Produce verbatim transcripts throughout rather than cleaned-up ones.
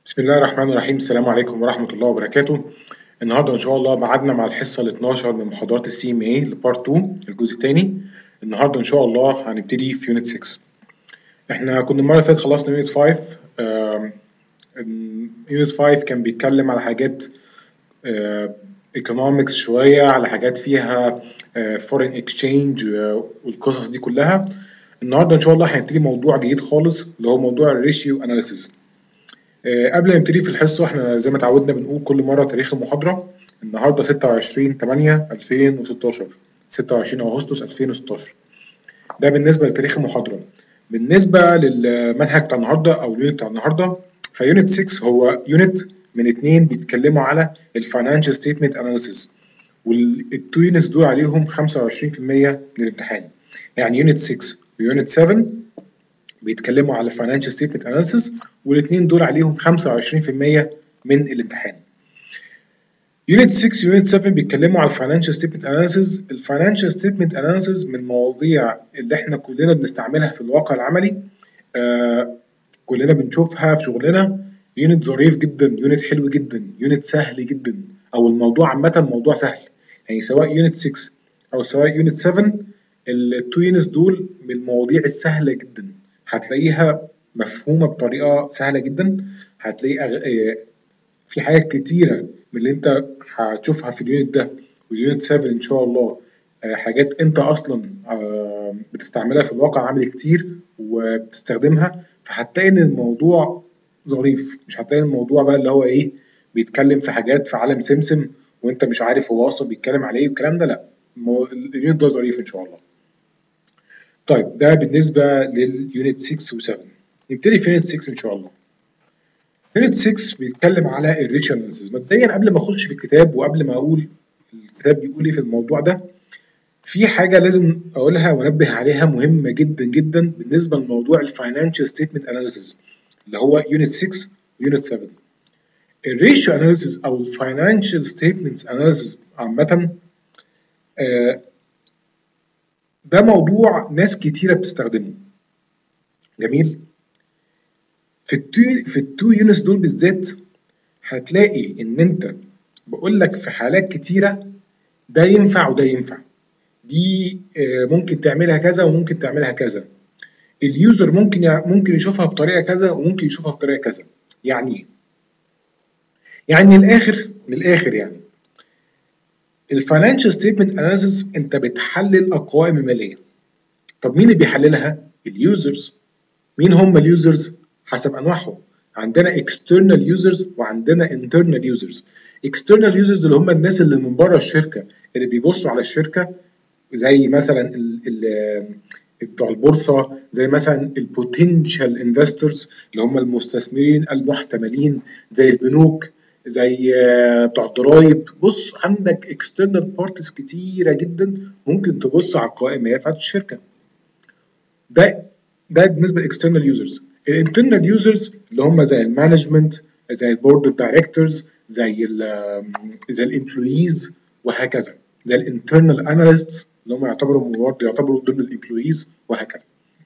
بسم الله الرحمن الرحيم. السلام عليكم ورحمة الله وبركاته. النهارده إن شاء الله ميعادنا مع الحصة ال اتناشر من محاضرات السي ام اي لبارت اتنين الجزء الثاني. النهارده إن شاء الله هنبتدي في يونت ستة. احنا كنا المرة اللي فاتت خلصنا يونت خمسة. يونت خمسة كان بيتكلم على حاجات ايكونومكس شوية، على حاجات فيها فورين اكسشينج والقصص دي كلها. النهارده إن شاء الله هنبتدي موضوع جديد خالص اللي هو موضوع الريشيو اناليسيز. أه قبل ما نبتدي في الحصة احنا زي ما اتعودنا بنقول كل مرة تاريخ المحاضرة. النهارده ستة وعشرين تمانية ألفين وستاشر، ستة وعشرين أغسطس ألفين وستاشر. ده بالنسبة لتاريخ المحاضرة. بالنسبة للمنهج بتاع النهارده أو اليونت بتاع النهارده، فيونت ستة هو يونت من اتنين بيتكلموا على الفاينانشال ستيتمنت اناليسيز، والتو يونتس دول عليهم خمسة وعشرين في المية من الامتحان. يعني يونت ستة ويونت سبعة بيتكلموا على financial statement analysis، والاثنين دول عليهم خمسة وعشرين في المية من الامتحان. يونت ستة ويونت سبعة بيتكلموا على financial statement analysis. الفاينانشال statement analysis من المواضيع اللي احنا كلنا بنستعملها في الواقع العملي، آه كلنا بنشوفها في شغلنا. يونت ظريف جدا، يونت حلو جدا، يونت سهل جدا، او الموضوع عامة موضوع سهل. يعني سواء يونت ستة او سواء يونت سبعة، التو يونتس دول من المواضيع السهلة جدا، هتلاقيها مفهومة بطريقة سهلة جدا. هتلاقي أغ... في حاجات كتيرة من اللي انت هتشوفها في اليونت ده واليونت سبعة ان شاء الله، حاجات انت اصلا بتستعملها في الواقع العملي كتير وبتستخدمها، فهتلاقي ان الموضوع ظريف. مش هتلاقي الموضوع بقى اللي هو ايه بيتكلم في حاجات في عالم سمسم وانت مش عارف هو اصلا بيتكلم على ايه والكلام ده. لا، اليونت ده ظريف ان شاء الله. طيب ده بالنسبة لليونت ستة و سبعة. نبتدي في يونت ستة إن شاء الله. يونت ستة بيتكلم على الريشيو اناليسيس. مبدئيا قبل ما أخش في الكتاب وقبل ما أقول الكتاب بيقول إيه في الموضوع ده، في حاجة لازم أقولها وأنبه عليها مهمة جدا جدا بالنسبة لموضوع الفاينانشال ستيتمنت اناليسيس اللي هو يونت ستة ويونت سبعة. الريشيو اناليسيس أو الفاينانشال ستيتمنتس اناليسيس عامة، آه ده موضوع ناس كتيرة بتستخدمه. جميل. في التو في التو يونتس دول بالذات هتلاقي ان انت بقول لك في حالات كتيرة ده ينفع وده ينفع، دي ممكن تعملها كذا وممكن تعملها كذا. اليوزر ممكن ممكن يشوفها بطريقة كذا وممكن يشوفها بطريقة كذا. يعني ايه؟ يعني من الاخر من الاخر يعني الفاينانشال ستيتمنت اناليسيس انت بتحلل القوائم المالية. طب مين اللي بيحللها؟ اليوزرز. مين هم اليوزرز؟ حسب انواعهم. عندنا external users وعندنا internal users. external users اللي هم الناس اللي من بره الشركه، اللي بيبصوا على الشركه، زي مثلا ال ال بتوع البورصه، زي مثلا البوتنشال انفستورز اللي هم المستثمرين المحتملين، زي البنوك، زي بتوع الضرايب. بص، عندك external parties كتيره جدا ممكن تبص على القوائم الماليه بتاعت الشركه. ده ده بالنسبه للاكسترنال يوزرز. الانترنال يوزرز اللي هم زي المانجمنت، زي البورد اوف دايركتورز، زي ال زي الامبلويز وهكذا، زي الانترنال اناليستس اللي هم يعتبروا برضه يعتبروا ضمن الامبلويز وهكذا.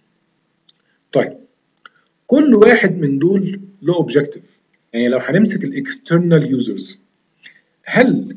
طيب كل واحد من دول له اوبجيكتيف. يعني لو هنمسك الاكسترنال يوزرز، هل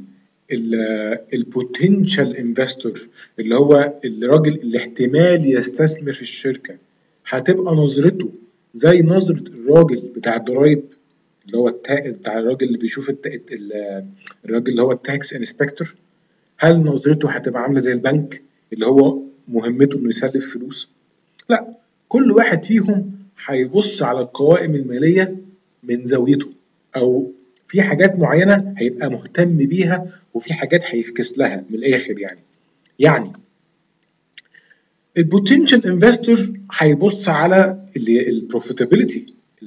البوتنشال انفستور اللي هو الراجل اللي احتمال يستثمر في الشركه هتبقى نظرته زي نظره الراجل بتاع الضرايب اللي هو التا... بتاع الراجل اللي بيشوف الت... الراجل اللي هو التاكس انسبكتور؟ هل نظرته هتبقى عامله زي البنك اللي هو مهمته انه يسلف فلوس؟ لا، كل واحد فيهم هيبص على القوائم الماليه من زاويته، او في حاجات معينه هيبقى مهتم بيها وفي حاجات هيفكس لها من الاخر. يعني يعني البوتنشال انفستور هيبص على البروفيتابيلتي،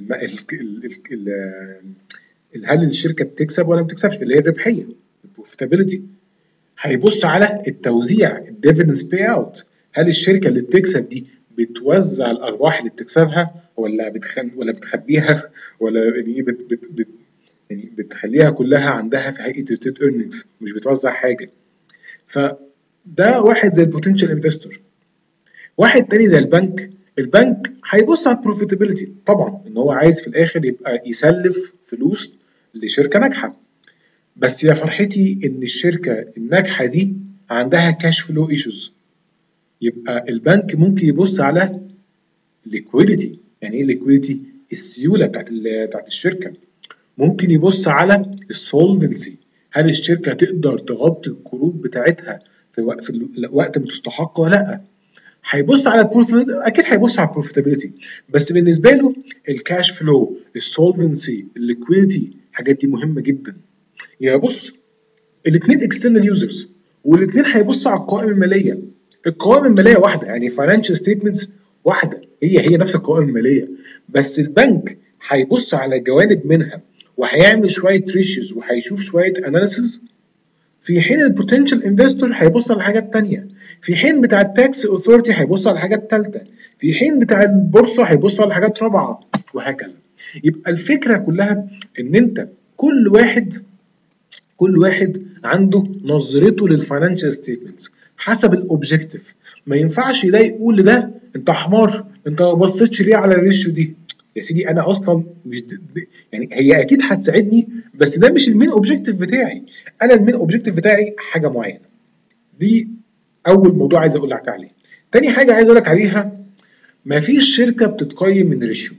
هل الشركه بتكسب ولا ما بتكسبش، اللي هي الربحيه، البروفيتابيلتي. هيبص على التوزيع، الديفيدنس باي اوت، هل الشركه اللي بتكسب دي بتوزع الارباح اللي بتكسبها ولا بتخن ولا بتخبيها، ولا يعني بت بت بت يعني بتخليها كلها عندها في هيئه التيت ايرنينجز، مش بتوزع حاجه. فده واحد زي البوتنشال انفستور. واحد تاني زي البنك. البنك هيبص على البروفيتابيلتي طبعا، ان هو عايز في الاخر يبقى يسلف فلوس لشركه ناجحه. بس يا فرحتي ان الشركه الناجحه دي عندها كاش فلو ايشوز، يبقى البنك ممكن يبص على liquidity. يعني ايه liquidity؟ السيوله بتاعت بتاعت الشركه. ممكن يبص على السولفنسي، هل الشركه تقدر تغطي القروض بتاعتها في وقت في الوقت ما تستحق ولا لا. هيبص على البروفيت، اكيد هيبص على البروفيتابيلتي، بس بالنسبه له الكاش فلو، السولفنسي، الليكويديتي، الحاجات دي مهمه جدا. يا بص، الاثنين اكسترنال يوزرز، والاثنين هيبصوا على القوائم الماليه. القوائم الماليه واحده، يعني فاينانشال ستيتمنتس واحده، هي هي نفس القوائم الماليه، بس البنك هيبص على جوانب منها وهيعمل شويه ريشيوز وهيشوف شويه اناليسيز، في حين البوتنشال انفستور هيبص على حاجات تانية، في حين بتاع التاكس اوثورتي هيبص على حاجات ثالثه، في حين بتاع البورصه هيبص على حاجات رابعه، وهكذا. يبقى الفكره كلها ان انت كل واحد كل واحد عنده نظرته للفاينانشال ستيتمنتس حسب الاوبجيكتيف. ما ينفعش ده يقول لده انت حمار، انت ما بصيتش ليه على الريشيو دي. يا سيدي انا اصلا مش يعني هي اكيد هتساعدني، بس ده مش المين اوبجيكتيف بتاعي. انا المين اوبجيكتيف بتاعي حاجه معينه. دي اول موضوع عايز اقول لك عليه. تاني حاجه عايز اقول لك عليها، مفيش شركه بتتقيم من ريشيو.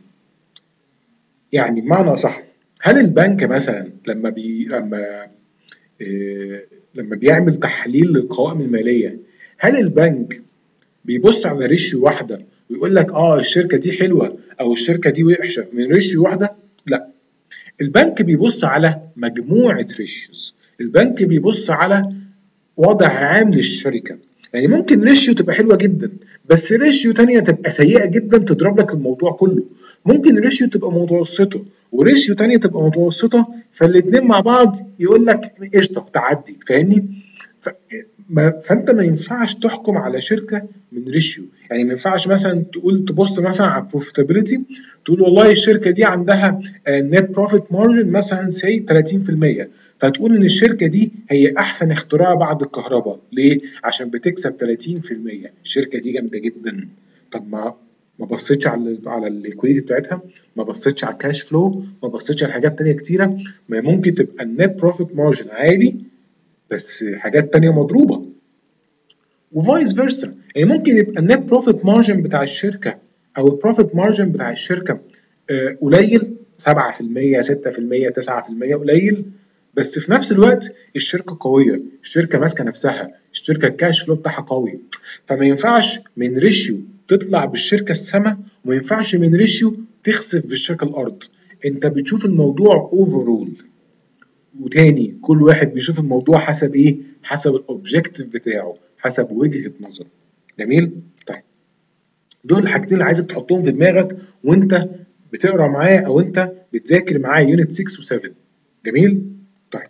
يعني بمعنى صح، هل البنك مثلا لما بي لما إيه لما بيعمل تحليل للقوائم الماليه، هل البنك بيبص على ريشيو واحده ويقول لك اه الشركه دي حلوه او الشركه دي وحشه من ريشيو واحده؟ لا، البنك بيبص على مجموعه ريشيوز. البنك بيبص على وضع عام للشركه. يعني ممكن ريشيو تبقى حلوه جدا، بس ريشيو تانية تبقى سيئه جدا تضرب لك الموضوع كله. ممكن ريشيو تبقى متوسطه وريشيو تانية تبقى متوسطه، فالاثنين مع بعض يقول لك قشطه تعدي. فاهمني؟ ف... ما... فانت ما ينفعش تحكم على شركه من ريشيو. يعني ما ينفعش مثلا تقول تبص مثلا على البروفيتابيلتي تقول والله الشركه دي عندها نت بروفيت مارجن مثلا سي ثلاثين في المية، فتقول ان الشركه دي هي احسن اختراع بعد الكهرباء. ليه؟ عشان بتكسب ثلاثين في المية، الشركه دي جامده جدا. طب ما ما بصيتش على على الليكويديتي بتاعتها، ما بصيتش على الكاش فلو، ما بصيتش على حاجات تانية كتيره. ما ممكن تبقى النت بروفيت مارجن عالي بس حاجات تانية مضروبه، وفايس فيرسا. يعني ممكن يبقى النت بروفيت مارجن بتاع الشركه او البروفيت مارجن بتاع الشركه آه قليل، سبعة في المية، ستة في المية، تسعة في المية، قليل، بس في نفس الوقت الشركه قويه، الشركه ماسكه نفسها، الشركه الكاش فلو بتاعها قوي. فما ينفعش من ريشيو تطلع بالشركه السما، وما ينفعش من ريشيو تخسف بالشركه الارض. انت بتشوف الموضوع اوفرول. وتاني كل واحد بيشوف الموضوع حسب ايه؟ حسب الاوبجيكتيف بتاعه، حسب وجهه نظره. جميل؟ طيب دول الحاجتين اللي عايزك تحطهم في دماغك وانت بتقرا معايا او انت بتذاكر معايا يونت ستة و سبعة. جميل؟ طيب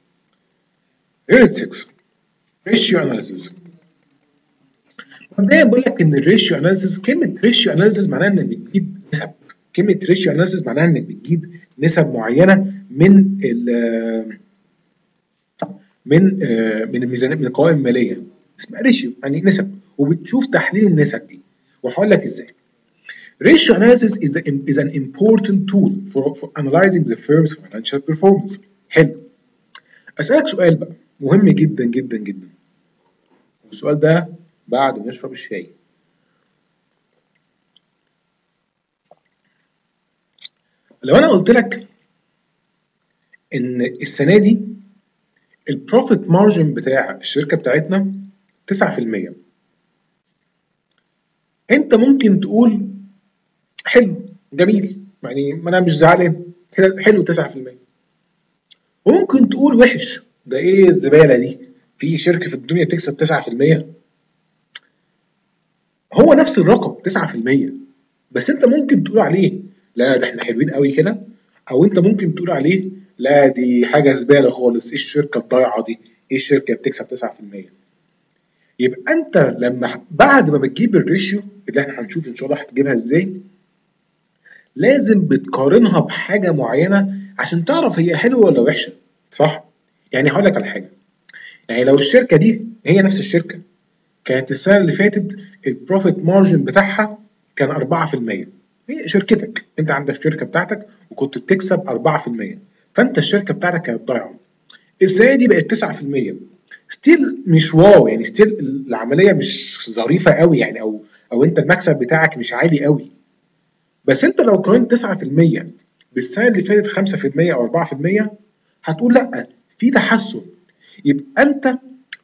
يونت ستة ريشيو اناليسيس. مبدئيا بقول لك ان الريشيو اناليسيس، كلمه ريشيو اناليسيس معناها انك بتجيب نسب. كلمه ريشيو اناليسيس معناها انك بتجيب نسب معينه من ال من من الميزانيه، من القوائم الماليه، اسمها ريشيو يعني نسب، وبتشوف تحليل النسب دي. وهقول لك ازاي. Ratio analysis is, the, is an important tool for, for analyzing the firm's financial performance. حلو. أسألك سؤال بقى مهم جدا جدا جدا. السؤال ده بعد ما نشرب الشاي. لو أنا قلت لك إن السنة دي البروفيت مارجن بتاع الشركة بتاعتنا تسعة في المية، أنت ممكن تقول حلو جميل، يعني ما أنا مش زعلان، حلو تسعة في المية. وممكن تقول وحش، ده إيه الزبالة دي؟ في شركة في الدنيا تكسب تسعة في المية؟ هو نفس الرقم تسعة في المية، بس انت ممكن تقول عليه لا ده احنا حلوين قوي كده، او انت ممكن تقول عليه لا دي حاجه زباله خالص، ايه الشركه الضايعه دي، ايه الشركه بتكسب تسعة في المية. يبقى انت لما بعد ما بتجيب الريشيو اللي احنا هنشوف ان شاء الله هتجيبها ازاي، لازم بتقارنها بحاجه معينه عشان تعرف هي حلوه ولا وحشه، صح؟ يعني هقول لك على حاجه، يعني لو الشركه دي هي نفس الشركه كانت السنه اللي فاتت البروفيت مارجن بتاعها كان أربعة في المية، هي شركتك، انت عندك الشركه بتاعتك وكنت بتكسب أربعة في المية، فانت الشركه بتاعتك كانت ضايعه، السنه دي بقت تسعة في المية، ستيل مش واو يعني، ستيل العمليه مش ظريفه قوي يعني، او او انت المكسب بتاعك مش عالي قوي، بس انت لو قارنت تسعة في المية بالسنه اللي فاتت خمسة في المية او أربعة في المية هتقول لا في تحسن. يبقى انت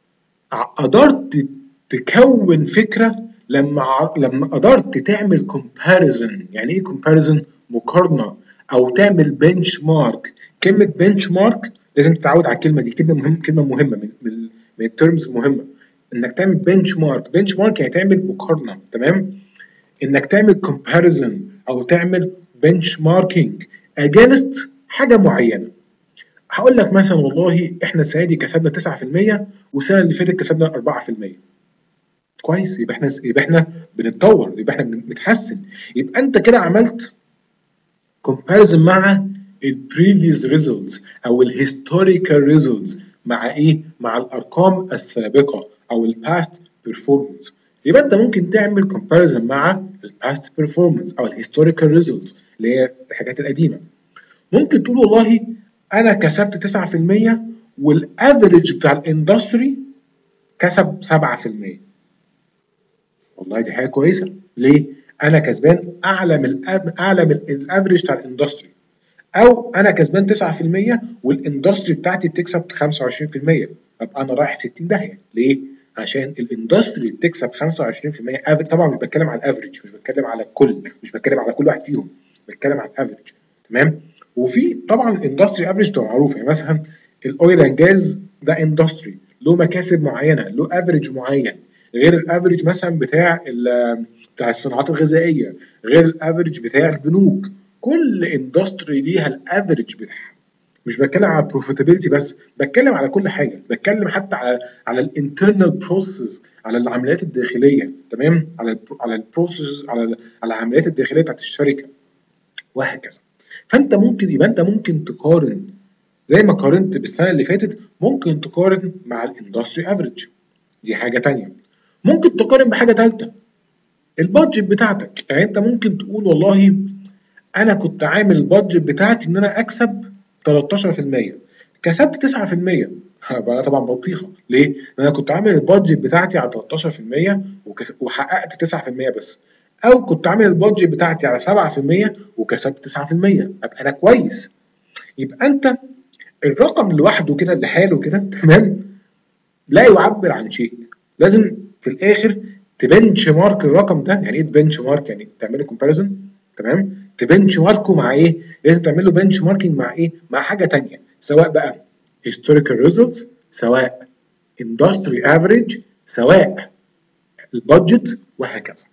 قدرت تكون فكره لما ع- لما قدرت تعمل كومباريزن. يعني ايه كومباريزن؟ مقارنه او تعمل بنش مارك. كلمه بنش مارك لازم تتعود على الكلمه دي، كلمه مهم، كلمه مهمه من من من الترمز مهمه، انك تعمل بنش مارك. بنش مارك يعني تعمل مقارنه، تمام؟ انك تعمل كومباريزن او تعمل بنش ماركينج اجينست حاجه معينه. هقول لك مثلا والله احنا السنه دي كسبنا تسعة في المية والسنه اللي فاتت كسبنا أربعة في المية، كويس، يبقى احنا يبقى احنا بنتطور، يبقى احنا بنتحسن. يبقى انت كده عملت كومباريزن مع البريفيوس ريزلتس او الهيستوريكال ريزلتس، مع ايه؟ مع الارقام السابقه او الباست بيرفورمانس. يبقى انت ممكن تعمل كومباريزن مع الباست بيرفورمانس او الهيستوريكال ريزلتس اللي هي الحاجات القديمه. ممكن تقول والله انا كسبت تسعة في المية والافريج بتاع الاندستري كسب سبعة في المية، والله دي حاجه كويسه. ليه؟ انا كسبان اعلى من الأب... اعلى من الافريج بتاع الاندستري، او انا كسبان تسعة في المية والاندستري بتاعتي بتكسب خمسة وعشرين في المية، ابقى انا رايح ستين داهيه. ليه؟ عشان الاندستري بتكسب خمسة وعشرين في المية افريج. طبعا مش بتكلم على الافريج، مش بتكلم على الكل، مش بتكلم على كل واحد فيهم، بتكلم على الافريج، تمام؟ وفي طبعا الاندستري افريج بتبقى معروفه، يعني مثلا الاويل اند جاز ده اندستري له مكاسب معينه، له افريج معين، غير الافريج مثلا بتاع بتاع الصناعات الغذائيه، غير الافريج بتاع البنوك. كل اندستري ليها الافريج بتاعها. مش بتكلم على البروفيتابيلتي بس، بتكلم على كل حاجه، بتكلم حتى على على الانترنال بروسيس، على العمليات الداخليه، تمام؟ على ال على البروسيس، على على العمليات الداخليه بتاعت الشركه، وهكذا. فانت ممكن يبقى انت ممكن تقارن زي ما قارنت بالسنه اللي فاتت، ممكن تقارن مع الاندستري افريج، دي حاجه تانية. ممكن تقارن بحاجه ثالثه، البادجت بتاعتك. يعني انت ممكن تقول والله انا كنت عامل البادجت بتاعتي ان انا اكسب تلتاشر في المية، كسبت تسعة في المية، بقى طبعا بطيخه. ليه؟ لان انا كنت عامل البادجت بتاعتي على تلتاشر في المية وكس... وحققت تسعة في المية بس، او كنت عامل البادجت بتاعتي على سبعة في المية وكسبت تسعة في المية، ابقى انا كويس. يبقى انت الرقم لوحده كده لحاله كده تمام لا يعبر عن شيء، لازم في الاخر تبنش مارك الرقم ده. يعني ايه تبنش مارك؟ يعني تعمله كومباريزون، تمام؟ تبنش ماركه مع ايه؟ لازم تعمل له بنش ماركينج مع ايه؟ مع حاجه تانية، سواء بقى historical results، سواء industry average، سواء البادجت، وهكذا.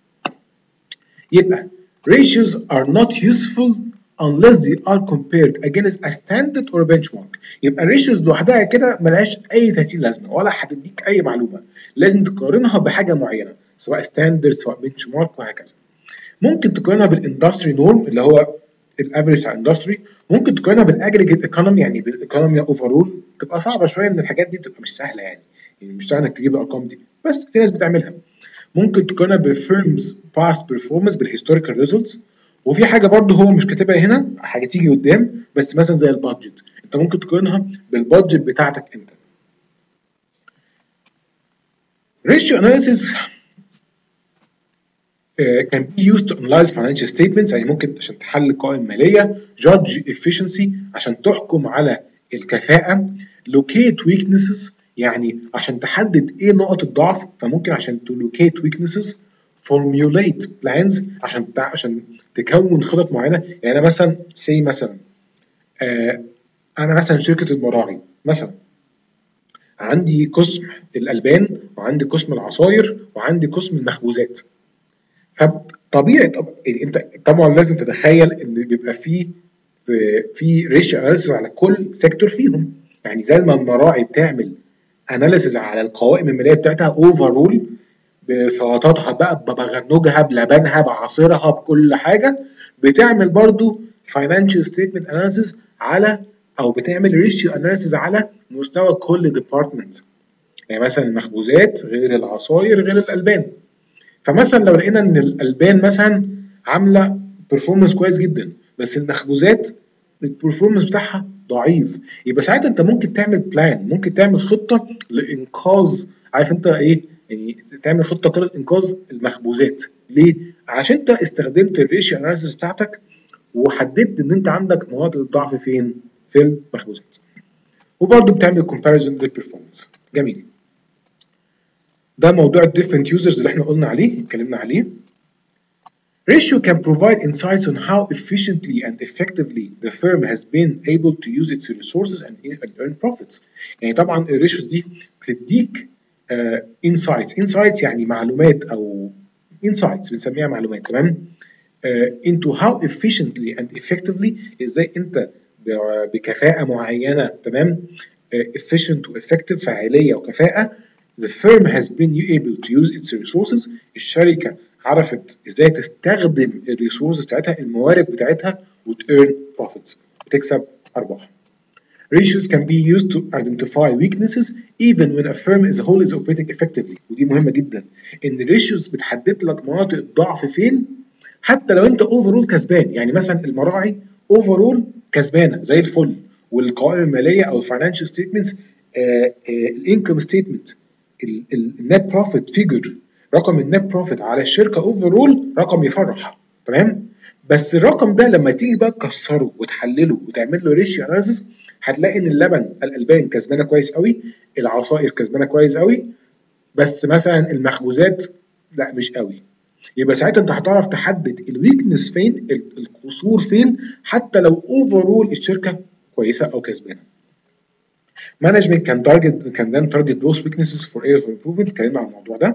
يبقى ratios are not useful unless they are compared against a standard or a benchmark. يبقى الريشيوز لوحدها كده ملهاش اي ثلاثين لازمه ولا هتديك اي معلومه، لازم تقارنها بحاجه معينه، سواء ستاندرد سواء بنش مارك وهكذا. ممكن تقارنها بالاندستري نورم اللي هو الافريج بتاع الاندستري، ممكن تقارنها بالاجريجيت ايكونومي يعني بالايكونومي اوفرول، تبقى صعبه شويه ان الحاجات دي بتبقى مش سهله يعني، يعني مش سهل انك تجيب الارقام دي، بس في ناس بتعملها. ممكن تقارنها بالفيرمز باست بيرفورمانس بالهيستوريكال ريزلتس، وفي حاجه برضه هو مش كاتبها هنا، حاجه تيجي قدام، بس مثلا زي البادجت، انت ممكن تقارنها بالبادجت بتاعتك انت. ريشيو اناليسيس can be used to analyze financial statements، يعني ممكن عشان تحلل قوائم ماليه، judge efficiency عشان تحكم على الكفاءه، locate weaknesses يعني عشان تحدد ايه نقط الضعف، فممكن عشان to locate weaknesses، formulate plans عشان عشان تكون خطط معينه. يعني انا مثلا سي مثلا آه انا مثلا شركه المراعي مثلا، عندي قسم الالبان وعندي قسم العصاير وعندي قسم المخبوزات. فطبيعي طب يعني انت طبعا لازم تتخيل ان بيبقى فيه في ريشيو اناليسيس على كل سيكتور فيهم، يعني زي ما المراعي بتعمل اناليسيس على القوائم الماليه بتاعتها اوفرول بسلطاتها بقى ببغنوجها بلبنها بعصيرها بكل حاجه، بتعمل برضو فاينانشال ستيتمنت اناليسيس على او بتعمل ريشيو اناليسيس على مستوى كل ديبارتمنت. يعني مثلا المخبوزات غير العصاير غير الالبان، فمثلا لو لقينا ان الالبان مثلا عامله performance كويس جدا، بس المخبوزات البرفورمانس بتاعها ضعيف. يبقى ساعتها انت ممكن تعمل بلان، ممكن تعمل خطه لانقاذ، عارف انت ايه يعني، تعمل خطه كده لانقاذ المخبوزات. ليه؟ عشان انت استخدمت الريشيو اناليسيس بتاعتك وحددت ان انت عندك نقاط الضعف فين؟ في المخبوزات. وبرضه بتعمل كومباريزون للبرفورمانس. جميل. ده موضوع الديفرنت يوزرز اللي احنا قلنا عليه، اتكلمنا عليه. Ratio can provide insights on how efficiently and effectively the firm has been able to use its resources and earn profits. يعني طبعا الريشيوز دي بتديك uh, insights، insights يعني معلومات او insights بنسميها معلومات، تمام؟ uh, into how efficiently and effectively ازاي انت بكفاءة معينة، تمام؟ uh, efficient و effective، فاعلية وكفاءة. The firm has been able to use its resources. الشركة عرفت ازاي تستخدم الريسورسز بتاعتها، الموارد بتاعتها، وتearn profits، بتكسب ارباح. Ratios can be used to identify weaknesses even when a firm as a whole is operating effectively. ودي مهمة جدا، ان الريشيوز بتحدد لك مناطق الضعف فين حتى لو انت اوفرول كسبان. يعني مثلا المراعي اوفرول كسبانة زي الفل، والقوائم المالية او الفاينانشال ستيتمنتس، الانكم ستيتمنت، النت بروفيت فيجر، رقم النت بروفيت على الشركه اوفرول رقم يفرح، تمام؟ بس الرقم ده لما تيجي بقى تكسره وتحلله وتعمل له ريشيو اناليسيس، هتلاقي ان اللبن الالبان كسبانه كويس قوي، العصائر كسبانه كويس قوي، بس مثلا المخبوزات لا مش قوي. يبقى ساعتها انت هتعرف تحدد الويكنس فين، القصور فين، حتى لو اوفرول الشركه كويسه او كسبانه. Management can target can then target those weaknesses for areas of improvement. اتكلمنا عن الموضوع ده.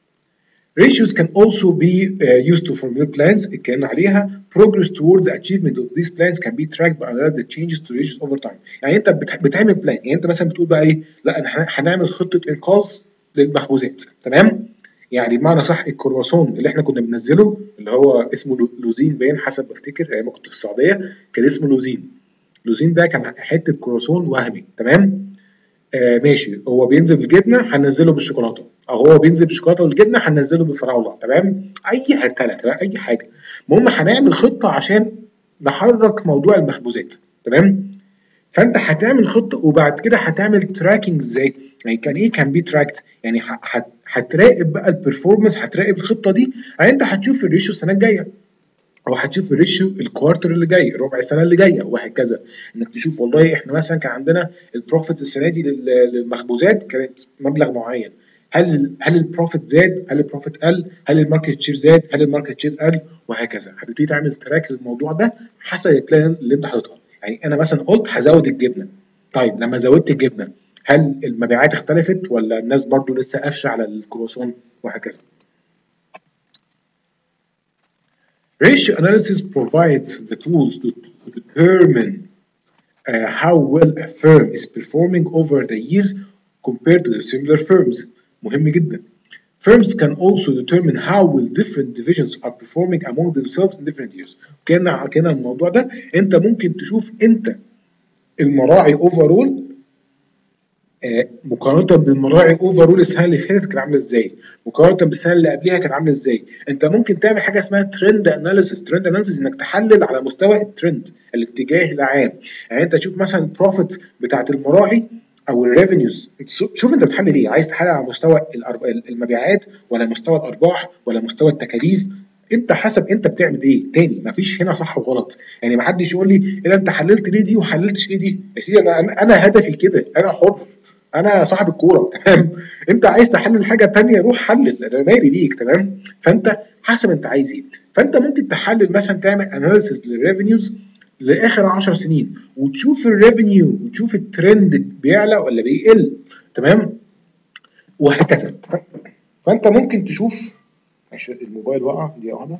Ratios can also be uh, used to formulate plans. اتكلمنا عليها. Progress towards the achievement of these plans can be tracked by the changes to ratios over time. يعني انت بتعمل بلان، يعني انت مثلا بتقول بقى ايه؟ لا احنا هنعمل خطه انقاذ للمخبوزات، تمام؟ يعني بمعنى صح الكرواسون اللي احنا كنا بننزله اللي هو اسمه لوزين باين حسب ما افتكر، ايام ما كنت في السعوديه كان اسمه لوزين. لوزين ده كان حته كرواسون وهمي، تمام؟ آه ماشي، هو بينزل بالجبنه هننزله بالشوكولاته، او هو بينزل بالشوكولاته والجبنه هننزله بالفراوله، تمام؟ اي هرتله، تمام؟ اي حاجه. المهم هنعمل خطه عشان نحرك موضوع المخبوزات، تمام؟ فانت هتعمل خطه وبعد كده هتعمل تراكنج ازاي؟ يعني كان ايه كان بي تراكت؟ يعني هتراقب بقى البرفورمانس، هتراقب الخطه دي، يعني انت هتشوف الريشيو السنه الجايه، او هتشوف الريشيو الكوارتر اللي جاي، ربع السنه اللي جايه، وهكذا. انك تشوف والله احنا مثلا كان عندنا البروفيت السنه دي للمخبوزات كانت مبلغ معين، هل هل البروفيت زاد؟ هل البروفيت قل؟ هل الماركت شير زاد؟ هل الماركت شير قل؟ وهكذا. هتبتدي تعمل تراك للموضوع ده حسب البلان اللي انت حاططها. يعني انا مثلا قلت هزود الجبنه، طيب لما زودت الجبنه هل المبيعات اختلفت ولا الناس برضو لسه قافشه على الكرواسون؟ وهكذا. Ratio analysis provides the tools to determine uh, how well a firm is performing over the years compared to the similar firms. مهم جدا. Firms can also determine how well different divisions are performing among themselves in different years. كان كان الموضوع ده انت ممكن تشوف انت المراعي اوفرول آه مقارنه بالمراعي اوفرول السنه اللي فاتت كانت عامله ازاي، مقارنه بالسنه اللي قبلها كانت عامله ازاي. انت ممكن تعمل حاجه اسمها ترند اناليسيس. ترند اناليسيس انك تحلل على مستوى الترند، الاتجاه العام. يعني انت تشوف مثلا البروفيت بتاعت المراعي او الريفينيوز، شوف انت بتحلل ايه، عايز تحلل على مستوى المبيعات ولا مستوى الارباح ولا مستوى التكاليف. انت حسب انت بتعمل ايه. تاني مفيش هنا صح وغلط، يعني ما حدش يقول لي اذا انت حللت ليه دي وحللتش ليه دي. يا سيدي انا انا هدفي كده، انا حر، انا صاحب الكوره، تمام؟ انت عايز تحلل حاجه ثانيه روح حلل، انا مالي بيك، تمام؟ فانت حسب انت عايز ايه. فانت ممكن تحلل مثلا تعمل اناليسيس للريفينيوز لاخر عشر سنين وتشوف الريفينيو وتشوف الترند بيعلى ولا بيقل، تمام؟ وهكذا. فانت ممكن تشوف، عشان الموبايل وقع دي واحده،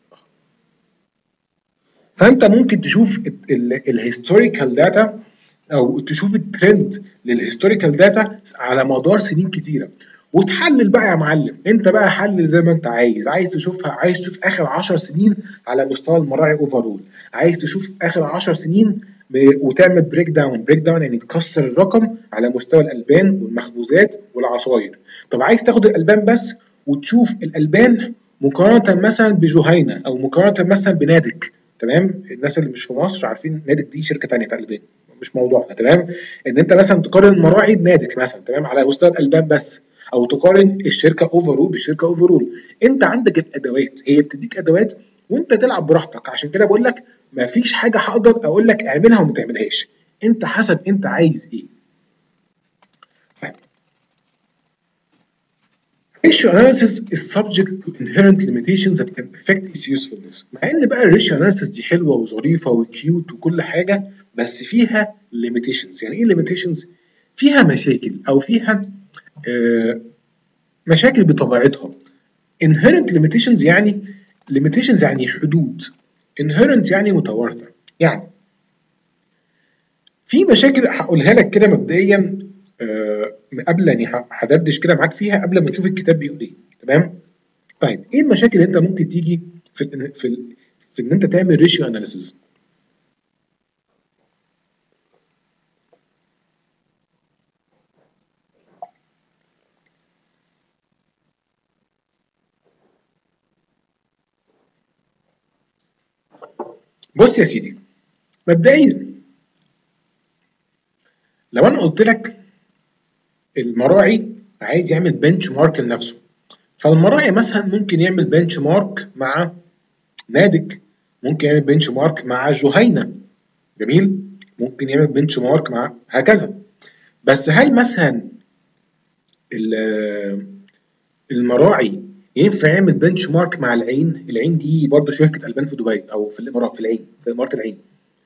فانت ممكن تشوف الهيستوريكال داتا او تشوف الترند للهيستوريكال داتا على مدار سنين كتيره وتحلل بقى يا معلم. انت بقى حلل زي ما انت عايز، عايز تشوفها، عايز تشوف اخر عشر سنين على مستوى المراعي اوفرول، عايز تشوف اخر عشر سنين وتعمل بريك داون. بريك داون يعني تكسر الرقم على مستوى الالبان والمخبوزات والعصاير. طب عايز تاخد الالبان بس وتشوف الالبان مقارنه مثلا بجهينه او مقارنه مثلا بنادك. تمام، الناس اللي مش في مصر عارفين نادك دي شركه ثانيه تقريبا، مش موضوعنا. تمام، ان انت مثلا تقارن مراعي بنادك مثلا، تمام، على مستوى الالبان بس، او تقارن الشركه اوفرول بالشركه اوفرول. انت عندك الادوات، هي بتديك ادوات وانت تلعب براحتك. عشان كده بقول لك مفيش حاجه هقدر اقول لك اعملها وما تعملهاش، انت حسب انت عايز ايه. Ratio analysis is subject to inherent limitations that can affect its usefulness. مع ان بقى الريشيو اناليسيس دي حلوه وظريفه وكيوت وكل حاجه، بس فيها limitations. يعني ايه limitations؟ فيها مشاكل او فيها آه مشاكل بطبيعتها. inherent limitations يعني limitations يعني حدود، inherent يعني متوارثه. يعني في مشاكل هقولها لك كده مبدئيا آه قبل يعني هدردش كده معاك فيها قبل ما نشوف الكتاب بيقول ايه. تمام؟ طيب ايه المشاكل اللي انت ممكن تيجي في في في ان انت تعمل ريشيو اناليسيز؟ بص يا سيدي، مبدئيا لو انا قلت لك المراعي عايز يعمل بنش مارك لنفسه، فالمراعي مثلا ممكن يعمل بنش مارك مع نادك، ممكن يعمل بنش مارك مع جهينه، جميل، ممكن يعمل بنش مارك مع هكذا. بس هل مثلا المراعي ينفع يعمل بنش مارك مع العين؟ العين دي برضه شركه البان في دبي او في الامارات، في العين، في اماره العين.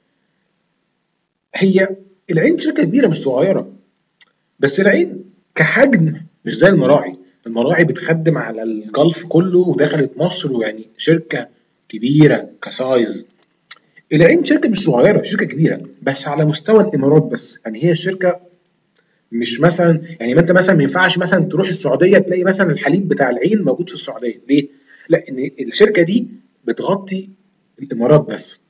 هي العين شركه كبيره مش صغيره، بس العين كحجم مش زي المراعي. المراعي بتخدم على الجلف كله ودخلت مصر، ويعني شركه كبيره كسايز. العين شركه مش صغيره، شركه كبيره بس على مستوى الامارات بس. يعني هي الشركه مش مثلا، يعني ما انت مثلا ما ينفعش مثلا تروح السعوديه تلاقي مثلا الحليب بتاع العين موجود في السعوديه. ليه؟ لا، ان الشركه دي بتغطي الامارات بس،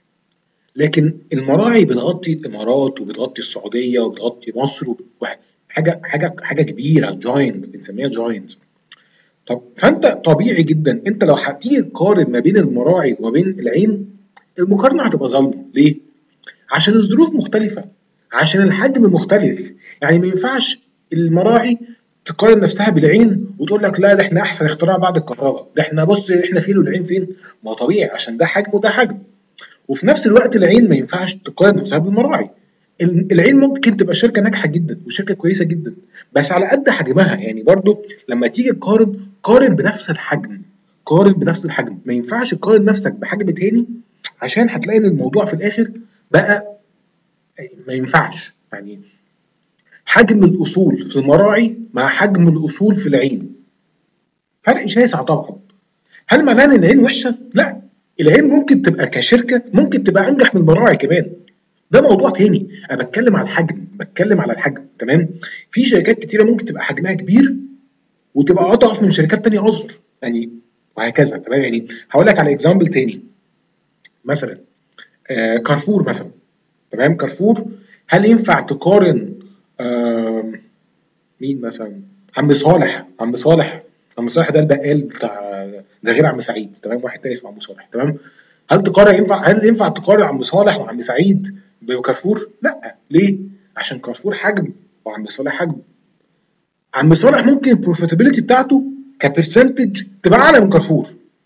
لكن المراعي بتغطي الامارات وبتغطي السعوديه وبتغطي مصر، حاجه حاجه حاجه كبيره، جاينت، بنسميها جاينت. طب فانت طبيعي جدا انت لو هتيجي تقارن ما بين المراعي وما بين العين، المقارنه هتبقى ظالمه. ليه؟ عشان الظروف مختلفه، عشان الحجم مختلف. يعني ما ينفعش المراعي تقارن نفسها بالعين وتقول لك لا ده احنا احسن اختراع بعد الكهرباء، ده احنا بص احنا فين والعين فين. ما طبيعي عشان ده حجم وده حجم. وفي نفس الوقت العين ما ينفعش تقارن نفسها بالمراعي. العين ممكن تبقى شركه ناجحه جدا وشركه كويسه جدا بس على قد حجمها. يعني برضو لما تيجي تقارن، قارن بنفس الحجم، قارن بنفس الحجم. ما ينفعش تقارن نفسك بحجم تاني، عشان هتلاقي ان الموضوع في الاخر بقى ما ينفعش. يعني حجم الاصول في المراعي مع حجم الاصول في العين فرق شاسع طبعا. هل معناه ان العين وحشه؟ لا، العين ممكن تبقى كشركه ممكن تبقى انجح من المراعي كمان، ده موضوع تاني. انا بتكلم على الحجم، بتكلم على الحجم. تمام؟ في شركات كتيره ممكن تبقى حجمها كبير وتبقى اضعف من شركات تانية اصغر، يعني وهكذا. تمام؟ يعني هقول لك على اكزامبل تاني، مثلا آه كارفور مثلا. تمام؟ كارفور، هل ينفع تقارن آه مين مثلا؟ عم صالح، عم صالح عم صالح ده البقال بتاع، ده غير عم سعيد. تمام؟ واحد تاني اسمه عم صالح. تمام؟ هل تقارن ينفع هل ينفع تقارن عم صالح وعم سعيد بكارفور؟ لا. ليه؟ عشان كارفور حجم وعم صالح حجم. عم صالح ممكن البروفيتابيلتي بتاعته كبرسنتج تبقى اعلى من كارفور،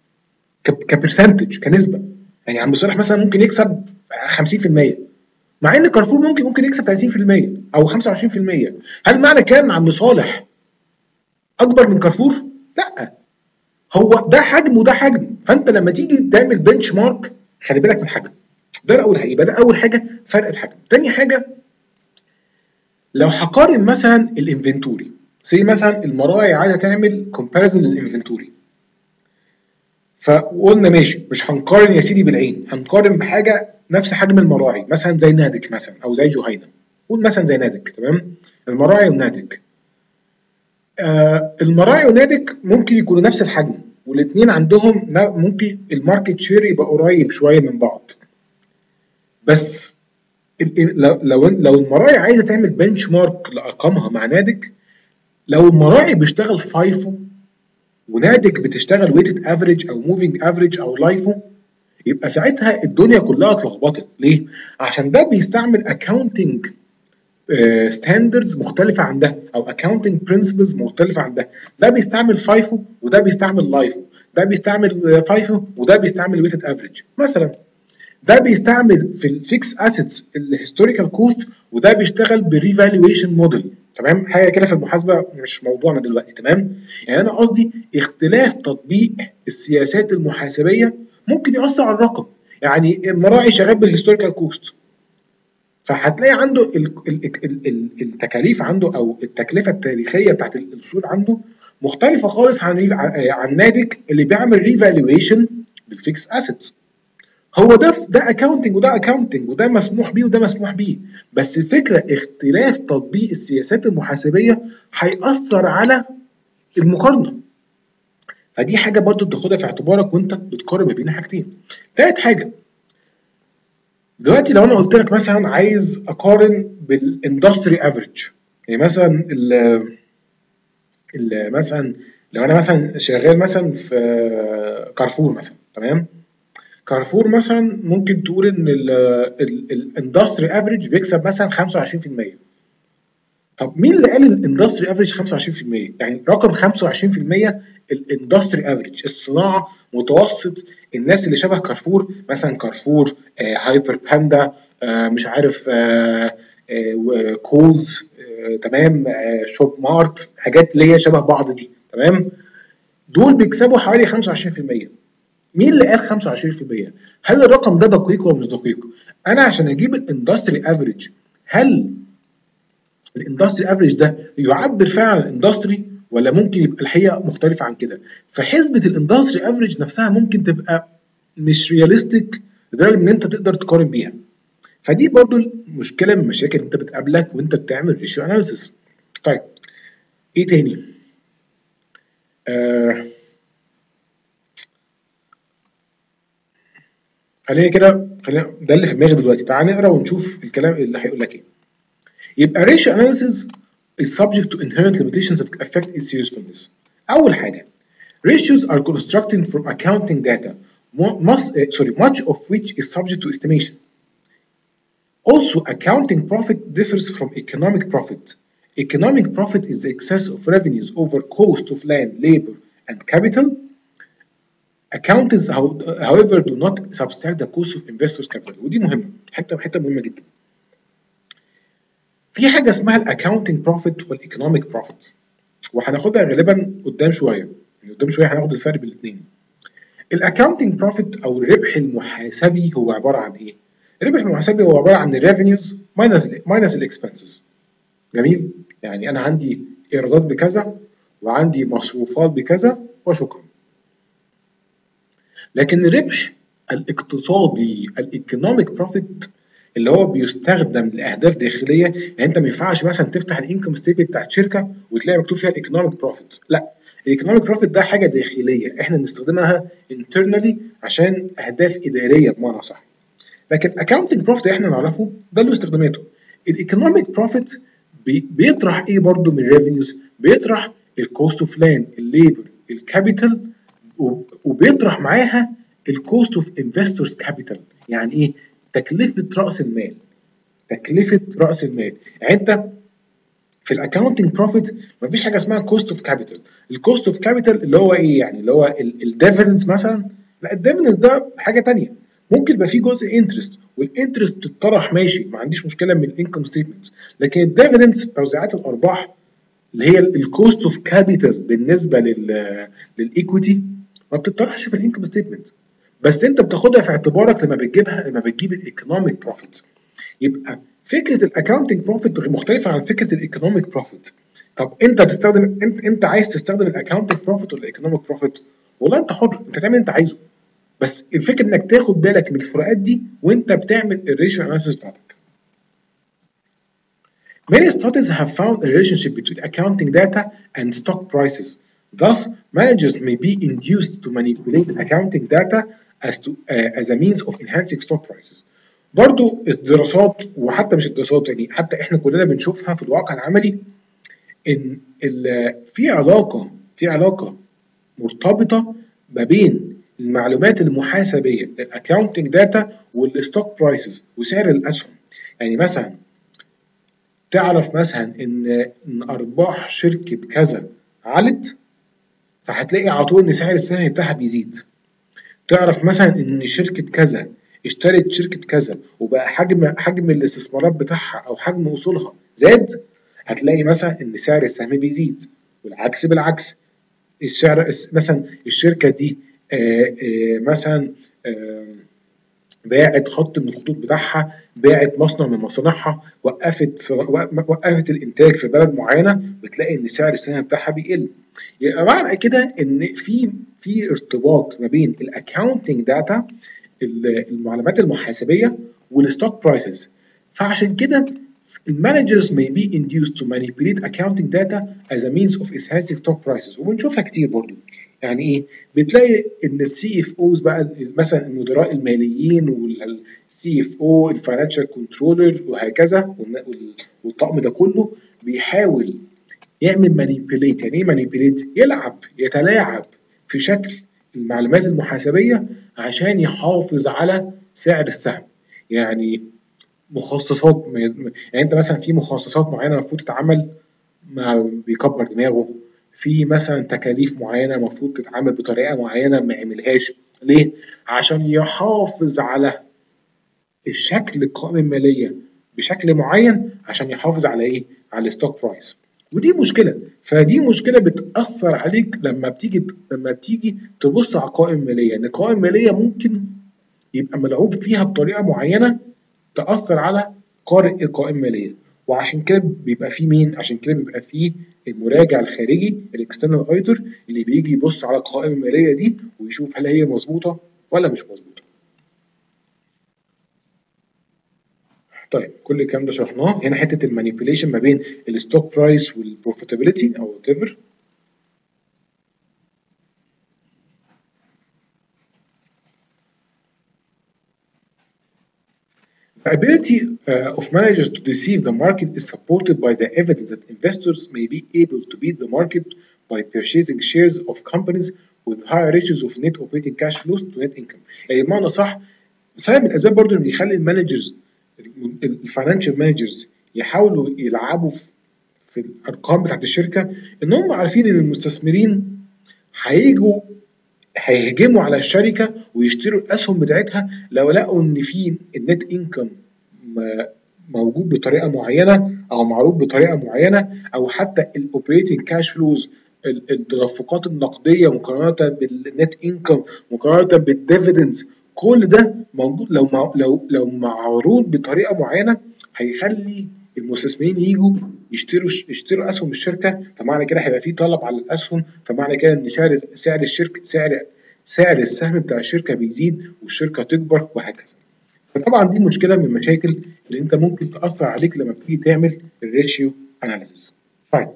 كبرسنتج، كنسبه. يعني عم صالح مثلا ممكن يكسب خمسين في المية، مع ان كارفور ممكن ممكن يكسب ثلاثين في المية او خمسة وعشرين في المية. هل معنى كان عم صالح اكبر من كارفور؟ لا، هو ده حجم وده حجم. فانت لما تيجي تعمل بنش مارك خلي بالك من الحجم. ده اول حاجه، يبقى ده اول حاجه فرق الحجم. تاني حاجه، لو هقارن مثلا الانفنتوري، زي مثلا المراعي عايزه تعمل كومباريزون للانفنتوري، فقلنا ماشي مش هنقارن يا سيدي بالعين، هنقارن بحاجه نفس حجم المراعي، مثلا زي نادك مثلا او زي جهينه. قول مثلا زي نادك. تمام؟ المراعي ونادك، آه المراعي ونادك ممكن يكونوا نفس الحجم، والاثنين عندهم ممكن الماركت شير يبقى قريب شويه من بعض. بس لو لو لو المراعي عايزه تعمل بنش مارك لارقامها مع نادك، لو المراعي بيشتغل فايفو وناتج بتشتغل ويتد افريج او موفينج افريج او لايفو، يبقى ساعتها الدنيا كلها اتلخبطت. ليه؟ عشان ده بيستعمل اكاونتنج ستاندردز مختلفه عن ده، او اكاونتنج برنسبلز مختلفه عن ده. ده بيستعمل فايفو وده بيستعمل لايفو، ده بيستعمل فايفو وده بيستعمل ويتد افريج مثلا. ده بيستعمل في الفيكس اسيتس الهيستوريكال كوست، وده بيشتغل بريفالويشن موديل. تمام، حاجه كده في المحاسبه مش موضوعنا دلوقتي. تمام، يعني انا قصدي اختلاف تطبيق السياسات المحاسبيه ممكن ياثر على الرقم. يعني المراعي شغال بالهيستوريكال كوست، فهتلاقي عنده التكاليف عنده او التكلفه التاريخيه بتاعت الاصول عنده مختلفه خالص عن عن نادج اللي بيعمل ريفالويشن بالفيكس اسيتس. هو ده ده اكاونتنج وده اكاونتنج، وده مسموح بيه وده مسموح بيه، بس الفكره اختلاف تطبيق السياسات المحاسبيه هيأثر على المقارنه. فدي حاجه برضو تاخدها في اعتبارك وانت بتقارن ما بين حاجتين. تالت حاجه، دلوقتي لو انا قلت لك مثلا عايز اقارن بالاندستري افريج، يعني مثلا ال ال مثلا لو انا مثلا شغال مثلا في كارفور مثلا، تمام، كارفور مثلا ممكن تقول ان الاندستري افريج بيكسب مثلا خمسة وعشرين في المية. طب مين اللي قال الاندستري افريج خمسة وعشرين في المية؟ يعني رقم خمسة وعشرين في المية الاندستري افريج، الصناعه متوسط الناس اللي شبه كارفور، مثلا كارفور، آه، هايبر باندا، آه، مش عارف، آه، آه، كولز، آه، تمام، آه، شوب مارت، حاجات اللي هي شبه بعض دي. تمام، دول بيكسبوا حوالي خمسة وعشرين في المية. مين اللي قال خمسة وعشرين في المية؟ هل الرقم ده دقيق ولا مش دقيق؟ انا عشان اجيب الاندستري افريج، هل الاندستري افريج ده يعبر فعلا عن الاندستري ولا ممكن يبقى الحقيقه مختلفه عن كده؟ فحسبه الاندستري افريج نفسها ممكن تبقى مش رياليستيك لدرجه ان انت تقدر تقارن بيها. فدي برضو مشكله من المشاكل انت بتقابلك وانت بتعمل ريشيو اناليسيس. طيب ايه تاني؟ آه خلينا كده، خلينا ده اللي في دماغي دلوقتي. تعال نقرا ونشوف الكلام اللي هيقول لك ايه. يبقى ratio analysis is subject to inherent limitations that affect its usefulness. أول حاجة، ratios are constructed from accounting data, must, uh, sorry, much of which is subject to estimation. Also, accounting profit differs from economic profit. Economic profit is the excess of revenues over cost of land, labor, and capital. Accountants, however, do not subtract the cost of investors' capital. ودي مهمة، حتة حتة مهمة جدا. في حاجه اسمها الاكاونتنج بروفيت والايكونوميك بروفيت، وهناخدها غالبا قدام شويه، يعني قدام شويه هناخد الفرق بين الاثنين. الاكاونتنج بروفيت او الربح المحاسبي هو عباره عن ايه؟ الربح المحاسبي هو عباره عن الريفينيوز ماينس ماينس الاكسبنسز. جميل؟ يعني انا عندي ايرادات بكذا وعندي مصروفات بكذا وشكرا. لكن الربح الاقتصادي الايكونوميك بروفيت اللي هو بيستخدم لاهداف داخليه، يعني انت ما ينفعش مثلا تفتح الانكم ستيتمنت بتاعت شركه وتلاقي مكتوب فيها الايكونوميك بروفيت، لا، الايكونوميك بروفيت ده حاجه داخليه احنا بنستخدمها انترنالي عشان اهداف اداريه بمعنى صح. لكن اكاونتنج بروفيت احنا نعرفه ده له استخداماته. الايكونوميك بروفيت بي بيطرح ايه برضو من الريفينيوز؟ بيطرح الكوست اوف لاند، الليبر، الكابيتال، وبيطرح معاها الكوست اوف انفستورز كابيتال. يعني ايه؟ تكلفه راس المال. تكلفه راس المال، يعني انت في الاكاونتنج بروفيت مفيش حاجه اسمها كوست اوف كابيتال. الكوست اوف كابيتال اللي هو ايه؟ يعني اللي هو الديفيدنس مثلا، لا، الديفيدنس ده حاجه ثانيه. ممكن يبقى فيه جزء انترست، والانترست تتطرح ماشي، ما عنديش مشكله من الانكم ستيتمنت. لكن الديفيدنس توزيعات الارباح اللي هي الكوست اوف كابيتال بالنسبه لل للايكويتي ما بتطرحش في الانكم ستيتمنت، بس انت بتاخدها في اعتبارك لما بتجيبها لما بتجيب الايكونوميك بروفيت. يبقى فكره الاكاونتنج بروفيت مختلفه عن فكره الايكونوميك بروفيت. طب انت تستخدم انت انت عايز تستخدم الاكاونتنج بروفيت ولا الايكونوميك بروفيت؟ والله انت حر، انت تعمل اللي انت عايزه، بس الفكره انك تاخد بالك من الفروقات دي وانت بتعمل الريشيو اناليسيس بتاعتك. Many studies have found a relationship between accounting data and stock prices. Thus, managers may be induced to manipulate accounting data as to uh, as a means of enhancing stock prices. برضو الدراسات، وحتى مش الدراسات، يعني حتى احنا كلنا بنشوفها في الواقع العملي، ان في علاقه في علاقه مرتبطه ما بين المعلومات المحاسبيه الاكاونتنج داتا والستوك برايسز وسعر الاسهم. يعني مثلا تعرف مثلا ان ان ارباح شركه كذا علت، فهتلاقي على طول ان سعر السهم بتاعها بيزيد. تعرف مثلا ان شركه كذا اشترت شركه كذا وبقى حجم حجم الاستثمارات بتاعها او حجم اصولها زاد، هتلاقي مثلا ان سعر السهم بيزيد. والعكس بالعكس، السعر مثلا الشركه دي آآ آآ مثلا آآ باعت خط من الخطوط بتاعها، باعت مصنع من مصانعها، وقفت وقفت الانتاج في بلد معينه، بتلاقي ان سعر السهم بتاعها بيقل. يبقى معنى كده ان في في ارتباط ما بين الاكاونتنج داتا المعلومات المحاسبيه والستوك برايسز. فعشان كده المانجرز may be induced to manipulate accounting data as a means of enhancing stock prices، وبنشوفها كتير برضو. يعني ايه؟ بتلاقي ان السي اف اوز بقى مثلا المدراء الماليين والسي اف او الفاينانشال كنترولر وهكذا والطقم ده كله بيحاول يعمل مانيبيوليت. يعني ايه مانيبيوليت؟ يلعب يتلاعب في شكل المعلومات المحاسبيه عشان يحافظ على سعر السهم. يعني مخصصات، يعني انت مثلا في مخصصات معينه المفروض تتعمل ما بيكبر دماغه، في مثلا تكاليف معينه المفروض تتعمل بطريقه معينه ما يعملهاش. ليه؟ عشان يحافظ على الشكل القائمه الماليه بشكل معين، عشان يحافظ على ايه؟ على الستوك برايس. ودي مشكله. فدي مشكله بتاثر عليك لما بتيجي لما بتيجي تبص على القوائم الماليه، ان القوائم الماليه ممكن يبقى ملعوب فيها بطريقه معينه تأثر على قارئ القوائم المالية. وعشان كده بيبقى فيه مين؟ عشان كده بيبقى فيه المراجع الخارجي الاكسترنال اوديتور اللي بيجي يبص على القوائم المالية دي ويشوف هل هي مظبوطة ولا مش مظبوطة. طيب كل الكلام ده شرحناه. هنا حتة المانيبيوليشن ما بين الستوك برايس والبروفيتابيلتي او وات ايفر. The ability uh, of managers to deceive the market is supported by the evidence that investors may be able to beat the market by purchasing shares of companies with higher ratios of net operating cash flows to net income. يعني بمعنى صح، سبب من الاسباب برضو اللي بيخلي المانجرز الفاينانشال مانجرز يحاولوا يلعبوا في الارقام بتاعت الشركه، ان هم عارفين ان المستثمرين هيجوا هيهجموا على الشركه ويشتروا الاسهم بتاعتها لو لقوا ان في النت انكم موجود بطريقه معينه او معروض بطريقه معينه، او حتى الاوبريتنج كاش فلوز التدفقات النقديه مقارنه بالنت انكم مقارنه بالديفيدنز، كل ده موجود. لو لو لو معروض بطريقه معينه هيخلي المستثمرين يجوا يشتروا يشتروا اسهم الشركه، فمعنى كده هيبقى في طلب على الاسهم، فمعنى كده ان سعر سعر الشركه سعر سعر السهم بتاع الشركه بيزيد والشركه تكبر وهكذا. فطبعا دي مشكله من المشاكل اللي انت ممكن تاثر عليك لما بتيجي تعمل الريشيو اناليسيس. طيب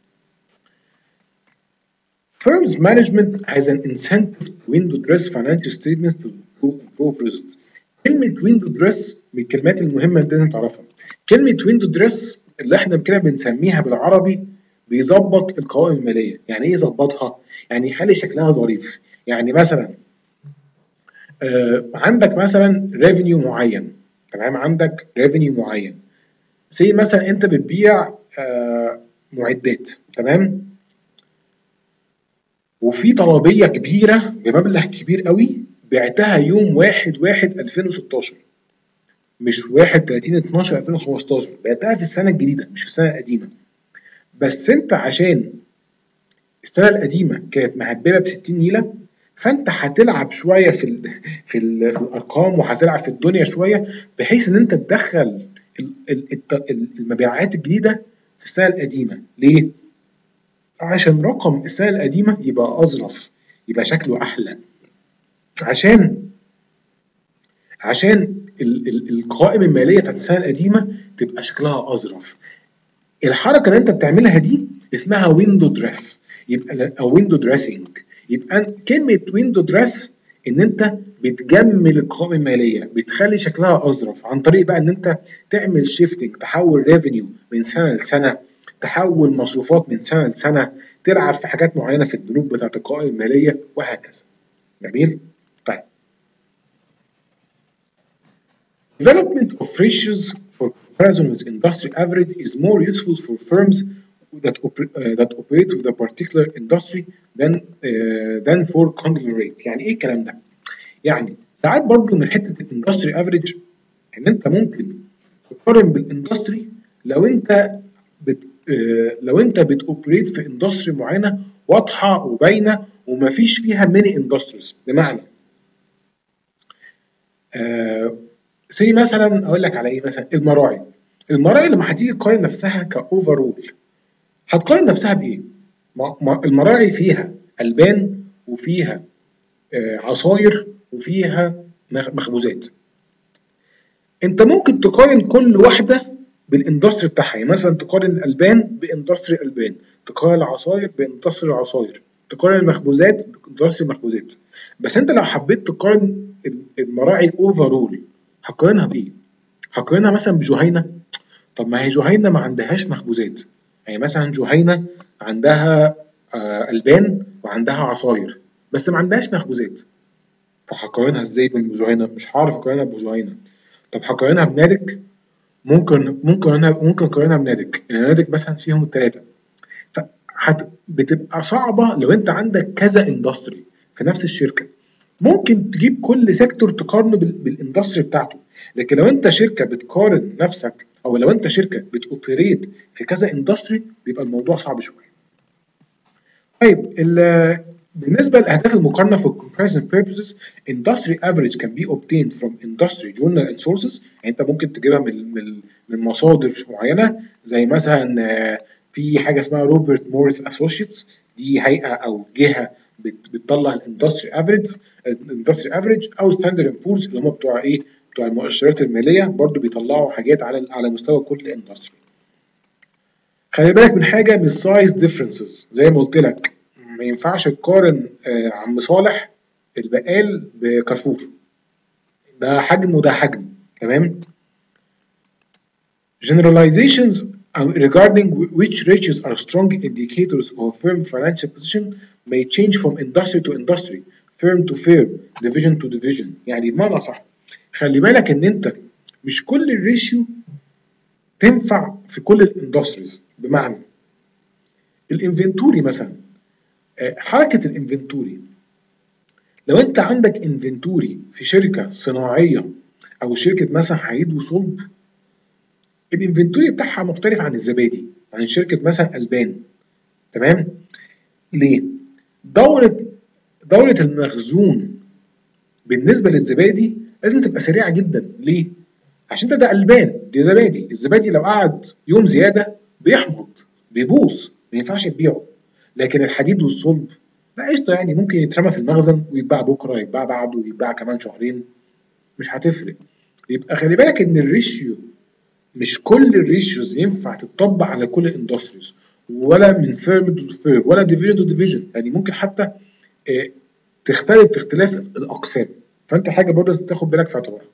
Firms management has an incentive to window dress financial statements to improve results. كلمة window dress من الكلمات المهمة اللي لازم تعرفها. كلمة window dress اللي احنا كده بنسميها بالعربي بيظبط القوائم المالية. يعني ايه يظبطها؟ يعني يخلي شكلها ظريف. يعني مثلا آه عندك مثلا ريفينيو معين، تمام؟ عندك ريفينيو معين، زي مثلا انت بتبيع آه معدات، تمام؟ وفي طلبيه كبيره بمبلغ كبير قوي بعتها يوم واحد واحد ألفين وستاشر، مش واحد تلاتين اتناشر ألفين وخمستاشر، بعتها في السنه الجديده مش في السنه القديمه. بس انت عشان السنه القديمه كانت مهببه ب ستين نيله، فانت هتلعب شويه في ال في, ال في الارقام وهتلعب في الدنيا شويه بحيث ان انت تدخل المبيعات الجديده في السنه القديمه. ليه؟ عشان رقم السنه القديمه يبقى اظرف، يبقى شكله احلى، عشان عشان ال ال القوائم الماليه بتاعت السنه القديمه تبقى شكلها اظرف. الحركه اللي انت بتعملها دي اسمها ويندو دريس، يبقى او ويندو دريسنج. يبقى كلمه ويندو دريس ان انت بتجمل القوائم الماليه، بتخلي شكلها اظرف عن طريق بقى ان انت تعمل شيفتنج، تحول ريفينيو من سنه لسنه، تحول مصروفات من سنه لسنه، تلعب في حاجات معينه في البنوك بتاعت القوائم الماليه وهكذا. جميل؟ طيب. Development of ratios for comparison with industry average is more useful for firms that, oper uh, that operate with a particular industry than uh, than for conglomerate. يعني ايه الكلام ده؟ يعني ساعات برضه من حته الاندستري افريج ان انت ممكن تقارن بالاندستري لو انت بت آه لو انت بتوبريت في اندستري معينه واضحه وباينه ومفيش فيها ميني اندستريز. بمعنى آه زي مثلا اقول لك على ايه، مثلا المراعي. المراعي لما هتيجي تقارن نفسها كاوفرول هتقارن نفسها بايه؟ المراعي فيها البان وفيها آه عصاير وفيها مخبوزات. انت ممكن تقارن كل واحده بالاندستري بتاعها، يعني مثلا تقارن الالبان باندستري البان، تقارن العصاير باندستري العصاير، تقارن المخبوزات باندستري المخبوزات. بس انت لو حبيت تقارن المراعي اوفرول هتقارنها بايه؟ هتقارنها مثلا بجهينه. طب ما هي جهينه ما عندهاش مخبوزات، يعني مثلا جهينه عندها آه البان وعندها عصاير بس ما عندهاش مخبوزات، فهقارنها ازاي بجهينه؟ مش هعرف اقارنها بجهينه. طب هقارنها بنادك؟ ممكن ممكن انا ممكن اقارنها بنادك، يعني نادك مثلا فيهم الثلاثه، فحت بتبقى صعبه لو انت عندك كذا اندستري في نفس الشركه. ممكن تجيب كل سيكتور تقارنه بالاندستري بتاعته، لكن لو انت شركه بتقارن نفسك او لو انت شركه بتوبريت في كذا اندستري بيبقى الموضوع صعب شويه. طيب بالنسبه لاهداف المقارنه في comparison purposes industry average can be obtained from industry journal and sources. يعني انت ممكن تجيبها من من من مصادر معينه، زي مثلا في حاجه اسمها روبرت موريس اسوشيتس، دي هيئه او جهه بتطلع الاندستري افريج الاندستري افريج او ستاندرد اند بورز اللي هم بتوع ايه؟ بتوع المؤشرات الماليه، برضو بيطلعوا حاجات على على مستوى كل اندستري. خلي بالك من حاجه، من السايز ديفرنسز. زي ما قلت لك ما ينفعش تقارن آه عم صالح البقال بكارفور، ده حجم وده حجم. تمام. generalizations regarding which ratios are strong indicators of a firm financial position may change from industry to industry, firm to firm, division to division. يعني بمعنى صح، خلي بالك ان انت مش كل الريشيو تنفع في كل الاندستريز. بمعنى الانفنتوري مثلا، حركه الانفنتوري، لو انت عندك انفنتوري في شركه صناعيه او شركه مثلا حديد وصلب، الانفنتوري بتاعها مختلف عن الزبادي، عن شركه مثلا البان. تمام. ليه؟ دوره دوره المخزون بالنسبه للزبادي لازم تبقى سريعه جدا. ليه؟ عشان ده ده البان، دي زبادي. الزبادي لو قعد يوم زياده بيحمض بيبوظ، ما ينفعش تبيعه. لكن الحديد والصلب لا قشطه، يعني ممكن يترمى في المخزن ويتباع بكره، يتباع بعده، يتباع كمان شهرين، مش هتفرق. يبقى خلي بالك ان الريشيو مش كل الريشيوز ينفع تطبق على كل الاندستريز، ولا من فيرم تو فيرم، ولا ديفيجن تو ديفيجن. يعني ممكن حتى اه تختلف في اختلاف الاقسام، فانت حاجه برضه تاخد بالك في اعتبارها.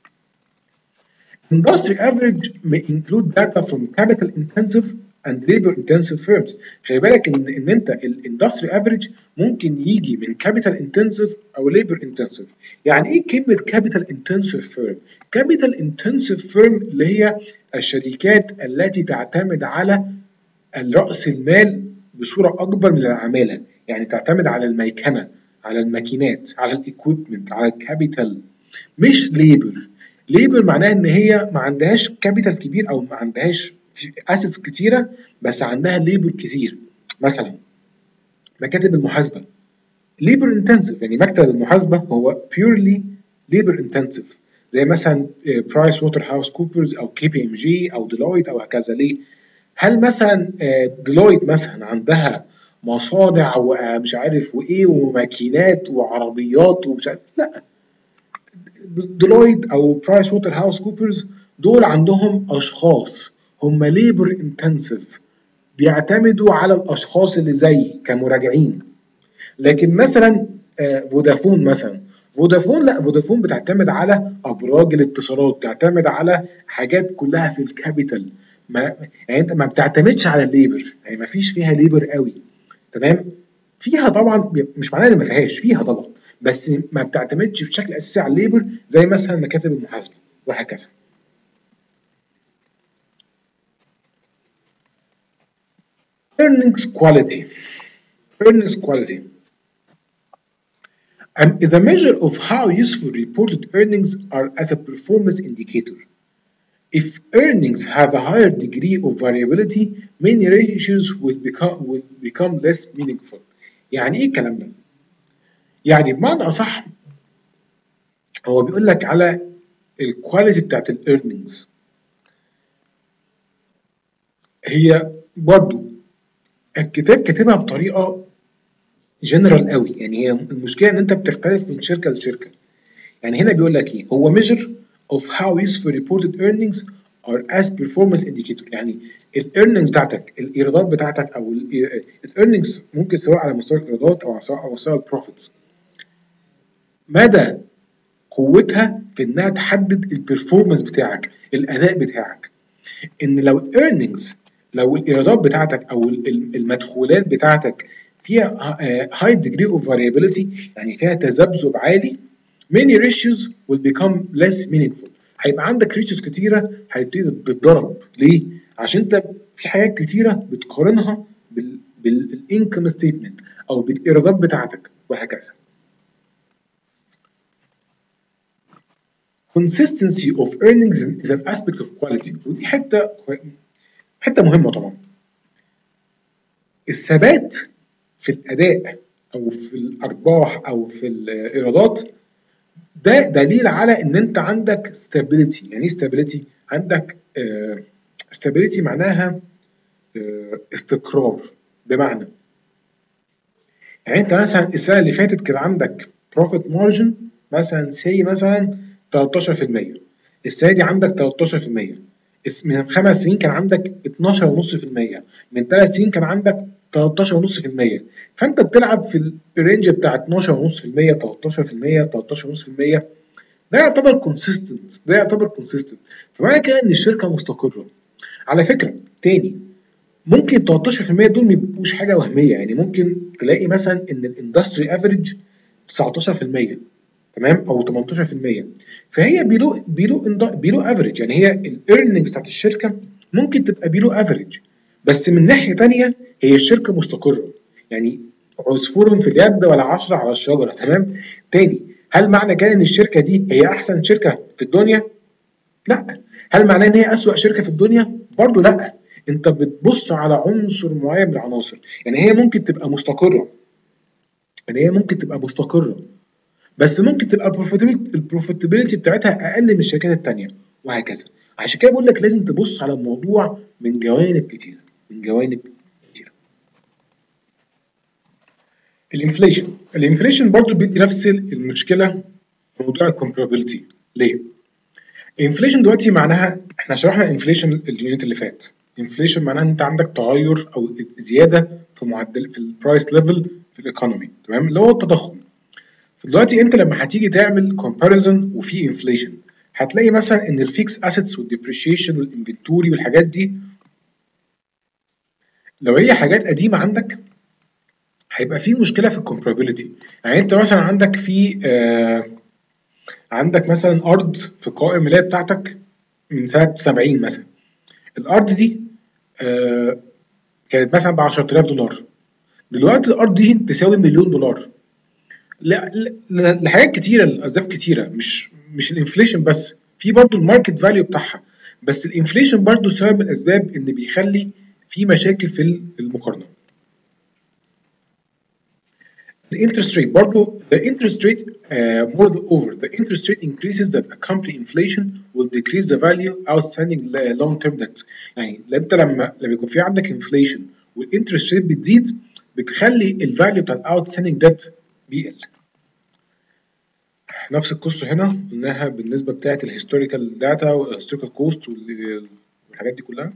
Industry average may include data from capital intensive and labor intensive firms. خلي بالك ان ان انت الاندستري افريج ممكن يجي من capital intensive او labor intensive. يعني ايه كلمه capital intensive firm؟ capital intensive firm اللي هي الشركات التي تعتمد على الرأس المال بصوره اكبر من العماله، يعني تعتمد على الميكنه، على الماكينات، على الايكويبمنت، على الكابيتال، مش ليبر. ليبر معناها ان هي ما عندهاش كابيتال كبير او ما عندهاش اسيتس كتيره، بس عندها ليبر كتير. مثلا مكاتب المحاسبه ليبر انتنسيف، يعني مكتب المحاسبه هو بيورلي ليبر انتنسيف، زي مثلا برايس ووتر هاوس كوبرز او كي بي ام جي او ديلويت او هكذا. ليه؟ هل مثلا ديلويت مثلا عندها مصانع ومش عارف وايه وماكينات وعربيات ومش عارف؟ لا، ديلويت او برايس ووتر هاوس كوبرز دول عندهم اشخاص، هم ليبر انتنسيف، بيعتمدوا على الاشخاص اللي زي كمراجعين. لكن مثلا فودافون مثلا فودافون لا فودافون بتعتمد على ابراج الاتصالات، بتعتمد على حاجات كلها في الكابيتال، ما يعني انت ما بتعتمدش على الليبر، يعني ما فيش فيها ليبر قوي، تمام. فيها طبعا، مش معناها ان ما فيهاش، فيها طبعا، بس ما بتعتمدش بشكل اساسي على الليبر زي مثلا مكاتب المحاسبه وهكذا. earnings quality earnings quality and is a measure of how useful reported earnings are as a performance indicator. If earnings have a higher degree of variability, many ratios will become will become less meaningful. يعني ايه الكلام ده؟ يعني بمعنى اصح هو بيقول لك على الكواليتي بتاعت الايرنينجز. هي برضو الكتاب كاتبها بطريقه جنرال قوي، يعني هي المشكله ان انت بتختلف من شركه لشركه. يعني هنا بيقول لك ايه؟ هو measure of how useful reported earnings are as performance indicator. يعني الايرنينجز بتاعتك، الايرادات بتاعتك او الايرنينجز ممكن سواء على مستوى الايرادات او على مستوى البروفيتس، مدى قوتها في انها تحدد البرفورمانس بتاعك، الاداء بتاعك. ان لو الايرنينجز، لو الايرادات بتاعتك او المدخولات بتاعتك فيها high degree of variability، يعني فيها تذبذب عالي، many ratios will become less meaningful. هيبقى عندك ريشيوز كتيره هتبتدي تتضرب. ليه؟ عشان انت في حاجات كتيره بتقارنها بال بالانكم ستيتمنت او بالايرادات بتاعتك وهكذا. consistency of earnings is an aspect of quality. ودي حته حته مهمه طبعا. الثبات في الاداء او في الارباح او في الايرادات ده دليل على ان انت عندك stability. يعني ايه stability؟ عندك uh, stability معناها uh, استقرار. بمعنى يعني انت مثلا السنه اللي فاتت كان عندك profit margin مثلا سي مثلا تلتاشر في المية، السنه دي عندك تلتاشر في المية، من خمس سنين كان عندك اتناشر فاصلة خمسة في المية، من ثلاث سنين كان عندك تلتاشر فاصلة خمسة في المية. فانت بتلعب في الرينج بتاع اتناشر فاصلة خمسة في المية، تلتاشر في المية، تلتاشر فاصلة خمسة في المية. ده يعتبر كونسيستنت، ده يعتبر كونسيستنت. فمعنى كده ان الشركه مستقره. على فكره تاني، ممكن تلتاشر في المية دول ما يبقوش حاجه وهميه، يعني ممكن تلاقي مثلا ان الاندستري افريج تسعتاشر في المية، تمام، او تمنتاشر في المية. فهي بيلو بيلو بيلو افريج، يعني هي الايرننجز بتاعت الشركه ممكن تبقى بيلو افريج، بس من ناحيه ثانيه هي الشركه مستقره. يعني عصفور في اليد ولا عشرة على الشجره، تمام. تاني، هل معنى كده ان الشركه دي هي احسن شركه في الدنيا؟ لا. هل معناه ان هي اسوأ شركه في الدنيا؟ برضو لا. انت بتبص على عنصر معين من العناصر. يعني هي ممكن تبقى مستقره، يعني هي ممكن تبقى مستقره بس ممكن تبقى البروفيتابيلتي بتاعتها اقل من الشركات الثانيه وهكذا. عشان كده بقول لك لازم تبص على الموضوع من جوانب كتيره، من جوانب كتيره. الانفليشن الانفليشن برضو بيدي نفس المشكله في موضوع الكومبارابيلتي. ليه؟ الانفليشن دلوقتي معناها، احنا شرحنا انفليشن اليونت اللي فات. انفليشن معناها ان انت عندك تغير او زياده في معدل في البرايس ليفل في الايكونومي، تمام، اللي هو التضخم. فدلوقتي انت لما هتيجي تعمل كومباريزون وفي انفليشن، هتلاقي مثلا ان الفيكس اسيتس والديبريشيشن والانفنتوري والحاجات دي لو هي حاجات قديمه عندك هيبقى في مشكله في الكومبارابيلتي. يعني انت مثلا عندك في آه عندك مثلا ارض في القوائم الماليه بتاعتك من سنه سبعين مثلا، الارض دي آه كانت مثلا ب عشرة آلاف دولار، دلوقتي الارض دي تساوي مليون دولار. لا لا- لحاجات كتيره، لاسباب كتيره، مش مش الانفليشن بس، في برضه الماركت فاليو بتاعها. بس الانفليشن برضه سبب من الاسباب ان بيخلي في مشاكل في المقارنه. الانترست ريت برضه، the interest rate uh, moreover the interest rate increases that accompany inflation will decrease the value outstanding long term debt. يعني انت لما لما يكون في عندك انفليشن والانترست ريت بتزيد بتخلي الفاليو بتاع الاوتستاندينج ديت بيقل. نفس القصه هنا قلناها بالنسبه بتاعه الهيستوريكال داتا والهيستوريكال كوست والحاجات دي كلها.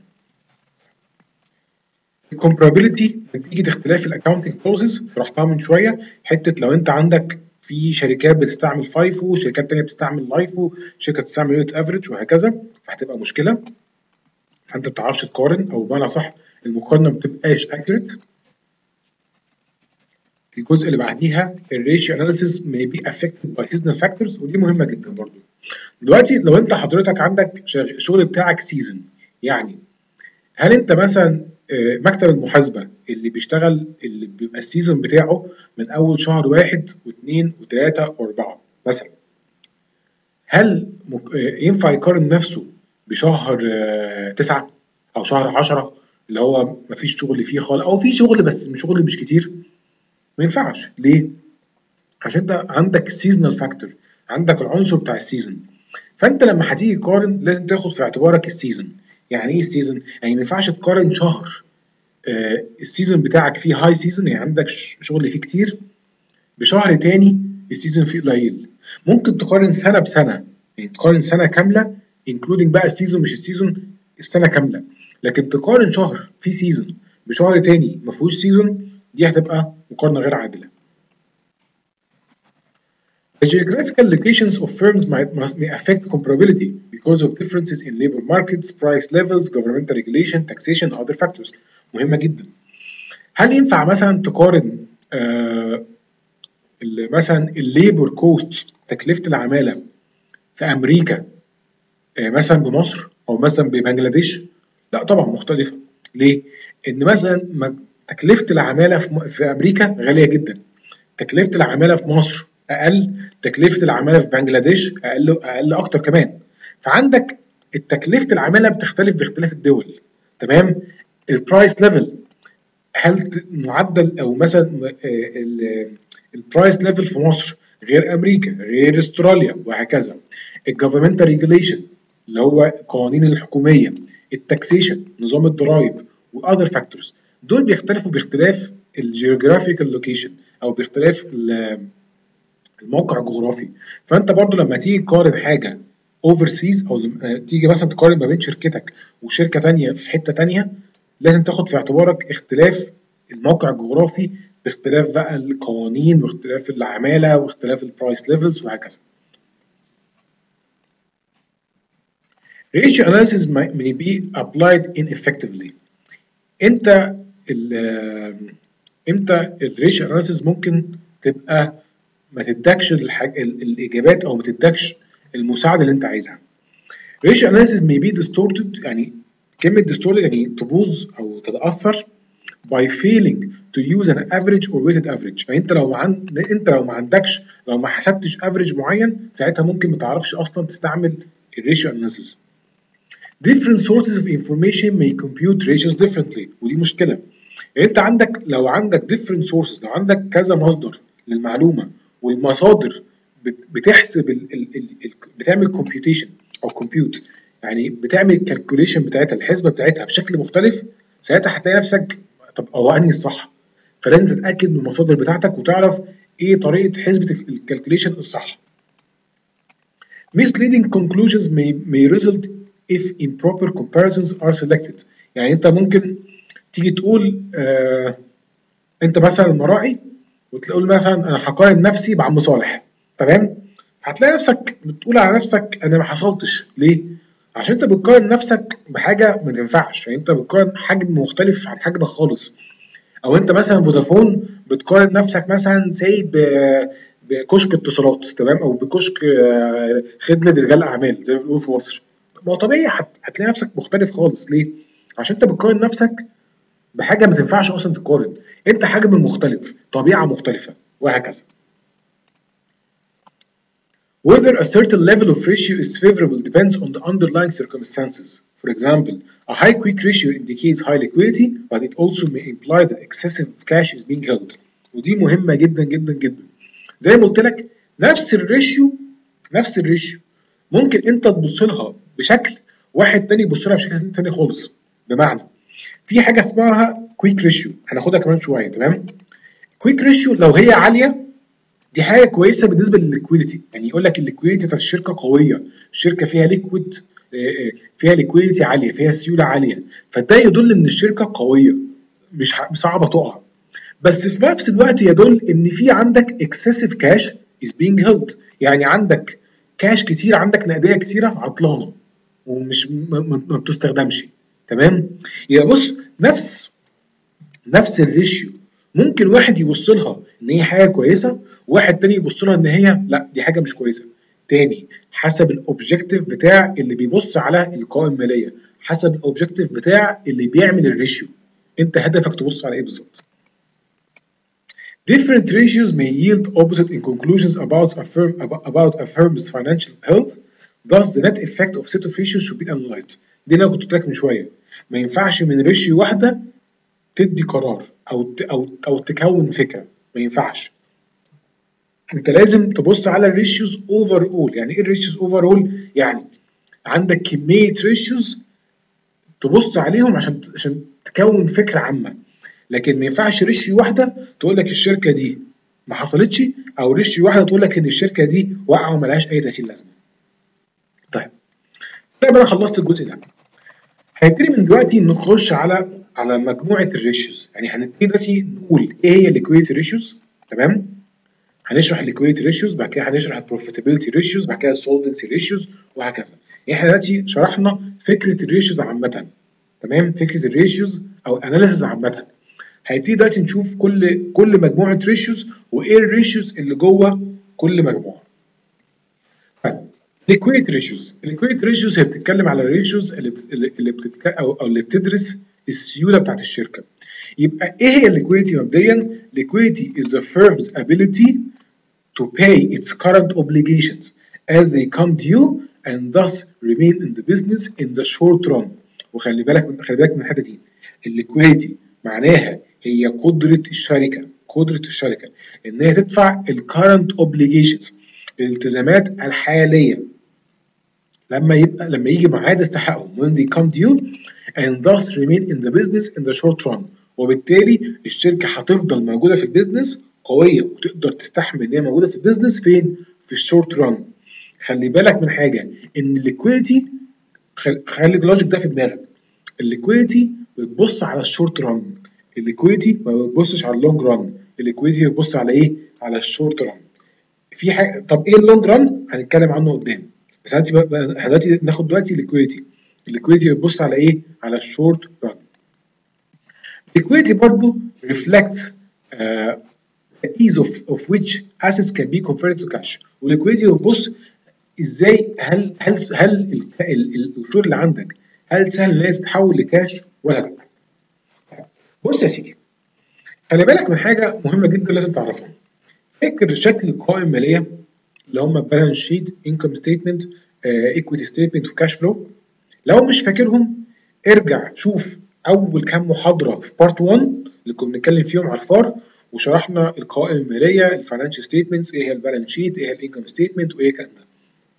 الكومبارابيلتي نتيجه اختلاف الاكونتنج بوليسيز شرحتها من شويه، حته لو انت عندك في شركات بتستعمل فايفو، شركات تانية بتستعمل لايفو، شركه بتستعمل يونت افريج وهكذا، فهتبقى مشكله. فانت ما بتعرفش تقارن، او بمعنى صح المقارنه ما بتبقاش accurate. الجزء اللي بعديها الريشيو اناليسيس may be affected by seasonal factors، ودي مهمه جدا برضو. دلوقتي لو انت حضرتك عندك شغل بتاعك سيزون، يعني هل انت مثلا مكتب المحاسبه اللي بيشتغل اللي بيبقى السيزون بتاعه من اول شهر واحد واثنين وثلاثه واربعه مثلا، هل ينفع يقارن نفسه بشهر تسعه او شهر عشره اللي هو مفيش شغل فيه خالص، او في شغل بس مش شغل مش كتير؟ ما ينفعش. ليه؟ عشان انت عندك سيزونال فاكتور، عندك العنصر بتاع السيزون. فانت لما هتيجي تقارن لازم تاخد في اعتبارك السيزون. يعني ايه السيزون؟ يعني ما ينفعش تقارن شهر آه السيزون بتاعك فيه هاي سيزون، يعني عندك شغل فيه كتير، بشهر تاني السيزون فيه قليل. ممكن تقارن سنه بسنه، يعني تقارن سنه كامله انكلودنج بقى السيزون مش السيزون، السنه كامله. لكن تقارن شهر فيه سيزون بشهر تاني ما فيهوش سيزون، دي هتبقى مقارنه غير عادله. The geographical locations of firms might, may affect comparability because of differences in labor markets, price levels, governmental regulation, taxation, and other factors. مهمة جدا. هل ينفع مثلا تقارن آه مثلا الليبر كوست، تكلفة العمالة في أمريكا آه مثلا بمصر أو مثلا ببنجلاديش؟ لا طبعا مختلفة. ليه؟ إن مثلا تكلفة العمالة في أمريكا غالية جدا، تكلفة العمالة في مصر اقل، تكلفه العماله في بنجلاديش اقل اقل اكتر كمان. فعندك التكلفه العماله بتختلف باختلاف الدول. تمام. البرايس ليفل، هل معدل او مثلا البرايس ليفل في مصر غير امريكا غير استراليا وهكذا. الجفرمنتال ريجوليشن اللي هو القوانين الحكوميه، التاكسيشن نظام الضرائب، واذر فاكتورز، دول بيختلفوا باختلاف الجيوغرافيكال لوكيشن او باختلاف الموقع الجغرافي. فانت برضو لما تيجي تقارن حاجه اوفرسيز، او تيجي مثلا تقارن ما بين شركتك وشركه ثانيه في حته ثانيه، لازم تاخد في اعتبارك اختلاف الموقع الجغرافي باختلاف بقى القوانين واختلاف العماله واختلاف البرايس ليفلز وهكذا. Ratio analysis may be applied ineffectively. امتى ال امتى الريشيو اناليسيس ممكن تبقى ما تدكش الحاج... الاجابات او ما تدكش المساعده اللي انت عايزها. Ratio analysis may be distorted، يعني كلمه distorted يعني تبوظ او تتاثر by failing to use an average or weighted average. فانت لو ما عن... انت لو ما عندكش لو ما حسبتش افريج معين، ساعتها ممكن ما تعرفش اصلا تستعمل الريشيو اناليسيس. Different sources of information may compute ratios differently، ودي مشكله. يعني انت عندك لو عندك different sources، لو عندك كذا مصدر للمعلومه والمصادر بتحسب ال ال ال بتعمل computation او compute، يعني بتعمل calculation بتاعتها الحسبه بتاعتها بشكل مختلف، ساعتها هتلاقي نفسك طب هو انهي الصح؟ فلازم تتاكد من المصادر بتاعتك وتعرف ايه طريقه حسبه الكالكوليشن الصح. Misleading conclusions may may result if improper comparisons are selected. يعني انت ممكن تيجي تقول آه انت مثلا المراعي وتقول مثلا انا هقارن نفسي بعم صالح، تمام؟ هتلاقي نفسك بتقول على نفسك انا ما حصلتش. ليه؟ عشان انت بتقارن نفسك بحاجه ما تنفعش، يعني انت بتقارن حجم مختلف عن حجمك خالص. او انت مثلا فودافون بتقارن نفسك مثلا سي بكشك اتصالات، تمام، او بكشك خدمه رجال اعمال زي ما بيقولوا في مصر. ما طبيعي هتلاقي نفسك مختلف خالص. ليه؟ عشان انت بتقارن نفسك بحاجه ما تنفعش اصلا تقارن، انت حجم مختلف، طبيعه مختلفه، وهكذا. Whether a certain level of ratio is favorable depends on the underlying circumstances. For example, a high quick ratio indicates high liquidity, but it also may imply that excessive cash is being held. ودي مهمه جدا جدا جدا. زي ما قلت لك نفس الريشيو نفس الريشيو ممكن انت تبص لها بشكل، واحد تاني يبص لها بشكل تاني خالص. بمعنى في حاجه اسمها كويك ريشيو هناخدها كمان شويه، تمام؟ كويك ريشيو لو هي عاليه دي حاجه كويسه بالنسبه للليكويديتي، يعني يقول لك الليكويديتي بتاعت الشركه قويه، الشركه فيها ليكويد، فيها ليكويديتي عاليه، فيها سيوله عاليه، فده يدل ان الشركه قويه مش صعبه تقع. بس في نفس الوقت يدل ان في عندك اكسسيف كاش از بينج هيلد، يعني عندك كاش كتير، عندك نقديه كتيره عطلانه ومش ما بتستخدمش. تمام؟ يبقى بص نفس نفس الريشيو ممكن واحد يبص لها ان هي حاجه كويسه، وواحد تاني يبص لها ان هي لا دي حاجه مش كويسه. تاني حسب الاوبجيكتيف بتاع اللي بيبص على القوائم الماليه، حسب الاوبجيكتيف بتاع اللي بيعمل الريشيو، انت هدفك تبص على ايه بالظبط. Different ratios may yield opposite in conclusions about a firm about a firm's financial health. Thus, the net effect of set of ratios should be analyzed. دي اللي انا كنت قلت لك من شويه، ما ينفعش من ريشيو واحده تدي قرار او او او تكون فكره، ما ينفعش. انت لازم تبص على الريشيوز اوفر اول. يعني ايه الريشيوز اوفر اول؟ يعني عندك كميه ريشيوز تبص عليهم عشان عشان تكون فكره عامه، لكن ما ينفعش ريشيو واحده تقول لك الشركه دي ما حصلتش، او ريشيو واحده تقول لك ان الشركه دي واقعه وملهاش اي تأثير لازمه. طيب طيب انا خلصت الجزء ده، هنبتدي من دلوقتي نخش على على مجموعه الريشيوز. يعني هنبتدي دلوقتي نقول ايه هي الليكويديتي ريشيوز، تمام؟ هنشرح الليكويديتي ريشيوز، بعد كده هنشرح البروفيتابيلتي ريشيوز، بعد كده السولفنسي ريشيوز، وهكذا. يعني احنا دلوقتي شرحنا فكره الريشيوز عامه، تمام؟ فكره الريشيوز او اناليسيز عامه. هنبتدي دلوقتي نشوف كل كل مجموعه ريشيوز وايه الريشيوز اللي جوه كل مجموعه. طيب ليكويديتي ريشيوز، الليكويديتي ريشيوز هي بتتكلم على الريشيوز اللي اللي بتتك... او او اللي بتدرس السيوله بتاعت الشركه. يبقى ايه هي الليكويديتي مبدئيا؟ liquidity is the firm's ability to pay its current obligations as they come due and thus remain in the business in the short run. وخلي بالك من خلي بالك من الحته دي، الليكويديتي معناها هي قدره الشركه قدره الشركه ان هي تدفع الكرنت اوبليجيشنز، الالتزامات الحاليه، لما يبقى لما يجي ميعاد استحقاقهم when they come due and thus remain in the business in the short run. وبالتالي الشركه هتفضل موجوده في البيزنس قويه وتقدر تستحمل ان هي موجوده في البيزنس فين؟ في الشورت ران. خلي بالك من حاجه، ان الليكويديتي خلي اللوجيك ده في دماغك، الليكويديتي بتبص على الشورت ران، الليكويديتي ما بتبصش على اللونج ران، الليكويديتي بتبص على ايه؟ على الشورت ران. في حاجه، طب ايه اللونج ران؟ هنتكلم عنه قدام، بس دلوقتي ناخد دلوقتي الليكويديتي. الليكويديتي بتبص على ايه؟ على الشورت ران. liquidity برضه reflect uh, the ease of, of which assets can be converted to cash. والliquidity بتبص ازاي هل هل هل الاصول اللي عندك هل سهل ان هي تتحول لكاش ولا لا. بص يا سيدي، خلي بالك من حاجه مهمه جدا لازم تعرفها. فاكر شكل القوائم الماليه اللي هم بالانس شيت، انكم ستيتمنت، ايكويتي ستيتمنت، وكاش فلو؟ لو مش فاكرهم ارجع شوف اول كام محاضره في بارت واحد اللي كنا بنتكلم فيهم على الفار، وشرحنا القوائم الماليه، الفاينانشال ستيتمنتس، ايه هي البالانس شيت، ايه هي الانكم ستيتمنت، وايه الكلام ده.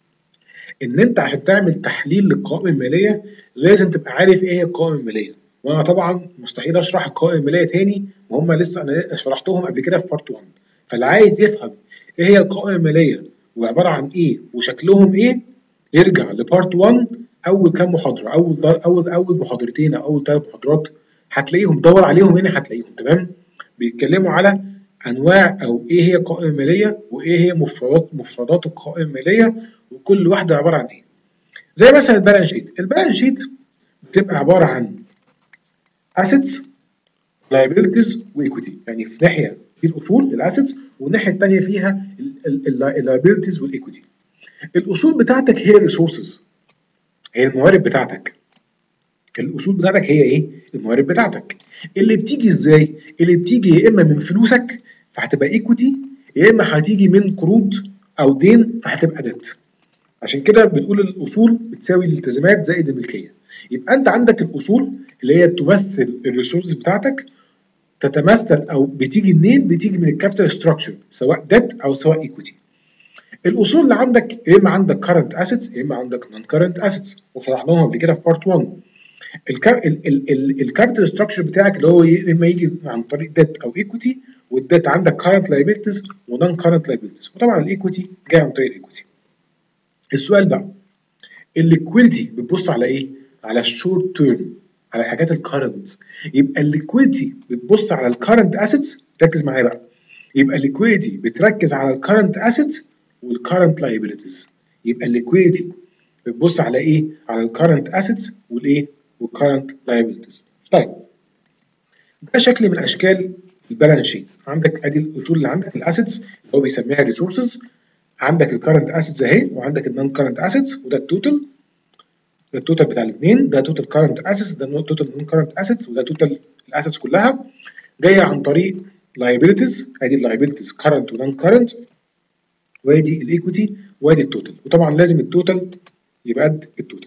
ان انت عشان تعمل تحليل للقوائم الماليه لازم تبقى عارف ايه هي القوائم الماليه. وانا طبعا مستحيل اشرح القوائم الماليه تاني وهم لسه انا شرحتهم قبل كده في بارت واحد. فاللي عايز يفهم ايه هي القوائم الماليه وعباره عن ايه وشكلهم ايه يرجع لبارت واحد، اول كام محاضره، اول اول اول محاضرتين او اول ثلاث محاضرات هتلاقيهم، دور عليهم هنا هتلاقيهم، تمام؟ بيتكلموا على انواع او ايه هي القوائم الماليه وايه هي مفردات مفردات القوائم الماليه وكل واحده عباره عن ايه. زي مثلا البالانس شيت، البالانس شيت بتبقى عباره عن assets liabilities وايكويتي. يعني في ناحيه في الاصول الاسيتس والناحيه الثانيه فيها اللايبيلتيز والايكويتي. الاصول بتاعتك هي الريسورسز، هي الموارد بتاعتك. الاصول بتاعتك هي ايه؟ الموارد بتاعتك اللي بتيجي ازاي؟ اللي بتيجي يا اما من فلوسك فهتبقى ايكويتي، يا اما هتيجي من قروض او دين فهتبقى ديت. عشان كده بنقول الاصول بتساوي الالتزامات زائد الملكيه. يبقى انت عندك الاصول اللي هي تمثل الريسورسز بتاعتك، تتمثل او بتيجي منين؟ بتيجي من الكابيتال ستراكشر سواء ديت او سواء ايكويتي. الاصول اللي عندك يا اما عندك كارنت اسيتس يا اما عندك نون كارنت اسيتس، وشرحناهم قبل كده في بارت واحد. الكابيتال ستراكشر بتاعك اللي هو يا اما يجي عن طريق ديت او ايكويتي، والديت عندك كارنت لايبيلتيز ونون كارنت لايبيلتيز، وطبعا الايكويتي جاي عن طريق الايكويتي. السؤال بقى، الليكويديتي بتبص على ايه؟ على الشورت تيرم، على الحاجات الكارنت. يبقى الليكويديتي بتبص على الكارنت اسيتس، ركز معايا بقى. يبقى الليكويديتي بتركز على الكارنت اسيتس والكارنت لايبيلتيز. يبقى الليكويديتي بتبص على ايه؟ على الكارنت اسيتس والايه؟ والكرنت لايبيلتيز. طيب ده شكل من اشكال البالانس شيت. عندك ادي الاصول اللي عندك، الاسيتس اللي هو بيسميها ريسورسز، عندك الكرنت اسيتس اهي، وعندك النون كرنت اسيتس، وده التوتال، ده التوتال بتاع الاثنين، ده توتال كرنت اسيتس، ده توتال نون كرنت اسيتس، وده توتال الاسيتس كلها جايه عن طريق لايبيلتيز. ادي اللايبيلتيز كرنت ونون كرنت، وادي الايكويتي، وادي التوتال، وطبعا لازم التوتال يبقى قد التوتال.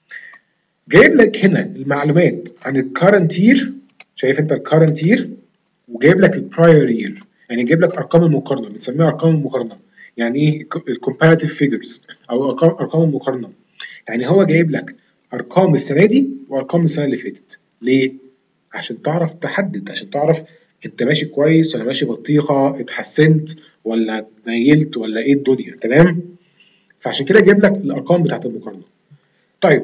جايب لك هنا المعلومات عن الكرنت يير، شايف انت الكرنت يير، وجايب لك البراير يير، يعني جايب لك ارقام المقارنه، بنسميها ارقام المقارنه. يعني ايه الكومباراتيف فيجرز او ارقام ارقام المقارنه؟ يعني هو جايب لك ارقام السنه دي وارقام السنه اللي فاتت. ليه؟ عشان تعرف تحدد، عشان تعرف انت ماشي كويس ولا ماشي بطيخه، اتحسنت ولا نيلت ولا ايه الدنيا، تمام؟ فعشان كده جايب لك الارقام بتاعت المقارنه. طيب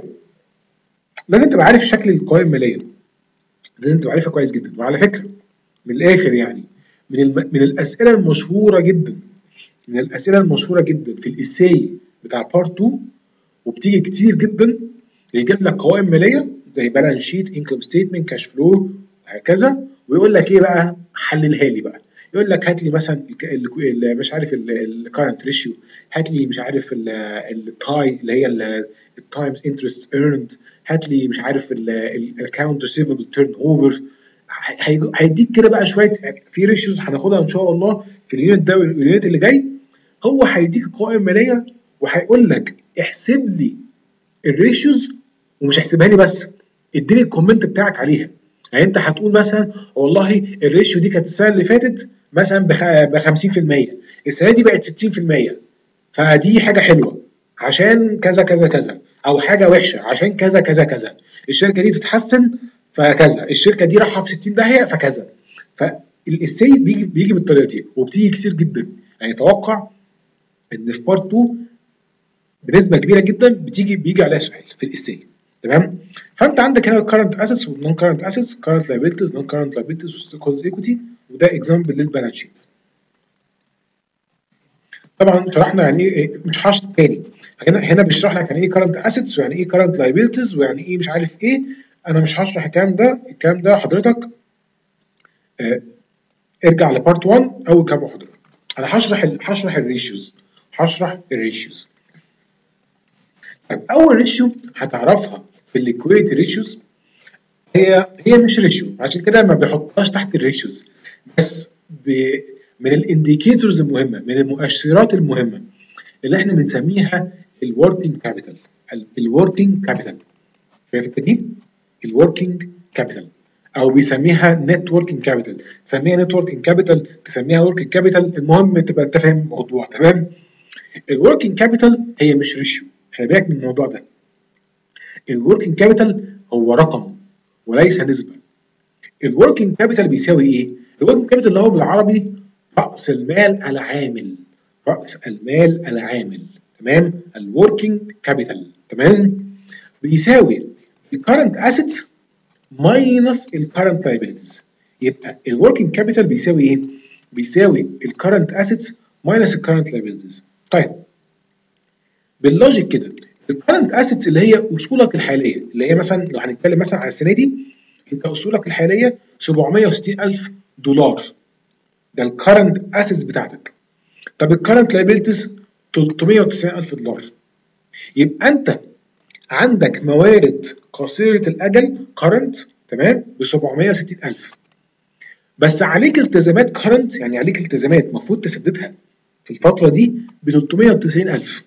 لازم تبقى عارف شكل القوائم الماليه، لازم تبقى عارفها كويس جدا. وعلى فكره من الاخر يعني من الم... من الاسئله المشهوره جدا، من الاسئله المشهوره جدا في الاساي بتاع بارت اتنين، وبتيجي كتير جدا، يجيب لك قوائم ماليه زي بالانس شيت، انكم ستيتمنت، كاش فلو، وهكذا، ويقول لك ايه بقى؟ حللها لي بقى. يقول لك هات لي مثلا مش عارف الكارنت ريشيو، هات لي مش عارف التاي اللي هي التايمز انترست ايرند، هات لي مش عارف الاكونت ريسيفبل تيرن اوفر. هيديك كده بقى شويه في ريشيوز هناخدها ان شاء الله في اليونت ده واليونت اللي جاي. هو هيديك قوائم ماليه وهيقول لك احسب لي الريشيوز، ومش احسبها لي بس، اديني الكومنت بتاعك عليها. يعني انت هتقول مثلا والله الريشيو دي كانت السنه اللي فاتت مثلا ب خمسين في المية، السنه دي بقت ستين في المية، فدي حاجه حلوه عشان كذا كذا كذا، او حاجه وحشه عشان كذا كذا كذا. الشركه دي بتتحسن فكذا، الشركه دي رايحه في ستين داهيه فكذا. فالاساي بيجي بيجي بالطريقه دي، وبتيجي كتير جدا. يعني توقع ان في بارت اتنين بنسبه كبيره جدا بتيجي بيجي عليها سؤال في الاساي، تمام؟ فانت عندك هنا الكرنت اسيتس والنون كرنت اسيتس، كرنت لايبيلتيز، نون كرنت لايبيلتيز، وستيكولز ايكويتي، وده اكزامبل للبالانس شيت. طبعا شرحنا يعني ايه، مش هشرح تاني. هنا هنا بيشرح لك يعني ايه كرنت اسيتس، ويعني ايه كرنت لايبيلتيز، ويعني ايه مش عارف ايه. انا مش هشرح الكلام ده، الكلام ده حضرتك اه ارجع لبارت واحد اول كام محاضره. انا هشرح ال... هشرح الريشيوز، هشرح الريشيوز. طيب اول ريشيو هتعرفها في الليكويديتي ريشيوز، هي هي مش ريشيو، عشان كده ما بيحطهاش تحت الريشيوز، بس ب... من الانديكيتورز المهمه، من المؤشرات المهمه اللي احنا بنسميها الوركينج كابيتال. الوركينج كابيتال، شايف دي؟ الوركينج كابيتال، او بيسميها نت وركينج كابيتال، تسميها نت وركينج كابيتال، تسميها وركينج كابيتال، المهم تبقى انت فاهم الموضوع، تمام؟ الوركينج كابيتال هي مش ريشيو، خلي بالك من الموضوع ده. الوركينج كابيتال هو رقم وليس نسبه. الوركينج كابيتال بيساوي ايه؟ الوركينج كابيتال اللي هو بالعربي راس المال العامل، راس المال العامل، تمام؟ الوركينج كابيتال، تمام؟ بيساوي الكرنت اسيتس ماينس الكرنت لايبيلتيز. يبقى الوركينج كابيتال بيساوي ايه؟ بيساوي الكرنت اسيتس ماينس الكرنت لايبيلتيز. طيب باللوجيك كده، الكرنت اسيتس اللي هي اصولك الحاليه، اللي هي مثلا لو هنتكلم مثلا على السنه دي، انت اصولك الحاليه سبعمية وستين ألف دولار، ده الكرنت اسيتس بتاعتك. طب الكرنت لايبيلتيز تلتمية وتسعين ألف دولار. يبقى انت عندك موارد قصيره الاجل كرنت، تمام، ب سبعمية وستين ألف، بس عليك التزامات كرنت، يعني عليك التزامات المفروض تسددها في الفتره دي ب تلتمية وتسعين ألف.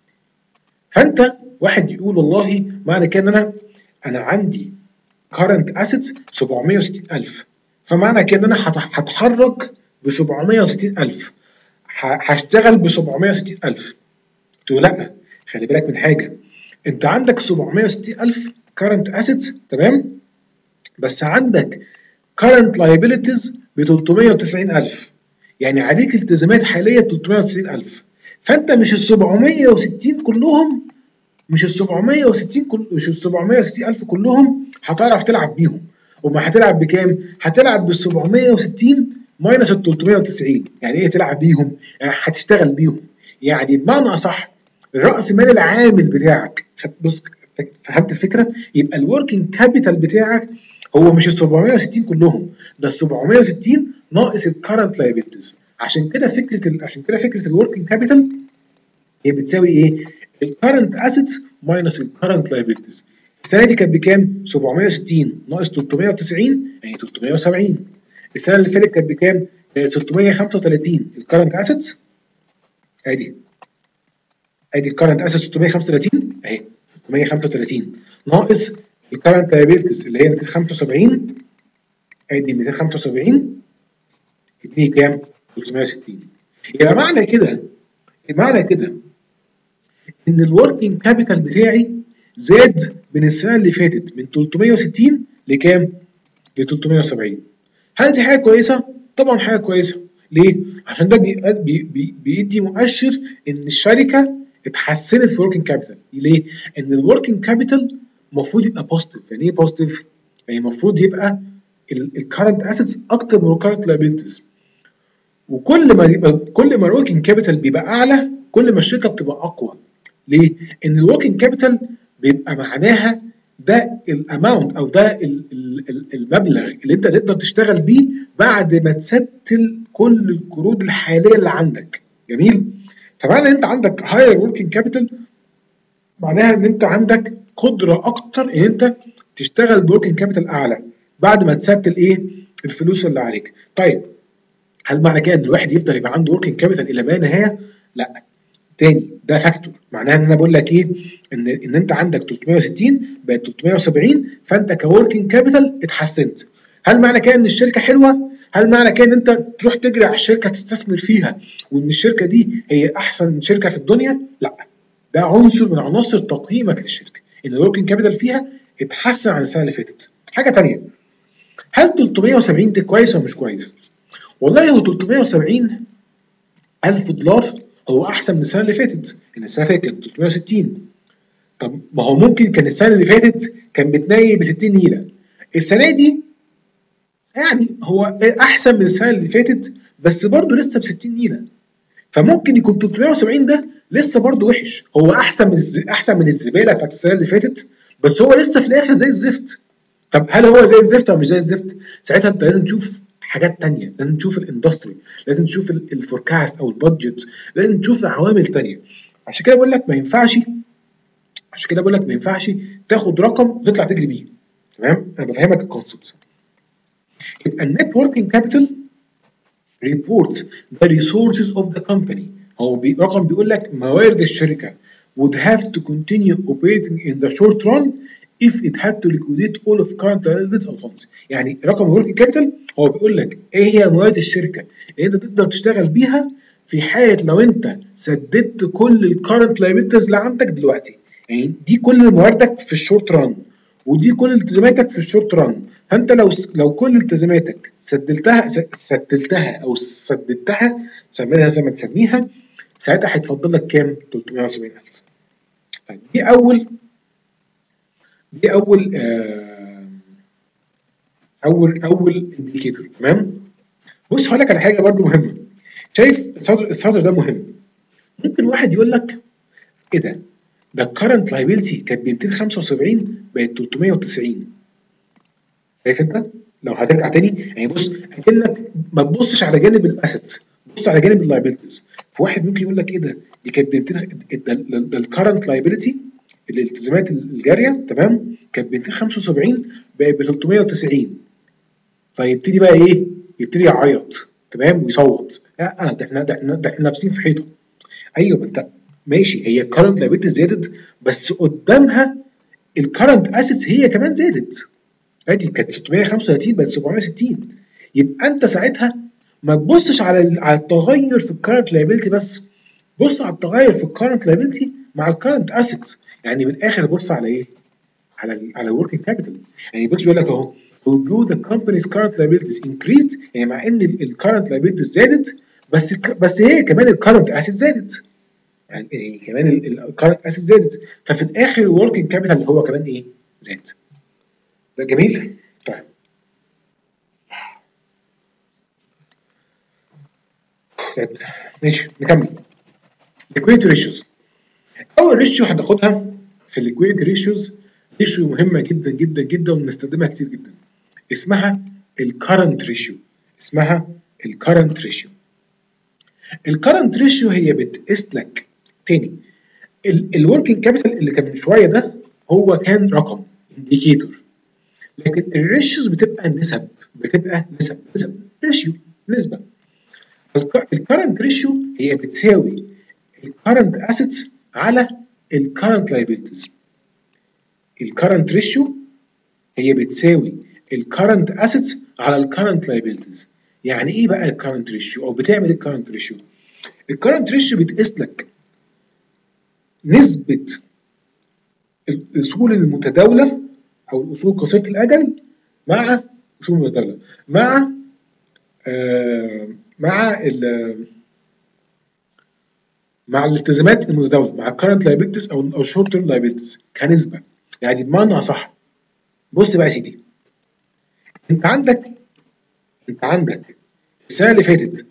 فانت واحد يقول والله معنى كده ان انا انا عندي current assets سبعمية وستين ألف، فمعنى كده ان انا هتحرك ب سبعمية وستين ألف، هشتغل ب سبعمية وستين ألف. قلت له لا، خلي بالك من حاجه، انت عندك سبعمية وستين ألف current assets، تمام، بس عندك current liabilities ب تلتمية وتسعين ألف، يعني عليك التزامات حاليه تلتمية وتسعين ألف. فانت مش ال سبعمية وستين كلهم، مش ال سبعمية وستين كل مش ال سبعمية وستين ألف كلهم هتعرف تلعب بيهم. وما هتلعب بكام؟ هتلعب بال سبعمية وستين ماينس ال تلتمية وتسعين. يعني ايه تلعب بيهم؟ يعني هتشتغل بيهم. يعني بمعنى اصح الراس مال العامل بتاعك، بص فهمت الفكره؟ يبقى الوركينج كابيتال بتاعك هو مش ال سبعمية وستين كلهم، ده ال سبعمية وستين ناقص الكرنت لايبيلتيز. عشان كده فكره ال... عشان كده فكره الوركينج كابيتال هي بتساوي ايه؟ الكرنت اسيتس ماينس الكرنت لايبيلتيز. السنه دي كانت بكام؟ سبعمية وستين ناقص تلتمية وتسعين يعني تلتمية وسبعين. السنه اللي فاتت كانت بكام؟ ستمية وخمسة وتلاتين الكرنت اسيتس، ادي ادي الكرنت اسيتس ستمية وخمسة وتلاتين اهي ستمية وخمسة وتلاتين ناقص الكرنت لايبيلتيز اللي هي مئتين وخمسة وسبعين، ادي مئتين وخمسة وسبعين ادي كام؟ تلتمية وستين. يبقى معنى كده معنى كده ان الوركينج كابيتال بتاعي زاد من السنه اللي فاتت من تلتمية وستين لكام؟ ل تلتمية وسبعين. هل دي حاجه كويسه؟ طبعا حاجه كويسه. ليه؟ عشان ده بي بي بيدي مؤشر ان الشركه اتحسنت في الوركينج كابيتال. ليه؟ ان الوركينج كابيتال المفروض يبقى بوزيتيف. يعني ايه بوزيتيف؟ يعني المفروض يبقى الكرنت اسيتس اكتر من الكرنت لايبيلتيز. وكل ما يبقى كل ما الوركينج كابيتال بيبقى اعلى كل ما الشركه بتبقى اقوى. ليه؟ ان الوركينج كابيتال بيبقى معناها ده الاماونت او ده المبلغ اللي انت تقدر تشتغل بيه بعد ما تستل كل القروض الحاليه اللي عندك. جميل؟ فمعنى ان انت عندك هاير وركينج كابيتال معناها ان انت عندك قدره اكتر ان انت تشتغل بوركينج كابيتال اعلى بعد ما تستل ايه؟ الفلوس اللي عليك. طيب هل معنى كده ان الواحد يفضل يبقى عنده وركينج كابيتال الى ما نهايه؟ لا. تاني ده فاكتور، معناها ان انا بقول لك ايه؟ ان ان انت عندك تلتمية وستين بقت تلتمية وسبعين فانت كوركينج كابيتال اتحسنت. هل معنى كده ان الشركه حلوه؟ هل معنى كده ان انت تروح تجري على الشركه تستثمر فيها وان الشركه دي هي احسن شركه في الدنيا؟ لا. ده عنصر من عناصر تقييمك للشركه ان الوركينج كابيتال فيها اتحسن عن السنه اللي فاتت. حاجه ثانيه، هل تلتمية وسبعين ده كويس ولا مش كويس؟ والله هو تلتمية وسبعين ألف دولار هو احسن من السنه اللي فاتت، ان السنه اللي فاتت كانت تلتمية وستين. طب ما هو ممكن كان السنه اللي فاتت كان بتنيل ب ستين نيله، السنه دي يعني هو احسن من السنه اللي فاتت بس برضه لسه ب ستين نيله. فممكن يكون تلتمية وسبعين ده لسه برضه وحش، هو احسن من الز... احسن من الزباله بتاعت السنه اللي فاتت بس هو لسه في الاخر زي الزفت. طب هل هو زي الزفت او مش زي الزفت؟ ساعتها انت لازم تشوف حاجات تانية، لازم تشوف الاندستري، لازم تشوف الفوركاست او البادجت، لازم تشوف عوامل تانية. عشان كده بقول لك ما ينفعش عشان كده بقول لك ما ينفعش تاخد رقم وتطلع تجري بيه. تمام؟ انا بفهمك الكونسبت. يبقى النت وركينج كابيتال ريبورت ذا ريسورسز اوف ذا كومباني، هو بي رقم بيقول لك موارد الشركه would have to continue operating in the short run if it had to liquidate all of current liabilities at once. يعني رقم الوركينج كابيتال هو بيقول لك ايه هي موارد الشركه اللي انت تقدر تشتغل بيها في حاله لو انت سددت كل الكرنت لايبيلتيز اللي عندك دلوقتي. يعني دي كل مواردك في الشورت ران ودي كل التزاماتك في الشورت ران. فانت لو لو كل التزاماتك سدلتها سدلتها او سددتها سميها زي ما تسميها ساعتها هيتفضل لك كام؟ تلتمية وسبعين ألف. طيب دي اول دي اول آه اول اول انديكيتور. تمام؟ بص هقول لك على حاجه برده مهمه. شايف السطر السطر ده مهم. ممكن واحد يقول لك ايه ده؟ ده الكرنت لايبيلتي كانت ب مئتين وخمسة وسبعين بقت تلتمية وتسعين. شايف انت؟ لو هترجع تاني يعني بص اكنك ما تبصش على جانب الاسيت، بص على جانب اللايبيلتيز. فواحد ممكن يقول لك ايه ده؟ دي كانت ب مئتين، ده الكرنت لايبيلتي الالتزامات الجاريه تمام كانت ب مئتين وخمسة وسبعين بقت ب تلتمية وتسعين. فيبتدي بقى ايه؟ يبتدي يعيط تمام ويصوت. لا ده احنا ده احنا ده احنا لابسين في حيطه. ايوه انت ماشي، هي الكرنت لايبيلتي زادت بس قدامها الكرنت اسيتس هي كمان زادت. ادي كانت ستمية وخمسة وتلاتين بقت سبعمية وستين. يبقى انت ساعتها ما تبصش على على التغير في الكرنت لايبيلتي بس، بص على التغير في الكرنت لايبيلتي مع الكرنت اسيتس. يعني من الاخر بص على ايه؟ على ال على الوركينج كابيتال. يعني بص بيقول لك اهو although the company's current liabilities increased، يعني مع ان الكرنت liabilities زادت بس بس هي كمان الكرنت اسيت زادت. يعني كمان الكرنت اسيت زادت، ففي الاخر الوركينج كابيتال اللي هو كمان ايه؟ زاد. ده جميل؟ طيب ماشي نكمل. liquidity ratios. اول ريشيو هناخدها في الليكويديتي ريشيوز ريشيو مهمه جدا جدا جدا وبنستخدمها كتير جدا، اسمها الكرنت ريشيو. اسمها الكرنت ريشيو. الكرنت ريشيو هي بتقيس لك تاني الوركينج كابيتال اللي كان من شويه ده هو كان رقم انديكيتور، لكن الريشيوز بتبقى نسب، بتبقى نسب نسب ريشيو نسبه. الكرنت ريشيو هي بتساوي الكرنت اسيتس على الكرنت لايبيلتيز. الكرنت ريشيو هي بتساوي الكرنت اسيتس على الكرنت لايبيلتيز. يعني ايه بقى الكرنت ريشيو او بتعمل الكرنت ريشيو؟ الكرنت ريشيو بتقيس لك نسبه الاصول المتداوله او الاصول قصيره الاجل مع اصول متداوله مع آه مع ال مع الالتزامات المتداوله، مع الكرنت لايبيلتيز او او شورت تيرم لايبيلتيز كنسبه. يعني بمعنى اصح، بص بقى يا سيدي، انت عندك انت عندك السنه اللي فاتت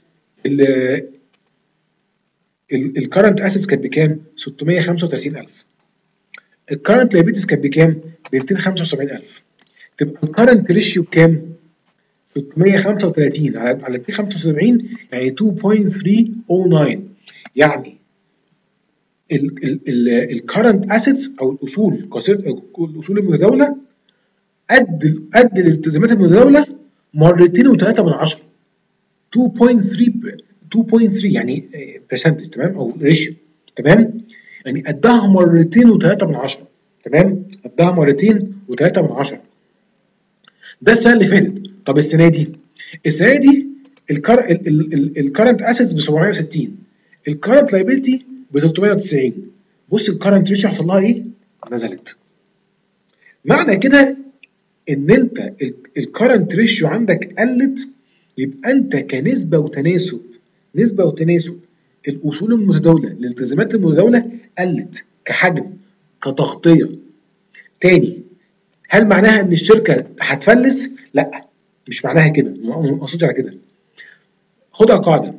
الكرنت اسيتس كانت بكام؟ ستمية وخمسة وتلاتين ألف. الكرنت لايبيلتيز كانت بكام؟ ب ميتين وخمسة وسبعين ألف. تبقى الكرنت ريشيو بكام؟ ستمية وخمسة وتلاتين على على ميتين وخمسة وسبعين، يعني اتنين فاصلة تلاتة صفر تسعة. يعني الكرنت اسيتس او الاصول قصيره الاصول المتداوله قد قد الالتزامات المتداوله مرتين وثلاثه من عشرة. اتنين فاصلة تلاتة اتنين فاصلة تلاتة يعني برسنتج، تمام، او ريشيو، تمام، يعني قدها مرتين وثلاثه من عشرة، تمام، قدها مرتين وثلاثه من عشرة. ده السنه اللي فاتت. طب السنه دي، السنه دي الكرنت اسيتس ب سبعمية وستين، الكرنت لايبيلتي ب تلتمية وتسعين. بص الكرنت ريشيو حصل لها ايه؟ نزلت. معنى كده ان انت الكرنت ريشيو عندك قلت، يبقى انت كنسبه وتناسب، نسبه وتناسب الاصول المتداوله الالتزامات المتداوله قلت كحجم كتغطيه. تاني، هل معناها ان الشركه هتفلس؟ لا، مش معناها كده، ما اقصدش على كده. خدها قاعده،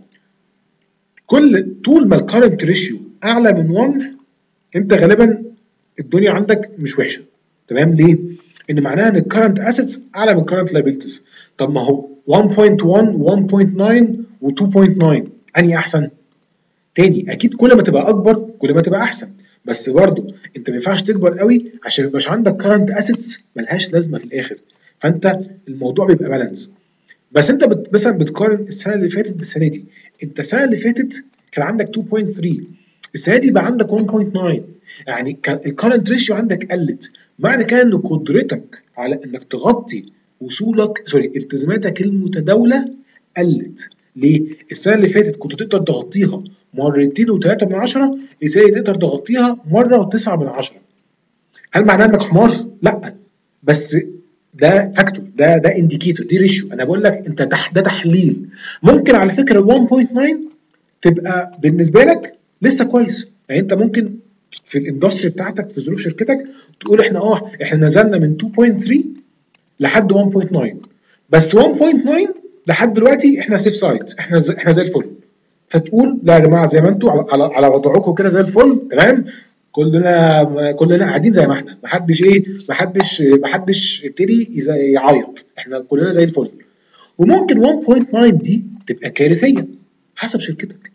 كل طول ما الكرنت ريشيو اعلى من واحد انت غالبا الدنيا عندك مش وحشه، تمام. ليه؟ ان معناها ان الكرنت اسيتس اعلى من الكرنت لايبيلتيز. طب ما هو واحد فاصلة واحد واحد فاصلة تسعة و اتنين فاصلة تسعة انهي احسن؟ تاني، اكيد كل ما تبقى اكبر كل ما تبقى احسن، بس برضو انت ما ينفعش تكبر قوي عشان ما يبقاش عندك كرنت اسيتس ملهاش لازمه في الاخر. فانت الموضوع بيبقى بالانس. بس انت بت... مثلا بتقارن السنه اللي فاتت بالسنه دي، انت السنه اللي فاتت كان عندك اتنين فاصلة تلاتة، السنه دي بقى عندك واحد فاصلة تسعة، يعني الكرنت ريشيو عندك قلت. معنى كده ان قدرتك على انك تغطي وصولك سوري التزاماتك المتداوله قلت. ليه؟ السنه اللي فاتت كنت تقدر تغطيها مرتين وثلاثه من عشره، السنه دي تقدر تغطيها مره وتسعه من عشره. هل معناه انك حمار؟ لا، بس ده فاكتور، ده ده انديكيتور، دي ريشيو. انا بقول لك انت ده, ده تحليل. ممكن على فكره ال واحد فاصلة تسعة تبقى بالنسبه لك لسه كويس، يعني انت ممكن في الاندستري بتاعتك في ظروف شركتك تقول احنا اه احنا نزلنا من اتنين فاصلة تلاتة لحد واحد فاصلة تسعة، بس واحد فاصلة تسعة لحد دلوقتي احنا سيف سايد، احنا زي احنا زي الفل. فتقول لا يا جماعه زي ما انتوا على على, على وضعكم كده زي الفل، تمام، كلنا كلنا قاعدين زي ما احنا، محدش ايه محدش محدش ابتدي يعيط، احنا كلنا زي الفل. وممكن واحد فاصلة تسعة دي تبقى كارثيه حسب شركتك.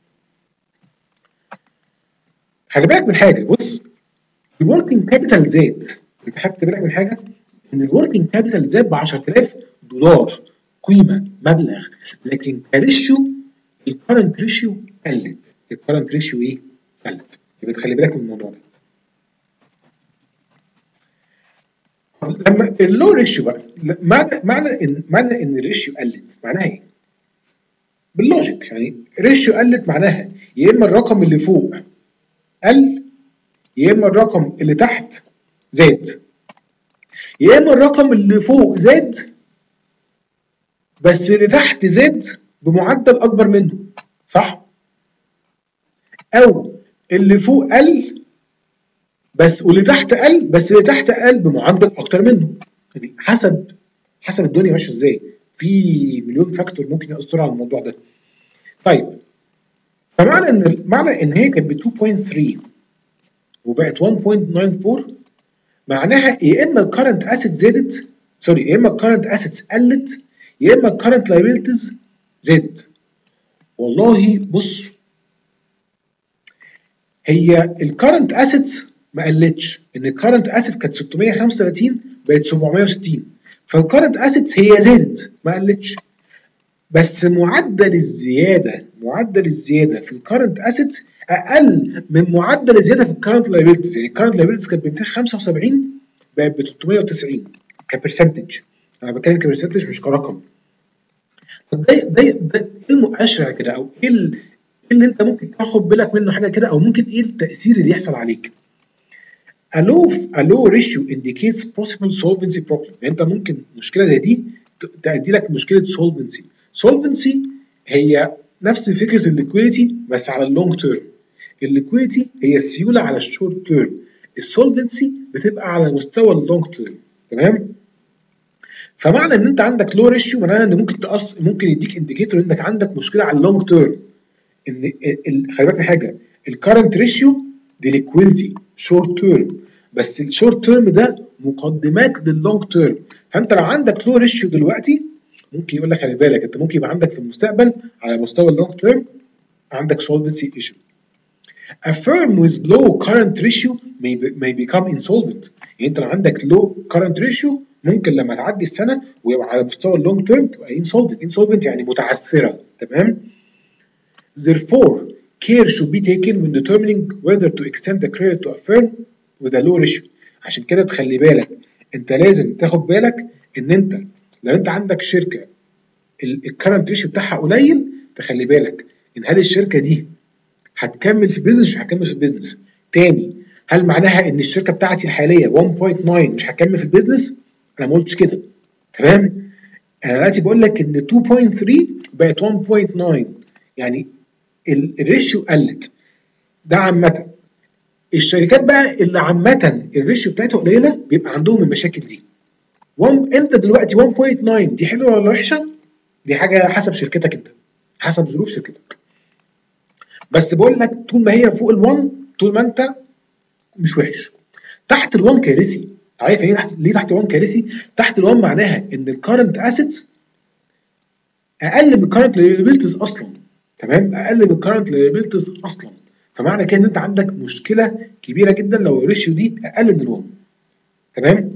خلي بالك من حاجه، بص الوركينج كابيتال زاد، انت خدت بالك من حاجه؟ ان الوركينج كابيتال زاد ب عشرة آلاف دولار قيمه مبلغ، لكن كريشيو الكرنت ريشيو قلت. الكرنت ريشيو ايه؟ قلت. يبقى خلي بالك من الموضوع ده. لما اللو ريشيو بقى، معنى معنى ان معنى ان الريشيو قلت معناها ايه؟ باللوجيك يعني ريشيو قلت معناها يا اما الرقم اللي فوق قل، يا اما الرقم اللي تحت زاد، يا اما الرقم اللي فوق زاد بس اللي تحت زاد بمعدل اكبر منه، صح؟ او اللي فوق قل بس واللي تحت قل بس اللي تحت قل بمعدل اكتر منه. يعني حسب حسب الدنيا ماشيه ازاي، في مليون فاكتور ممكن ياثروا على الموضوع ده. طيب، فمعنى ان معنى ان هي كانت ب اتنين فاصلة تلاتة وبقت واحد فاصلة تسعة أربعة، معناها يا اما الكرنت اسيت زادت، سوري، يا اما الكرنت اسيتس قلت، يا اما الكرنت لايبيلتيز زادت. والله بص، هي الكرنت اسيتس ما قلتش، ان الكرنت اسيت كانت ستمية وخمسة وتلاتين بقت سبعمية وستين، فالكرنت اسيتس هي زادت ما قلتش، بس معدل الزياده معدل الزياده في الكرنت اسيتس اقل من معدل الزياده في الكرنت لايبيلتيز. يعني الكرنت لايبيلتيز كانت ب مئتين وخمسة وسبعين بقت ب تلتمية وتسعين كبرسنتج، انا بتكلم كبرسنتج مش كرقم. طب ده ده ده ايه المؤشر كده، او ايه اللي انت ممكن تاخد بالك منه حاجه كده، او ممكن ايه التاثير اللي يحصل عليك؟ A low a low ratio indicates possible solvency problem. يعني انت ممكن مشكله زي دي تؤدي لك مشكله solvency. solvency هي نفس فكره الليكويديتي بس على اللونج تيرم. الليكويديتي هي السيوله على الشورت تيرم، السولفنسي بتبقى على مستوى اللونج تيرم. تمام؟ فمعنى ان انت عندك لو ريشيو معناها ان ممكن تقص ممكن يديك انديكيتور انك عندك مشكله على اللونج تيرم. ان خلي بالك من حاجه، الكرنت ريشيو دي ليكويديتي شورت تيرم، بس الشورت تيرم ده مقدمات لللونج تيرم. فانت لو عندك لو ريشيو دلوقتي ممكن يقول لك خلي بالك انت ممكن يبقى عندك في المستقبل على مستوى اللونج تيرم عندك solvency issue. A firm with low current ratio may, be, may become insolvent. يعني انت لو عندك low current ratio ممكن لما تعدي السنه ويبقى على مستوى اللونج تيرم تبقى insolvent. insolvent يعني متعثره. تمام؟ Therefore, care should be taken when determining whether to extend the credit to a firm with a low ratio. عشان كده تخلي بالك، انت لازم تاخد بالك ان انت لو انت عندك شركه الكرنت ريشيو بتاعها قليل، تخلي بالك ان هل الشركه دي هتكمل في بيزنس مش هتكمل في البيزنس. تاني، هل معناها ان الشركه بتاعتي الحاليه واحد فاصلة تسعة مش هتكمل في البيزنس؟ انا ما قلتش كده. تمام؟ انا دلوقتي بقول لك ان اتنين فاصلة تلاتة بقت واحد فاصلة تسعة، يعني الريشيو قلت. ده عامه. الشركات بقى اللي عامه الريشيو بتاعتها قليله بيبقى عندهم المشاكل دي. انت دلوقتي واحد فاصلة تسعة دي حلوه ولا وحشه؟ دي حاجه حسب شركتك انت، حسب ظروف شركتك. بس بقول لك طول ما هي فوق ال1 طول ما انت مش وحش. تحت ال1 كارثي. عارف ايه تحت ليه تحت ال1 كارثي؟ تحت ال1 معناها ان الكرنت اسيتس اقل من الكرنت لايبيلتيز اصلا. تمام؟ اقل من الكرنت لايبيلتيز اصلا. فمعنى كده ان انت عندك مشكله كبيره جدا لو الريشيو دي اقل من ال1. تمام؟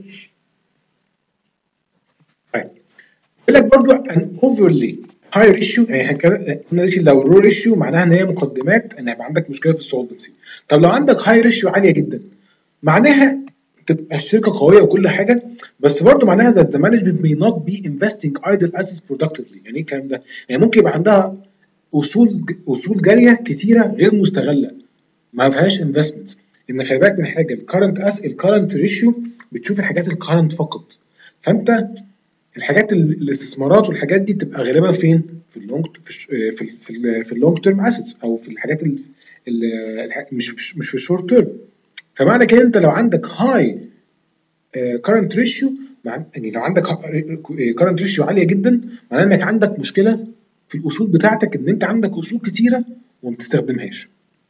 طيب بيقول لك برضو ان اوفرلي هاي ريشيو، يعني قلنا لو الرو ريشيو معناها ان هي مقدمات ان هيبقى عندك مشكله في السولفنسي. طب لو عندك هاي ريشيو عاليه جدا معناها تبقى الشركه قويه وكل حاجه، بس برضه معناها that the management may not be investing idle assets productively. يعني ايه الكلام ده؟ يعني ممكن يبقى عندها اصول اصول جاريه كتيره غير مستغله ما فيهاش انفستمنتس. ان خلي بالك من حاجه، الكرنت اس الكرنت ريشيو بتشوف الحاجات الكرنت فقط. فانت الحاجات الاستثمارات والحاجات دي بتبقى غالبا فين؟ في اللونج في في في, في اللونج تيرم اسيتس، او في الحاجات ال مش مش في الشورت تيرم. فمعنى كده انت لو عندك هاي كرنت ريشيو، يعني لو عندك كرنت ريشيو عاليه جدا معناه انك عندك مشكله في الاصول بتاعتك، ان انت عندك اصول كتيره وما بتستخدمهاش.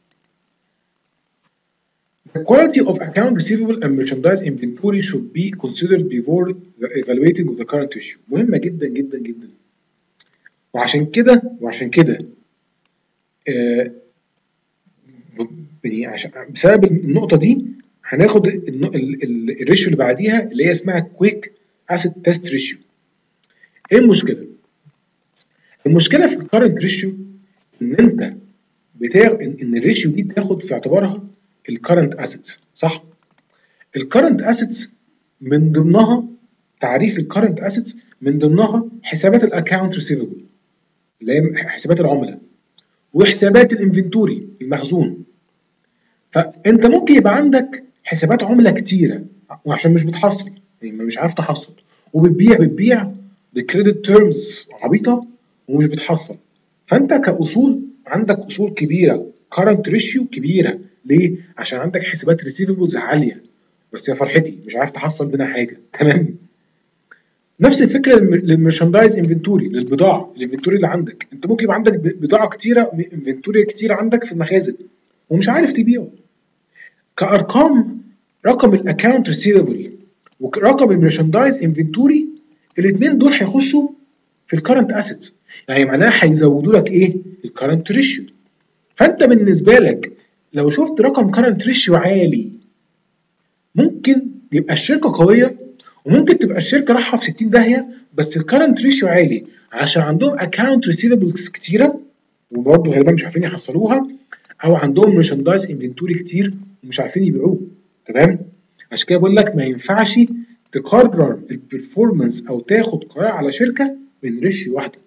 The quality of account receivable and merchandise inventory should be considered before the evaluating of the current ratio. مهمة جدا جدا جدا. وعشان كده وعشان كده آه يعني عشان بسبب النقطة دي هناخد الريشيو اللي بعديها اللي هي اسمها كويك اسيت تيست ريشيو. ايه المشكلة؟ المشكلة في الكرنت ريشيو ان انت بتاخد ان الريشيو دي بتاخد في اعتبارها الكرنت اسيتس، صح؟ الكرنت اسيتس من ضمنها تعريف الكرنت اسيتس من ضمنها حسابات الاكونت ريسيفبل اللي هي حسابات العملاء، وحسابات الانفنتوري المخزون. فانت ممكن يبقى عندك حسابات عملاء كتيره وعشان مش بتحصل، يعني مش عارف تحصل، وبتبيع بتبيع بكريدت تيرمز عبيطه ومش بتحصل. فانت كاصول عندك اصول كبيره، كرنت ريشيو كبيره. ليه؟ عشان عندك حسابات ريسيفبلز عاليه، بس يا فرحتي مش عارف تحصل منها حاجه. تمام؟ نفس الفكره للمرشندايز انفنتوري، للبضاعه الانفنتوري اللي عندك. انت ممكن يبقى عندك بضاعه كتيره، انفنتوري كتير عندك في المخازن ومش عارف تبيعه. كارقام رقم الاكونت ريسيفبل ورقم الميرشندايز انفنتوري الاثنين دول هيخشوا في الكرنت اسيتس، يعني معناها هيزودوا لك ايه؟ الكرنت ريشيو. فانت بالنسبه لك لو شفت رقم كرنت ريشيو عالي ممكن يبقى الشركه قويه، وممكن تبقى الشركه رايحه في ستين داهيه بس الكرنت ريشيو عالي عشان عندهم اكونت ريسيفبلز كتيره وبرضه غالبا مش عارفين يحصلوها، او عندهم ميرشندايز انفنتوري كتير ومش عارفين يبيعوه. تمام؟ عشان كده بقول لك ما ينفعش تقرر البرفورمانس او تاخد قرار على شركه من ريشيو واحده.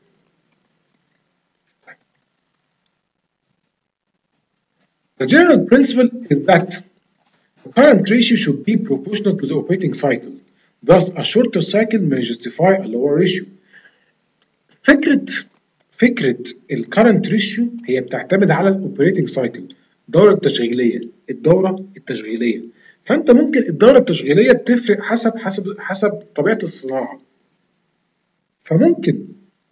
The general principle is that the current ratio should be proportional to the operating cycle. Thus, a shorter cycle may justify a lower ratio. فكرة فكرة الكرنت ريشيو هي بتعتمد على الاوبريتنج سايكل، الدورة التشغيلية، الدورة التشغيلية. فأنت ممكن الدورة التشغيلية بتفرق حسب حسب حسب طبيعة الصناعة. فممكن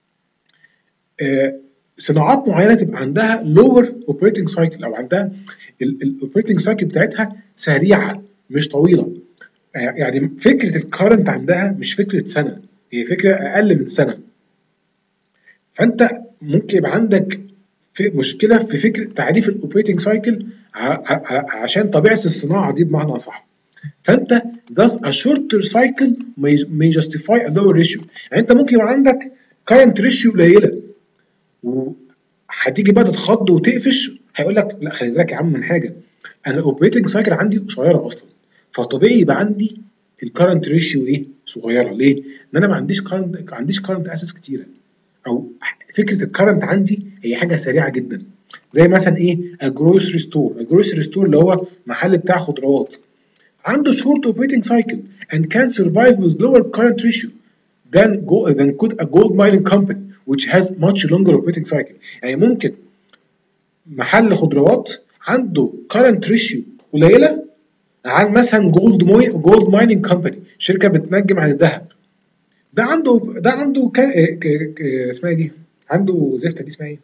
آه صناعات معينة تبقى عندها لور اوبريتنج سايكل او عندها الاوبريتنج سايكل بتاعتها سريعة مش طويلة. آه يعني فكرة الكرنت عندها مش فكرة سنة، هي فكرة أقل من سنة. فانت ممكن يبقى عندك في مشكله في فكره تعريف الاوبريتنج سايكل عشان طبيعه الصناعه دي بمعنى اصح. فانت thus a shorter cycle may, may justify a lower ratio. يعني انت ممكن يبقى عندك current ratio قليله وهتيجي بقى تتخض وتقفش، هيقول لك لا خلي بالك يا عم من حاجه، انا الاوبريتنج سايكل عندي قصيره اصلا، فطبيعي يبقى عندي الكرنت ريشيو ايه؟ صغيره. ليه؟ ان انا ما عنديش كارنت ما عنديش كارنت اسيتس كتيره، او فكره الكرنت عندي هي حاجه سريعه جدا. زي مثلا ايه؟ الجروسري ستور، الجروسري ستور اللي هو محل بتاع خضروات عنده short operating cycle and can survive with lower current ratio than go than could a gold mining company which has much longer operating cycle. يعني ممكن محل خضروات عنده current ratio قليله عن مثلا جولد موي جولد مايننج كومباني، شركه بتنجم عن الذهب. ده عنده ده عنده كا... ك... ك... اسمها دي عنده زفته دي اسمها ايه؟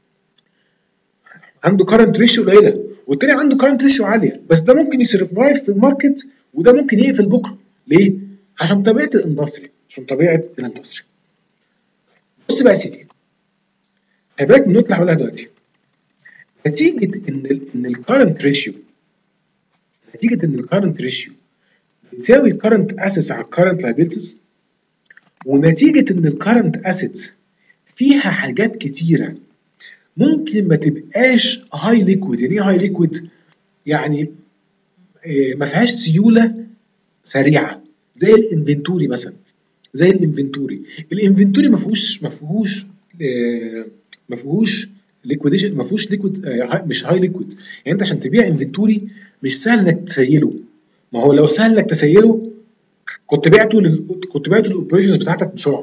عنده كارنت ريشيو قليله والتاني عنده كارنت ريشيو عاليه، بس ده ممكن يسرفايف في الماركت وده ممكن يقفل بكره. ليه؟ عشان طبيعه الاندستري، عشان طبيعه الاندستري. بص بقى يا سيدي، خلي بالك من النقطه اللي هقولها دلوقتي. نتيجه ان ال ان الكارنت ريشيو نتيجه ان الكارنت ريشيو بتساوي الكارنت اسيتس على الكارنت لايبيلتيز، ونتيجه ان الكارنت اسيتس فيها حاجات كتيره ممكن ما تبقاش هاي ليكويد. يعني ايه هاي ليكويد؟ يعني ما فيهاش سيوله سريعه زي الانفنتوري مثلا. زي الانفنتوري الانفنتوري ما فيهوش ما فيهوش ما فيهوش ليكويديشن، ما فيهوش ليكويد، مش هاي ليكويد. يعني انت عشان تبيع انفنتوري مش سهل انك تسيله، ما هو لو سهل انك تسيله كنت بعته لل... كنت بعته للاوبريشنز بتاعتك بسرعه.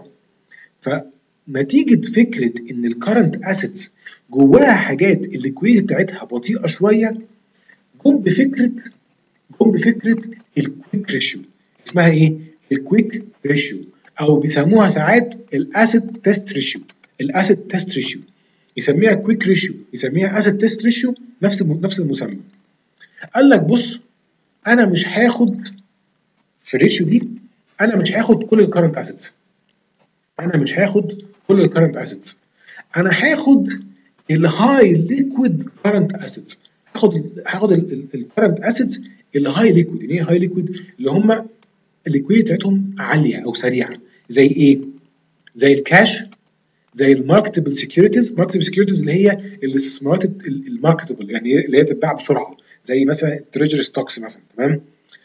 فنتيجه فكره ان الكرنت اسيتس جواها حاجات الليكويديتي بتاعتها بطيئه شويه، جم بفكره جم بفكره الكويك ريشيو. اسمها ايه؟ الكويك ريشيو، او بيسموها ساعات الاسيت تيست ريشيو. الاسيت تيست ريشيو يسميها كويك ريشيو، يسميها اسيت تيست ريشيو، نفس نفس المسمى. قال لك بص، انا مش هاخد في الريشيو دي، انا مش هاخد كل الكرنت اسيتس، انا مش هاخد كل الكرنت اسيتس، انا هاخد الهاي ليكويد كرنت اسيتس، هاخد هاخد الكرنت اسيتس الهاي ليكويد. يعني ايه هاي ليكويد؟ اللي هم الليكويد بتاعتهم عاليه او سريعه. زي ايه؟ زي الكاش، زي الماركتبل سكيورتيز. ماركتبل سكيورتيز اللي هي الاستثمارات الماركتبل، يعني اللي هي تتباع بسرعه، زي مثلا التريجري ستوكس مثلا. تمام؟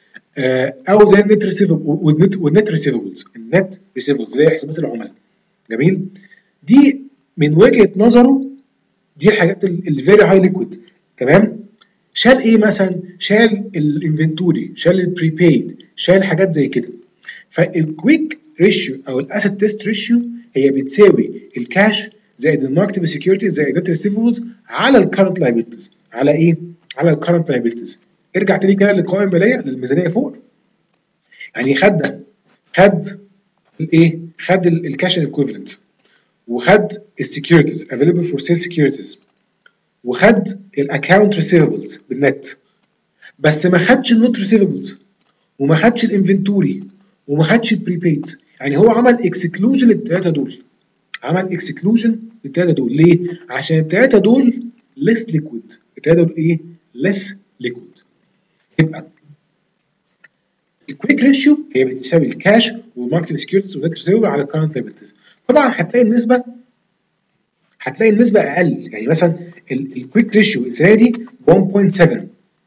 او زي النت ريسيفبل والنت ريسيفبلز، النت ريسيفبلز اللي هي حسابات العملاء. جميل؟ دي من وجهه نظره دي الحاجات اللي فيري هاي ليكويد. تمام؟ شال ايه مثلا؟ شال الانفنتوري، شال البريبيد، شال حاجات زي كده. فالكويك ريشيو او الاسيت تيست ريشيو هي بتساوي الكاش زائد الماركتبل سكيورتي زائد النت ريسيفبلز على الكرنت لايبيلتيز. على ايه؟ على الكرنت لايبيلتيز. ارجع تاني كده للقوائم الماليه، للميزانيه فوق. يعني خد خد الايه؟ خد الكاش ايكويفالنتس، وخد السكيورتيز افيلبل فور سيل سكيورتيز، وخد الاكونت ريسيفبلز بالنت. بس ما خدش النوت ريسيفبلز وما خدش الانفنتوري وما خدش البريبيد. يعني هو عمل اكسكلوجن للثلاثه دول، عمل اكسكلوجن للثلاثه دول. ليه؟ عشان الثلاثه دول ليس ليكويد. الثلاثه دول ايه؟ ليس ليكويد. يبقى الكويك ريشيو هي بتساوي الكاش والماركتنج سكيورتيز والنت ريسيفبل على الكرنت لايبيلتيز. طبعا هتلاقي النسبه هتلاقي النسبه اقل. يعني مثلا الكويك ريشيو السنه دي واحد فاصلة سبعة،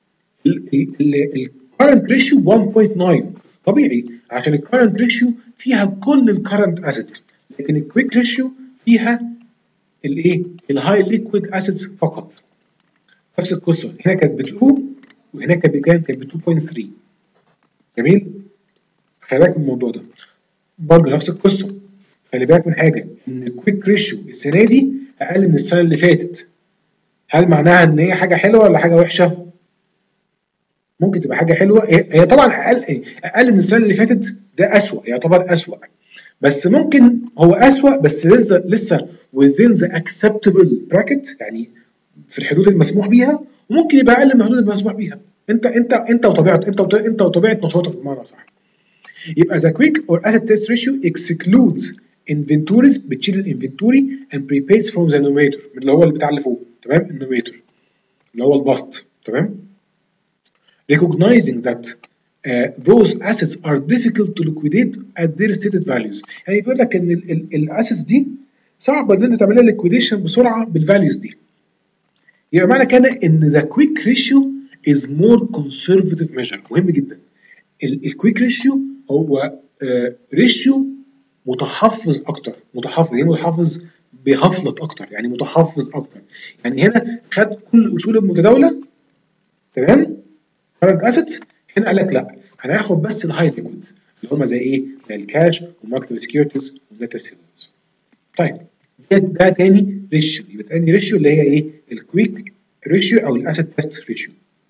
الكرنت ريشيو واحد فاصلة تسعة. طبيعي عشان الكرنت ريشيو فيها كل الكرنت اسيتس، لكن الكويك ريشيو فيها الايه؟ الهاي ليكويد اسيتس فقط. نفس القصه هنا كانت ب اتنين وهنا كانت بكام؟ كانت ب اتنين فاصلة تلاتة. جميل؟ خلي بالك من الموضوع ده. برضه نفس القصه، خلي بالك من حاجه، ان الكويك ريشيو السنه دي اقل من السنه اللي فاتت. هل معناها ان هي حاجه حلوه ولا حاجه وحشه؟ ممكن تبقى حاجه حلوه. هي طبعا اقل اقل من السنه اللي فاتت، ده اسوء، يعتبر اسوء. بس ممكن هو اسوء بس لسه لسه within the acceptable bracket، يعني في الحدود المسموح بيها، وممكن يبقى اقل من الحدود المسموح بيها. انت انت انت وطبيعه انت وطبيعه انت وطبيعه نشاطك بمعنى صح. يبقى the quick or asset test ratio excludes inventories، بتشيل الانفنتوري and prepays from the numerator، اللي هو اللي بتاع اللي فوق، تمام؟ النوميريتور اللي هو البسط، تمام؟ recognizing that uh, those assets are difficult to liquidate at their stated values. يعني بيقول لك ان الاسيتس دي صعب ان انت تعملها liquidation بسرعه بالفاليوز دي. يبقى معنى كده ان the quick ratio is more conservative measure. مهم جدا. الكويك ريشيو هو ريشيو متحفظ اكتر. متحفظ يعني متحفظ بهفلت اكتر، يعني متحفظ اكتر. يعني هنا خد كل الاصول المتداوله، تمام؟ كارنت اسيتس. هنا قال لك لا، هناخد بس الهاي ليكويد اللي هم زي ايه؟ زي الكاش والماركتنج سكيورتيز والنت ريسيفبلز. طيب ده, ده تاني ريشيو. يبقى تاني ريشيو اللي هي ايه؟ الكويك ريشيو او الاسيت تيست ريشيو.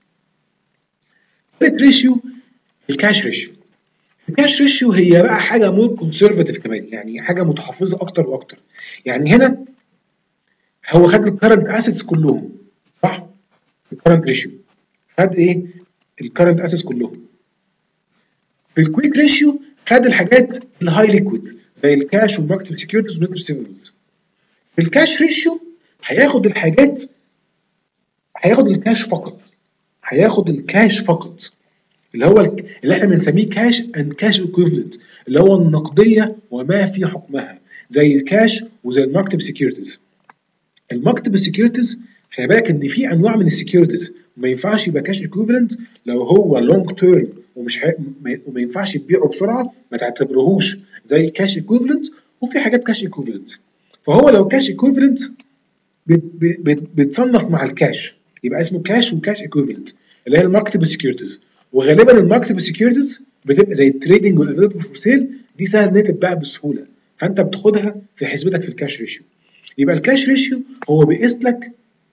ثالث ريشيو الكاش ريشيو. الكاش ريشيو هي بقى حاجه مور كونسرفاتيف كمان، يعني حاجه متحفظه اكتر واكتر. يعني هنا هو خد الكرنت اسيتس كلهم، صح؟ الكرنت ريشيو خد ايه؟ الكرنت اسيتس كلهم. في الكويك ريشيو خد الحاجات الهاي ليكويد زي الكاش والماركتنج سكيورتيز والنت ريسيفبلز. في الكاش ريشيو هياخد الحاجات، هياخد الكاش فقط، هياخد الكاش فقط اللي هو اللي احنا بنسميه كاش اند كاش ايكويفالنت، اللي هو النقديه وما في حكمها، زي الكاش وزي الماركتبل سكيورتيز. الماركتبل سكيورتيز خلي بالك ان في انواع من السكيورتيز ما ينفعش يبقى كاش ايكويفالنت لو هو لونج تيرم ومش ح... وما ينفعش تبيعه بسرعه، ما تعتبرهوش زي كاش ايكويفالنت. وفي حاجات كاش ايكويفالنت، فهو لو كاش ايكويفالنت بيتصنف مع الكاش، يبقى اسمه كاش وكاش ايكويفالنت اللي هي الماركتبل سكيورتيز. وغالبا الماركتبل سكيورتيز بتبقى زي التريدنج والافيلبل فور سيل، دي سهل ان هي تتباع بسهوله، فانت بتاخدها في حسبتك في الكاش ريشيو. يبقى الكاش ريشيو هو بيقيس لك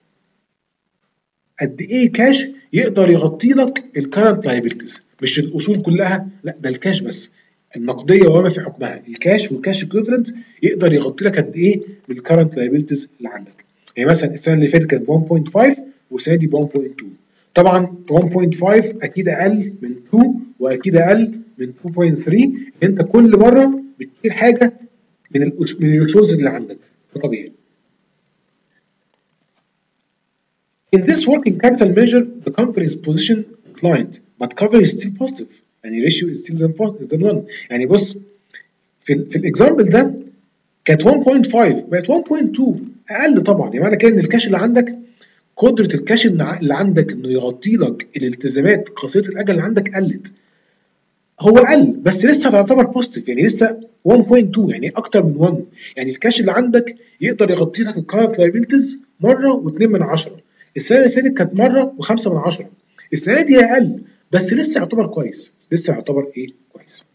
قد ايه كاش يقدر يغطي لك الكرنت لايبيلتيز، مش الاصول كلها، لا ده الكاش بس، النقديه وما في حكمها. الكاش والكاش ايكويفالنت يقدر يغطي لك قد ايه بالكرنت لايبيلتيز اللي عندك. يعني مثلا السنه اللي فاتت كانت واحد فاصلة خمسة والسنه دي واحد فاصلة اتنين. طبعا واحد فاصلة خمسة اكيد اقل من اتنين واكيد اقل من اتنين فاصلة تلاتة. انت كل مره بتشيل حاجه من من الريسورسز اللي عندك، ده طبيعي. In this working capital measure, the company's position declined, but cover is still positive. يعني ratio is still than positive than one. يعني بص في ال في الاكزامبل ده كانت واحد فاصلة خمسة بقت واحد فاصلة اتنين، اقل طبعا. يعني معنى كده ان الكاش اللي عندك، قدره الكاش اللي عندك انه يغطي لك الالتزامات قصيره الاجل اللي عندك قلت. هو قل بس لسه تعتبر بوزيتيف، يعني لسه واحد فاصلة اتنين، يعني اكتر من واحد. يعني الكاش اللي عندك يقدر يغطي لك الكارنت لايبيلتيز مره واثنين من عشرة. السنه اللي فاتت كانت مره وخمسه من عشرة. السنه دي اقل بس لسه يعتبر كويس، لسه يعتبر ايه؟ كويس.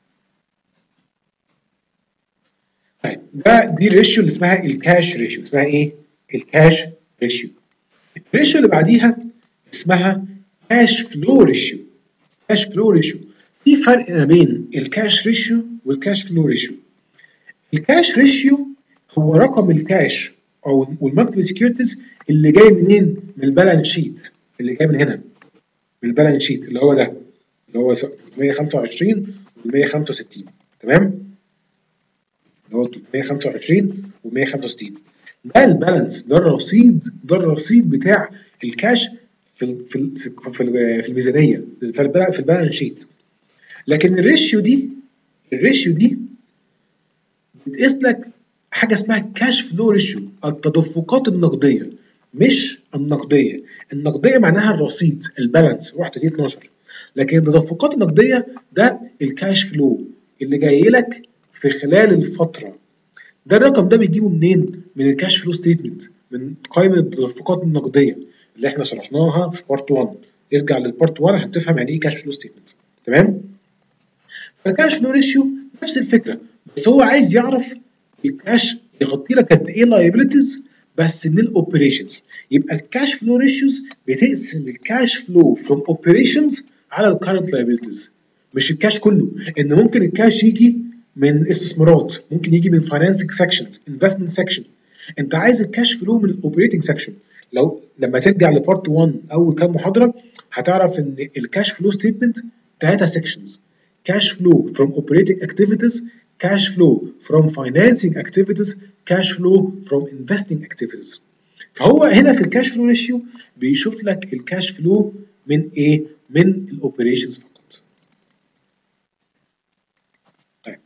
طيب ده دي الريشيو اللي اسمها الكاش ريشيو. اسمها ايه؟ الكاش ريشيو. الريشيو اللي بعديها اسمها كاش فلو ريشيو. كاش فلو ريشيو في فرق ما بين الكاش ريشيو والكاش فلو ريشيو. الكاش ريشيو هو رقم الكاش او والماركتبل سكيورتيز اللي جاي منين؟ من البالانس شيت، اللي جاي من هنا من البالانس شيت اللي هو ده، اللي هو ثلاثمية وخمسة وعشرين و165 تمام، اللي هو ثلاثمية وخمسة وعشرين و165 ده البالانس، ده الرصيد، ده الرصيد بتاع الكاش في ال في ال في, ال في الميزانيه في البالانس في البالانس شيت. لكن الريشيو دي الريشيو دي بتقيس لك حاجه اسمها كاش فلو ريشيو، التدفقات النقديه مش النقديه. النقديه معناها الرصيد البالانس واحد اتنين اتناشر، لكن التدفقات النقديه ده الكاش فلو اللي جاي لك في خلال الفتره. ده الرقم ده بيجيبه منين؟ من الكاش فلو ستيتمنت، من قائمه التدفقات النقديه اللي احنا شرحناها في بارت واحد. ارجع للبارت واحد عشان تفهم يعني ايه كاش فلو ستيتمنت تمام. فالكاش فلو ريشيو نفس الفكره، بس هو عايز يعرف الكاش يغطي لك قد ايه لايبيلتيز بس من الاوبريشنز. يبقى الكاش فلو ريشيوز بتقسم الكاش فلو فروم اوبريشنز على الكارنت لايبيلتيز، مش الكاش كله. ان ممكن الكاش يجي من استثمارات، ممكن يجي من فاينانسنج سكشنز، انفستمنت سكشن. انت عايز الكاش فلو من الاوبريتنج سكشن. لو لما ترجع لبارت واحد اول كام محاضره هتعرف ان الكاش فلو ستيتمنت ثلاثه سكشنز: cash flow from operating activities, cash flow from financing activities, cash flow from investing activities. فهو هنا في الكاش فلو ريشيو بيشوف لك الكاش فلو من ايه؟ من الاوبريشنز فقط. طيب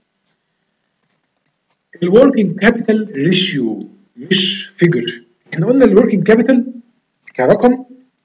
الوركينج كابيتال ريشيو مش فيجر. احنا قلنا الوركينج كابيتال كرقم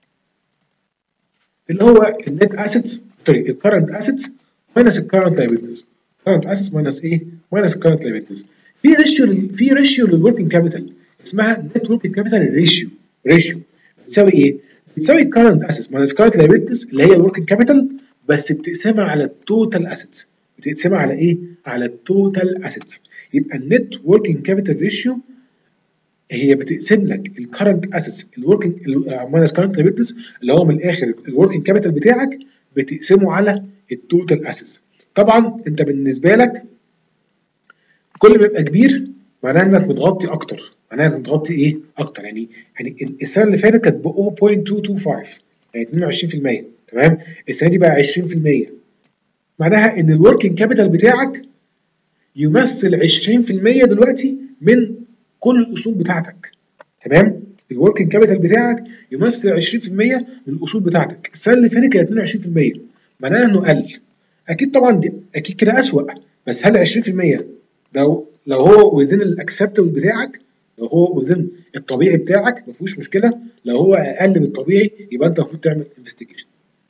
اللي هو النت اسيتس، سوري الكرنت اسيتس minus الكرنت liabilities. current assets minus ايه؟ minus current liabilities. في ريشيو في ريشيو للوركينج كابيتال اسمها net working capital ريشيو. ريشيو بتساوي ايه؟ بتساوي current assets minus current liabilities اللي هي الوركينج كابيتال، بس بتقسمها على التوتال assets. بتقسمها على ايه؟ على التوتال assets. يبقى النت working capital ريشيو هي بتقسم لك الكرنت اسيتس الوركينج minus current liabilities اللي هو من الاخر الوركينج كابيتال بتاعك، بتقسمه على التوتال اسيتس. طبعا انت بالنسبه لك كل ما يبقى كبير معناه انك متغطي اكتر، معناها انك متغطي ايه؟ اكتر. يعني يعني السنه اللي فاتت كانت ب صفر فاصلة اتنين اتنين خمسة يعني اتنين وعشرين في المية تمام، السنه دي بقى عشرين في المية. معناها ان الوركينج كابيتال بتاعك يمثل عشرين في المية دلوقتي من كل الاصول بتاعتك تمام. الوركينج كابيتال بتاعك يمثل عشرين في المية من الاصول بتاعتك. السنه اللي فاتت كانت اتنين وعشرين في المية، معناها انه قل. اكيد طبعا دي اكيد كده اسوأ، بس هل عشرين في المية لو لو هو وذين الاكسبتبل بتاعك، لو هو وذين الطبيعي بتاعك ما فيهوش مشكله. لو هو اقل من الطبيعي يبقى انت المفروض تعمل انفستيجيشن.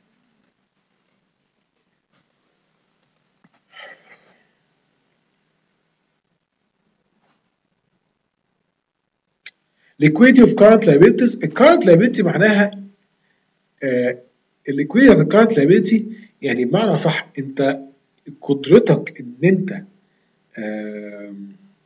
liquidity of current liabilities. الكارنت liability معناها آه liquidity of the current liability، يعني بمعنى صح انت قدرتك ان انت آه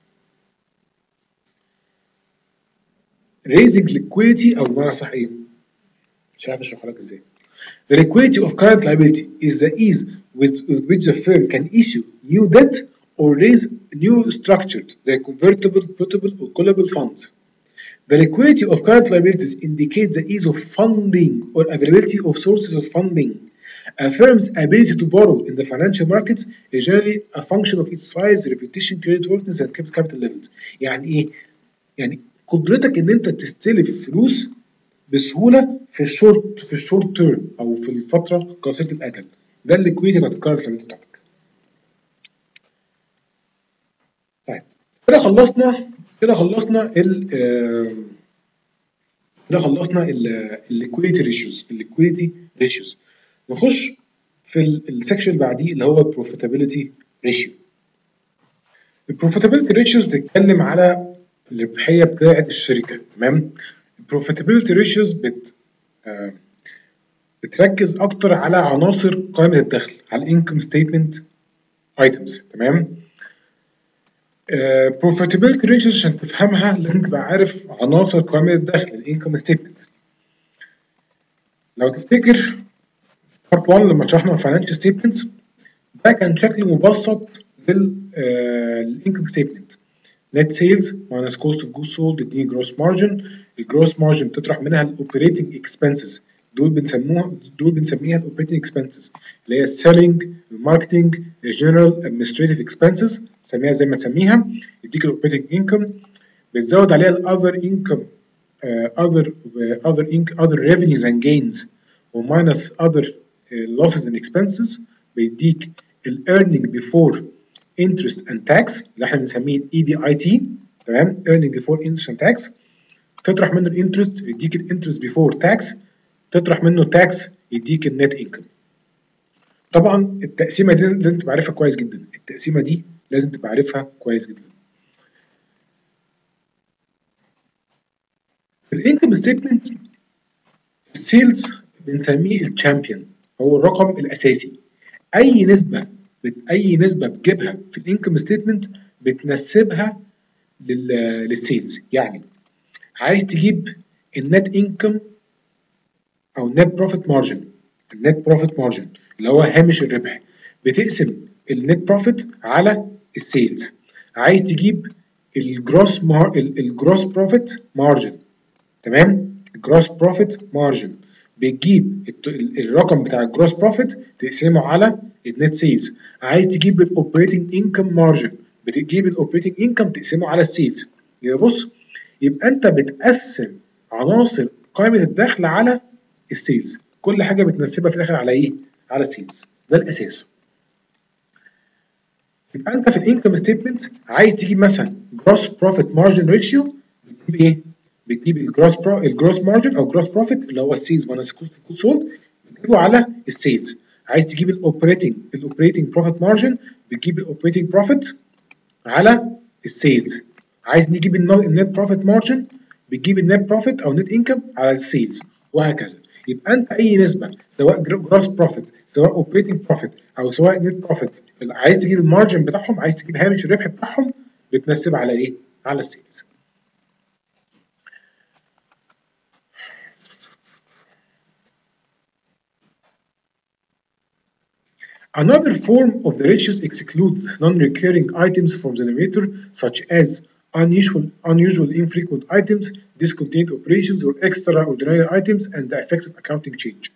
raising liquidity، او بمعنى صح ايه؟ مش عارف اشرحها لك ازاي. The liquidity of current liability is the ease with, with which the firm can issue new debt or raise new structured, the convertible, putable, or callable funds. The liquidity of current liabilities indicates the ease of funding or availability of sources of funding. A firm's ability to borrow in the financial markets is generally a function of its size, reputation, creditworthiness, and capital levels. يعني ايه؟ يعني قدرتك ان انت تستلف فلوس بسهوله في الشورت في الشورت تيرم او في الفتره قصيره الاجل. ده الليكويديتي بتاعت الكارنت لايبيلتي بتاعتك. طيب كده خلصنا كده خلصنا ال كده خلصنا الليكويديتي ريشيوز الليكويديتي ريشيوز نخش في السكشن اللي بعديه اللي هو البروفيتابيلتي ريشيو. البروفيتابيلتي ريشيوز بتتكلم على الربحيه بتاعه الشركه تمام. البروفيتابيلتي ريشيوز بت آه بتركز اكتر على عناصر قائمه الدخل، على الانكم ستيتمنت ايتمز تمام. بروفيتابيلتي ريشيوز عشان تفهمها لازم تبقى عارف عناصر قائمه الدخل الانكم ستيتمنت. لو تفتكر بارت واحد لما شرحنا الفاينانشال ستيتمنت ده كان شكل مبسط للانكم ستيتمنت. net sales minus cost of goods sold تديني gross margin. الجروس مارجن بتطرح منها الاوبريتنج اكسبنسز دول بنسموها دول بنسميها الاوبريتنج اكسبنسز، اللي هي السيلينج، الماركتنج، الجنرال ادمنستريتيف اكسبنسز، سميها زي ما تسميها. يديك الاوبريتنج انكم، بتزود عليها الاذر انكم، اذر اذر انك اذر ريفينيوز اند جينز وماينس اذر losses and expenses، بيديك الايرنينج بيفور انترست اند تاكس اللي احنا بنسميه اي بي اي تي، تمام، earning before interest and tax. تطرح منه الانترست يديك الانترست بيفور تاكس، تطرح منه تاكس يديك النت انكم. طبعا التقسيمه دي لازم تبقى عارفها كويس جدا، التقسيمه دي لازم تبقى عارفها كويس جدا. الانكم ستيتمنت السيلز بنسميه الشامبيون، هو الرقم الاساسي. اي نسبه اي نسبه بتجيبها في الانكم ستيتمنت بتنسبها للسيلز. يعني عايز تجيب النت انكم او النت بروفيت مارجن، النت بروفيت مارجن اللي هو هامش الربح، بتقسم النت بروفيت على السيلز. عايز تجيب الجروس مار... الجروس بروفيت مارجن، تمام، الجروس بروفيت مارجن بتجيب الرقم بتاع الجروس بروفيت تقسمه على النت سيلز. عايز تجيب الاوبريتنج انكم مارجن، بتجيب الاوبريتنج انكم تقسمه على السيلز. يبقى بص، يبقى انت بتقسم عناصر قائمه الدخل على السيلز، كل حاجه بتنسبها في الاخر على ايه؟ على السيلز، ده الاساس. يبقى انت في الانكم ستيتمنت عايز تجيب مثلا جروس بروفيت مارجن ريشيو، بتجيب ايه؟ بتجيب الجروس برو الجروس مارجن او جروس بروفيت اللي هو السيلز ماينس كوست اوف جودز سولد، بتجيبه على السيلز. عايز تجيب الاوبريتنج الاوبريتنج بروفيت مارجن، بتجيب الاوبريتنج بروفيت على السيلز. عايز نجيب النت بروفيت مارجن، بتجيب النت بروفيت او نت انكم على السيلز، وهكذا. يبقى انت اي نسبه سواء جروس بروفيت سواء اوبريتنج بروفيت او سواء نت بروفيت، عايز تجيب المارجن بتاعهم، عايز تجيب هامش الربح بتاعهم، بتنسب على ايه؟ على السيلز. Another form of the ratios excludes non-recurring items from the numerator, such as unusual, unusual infrequent items, discontinued operations, or extraordinary items, and the effect of accounting change.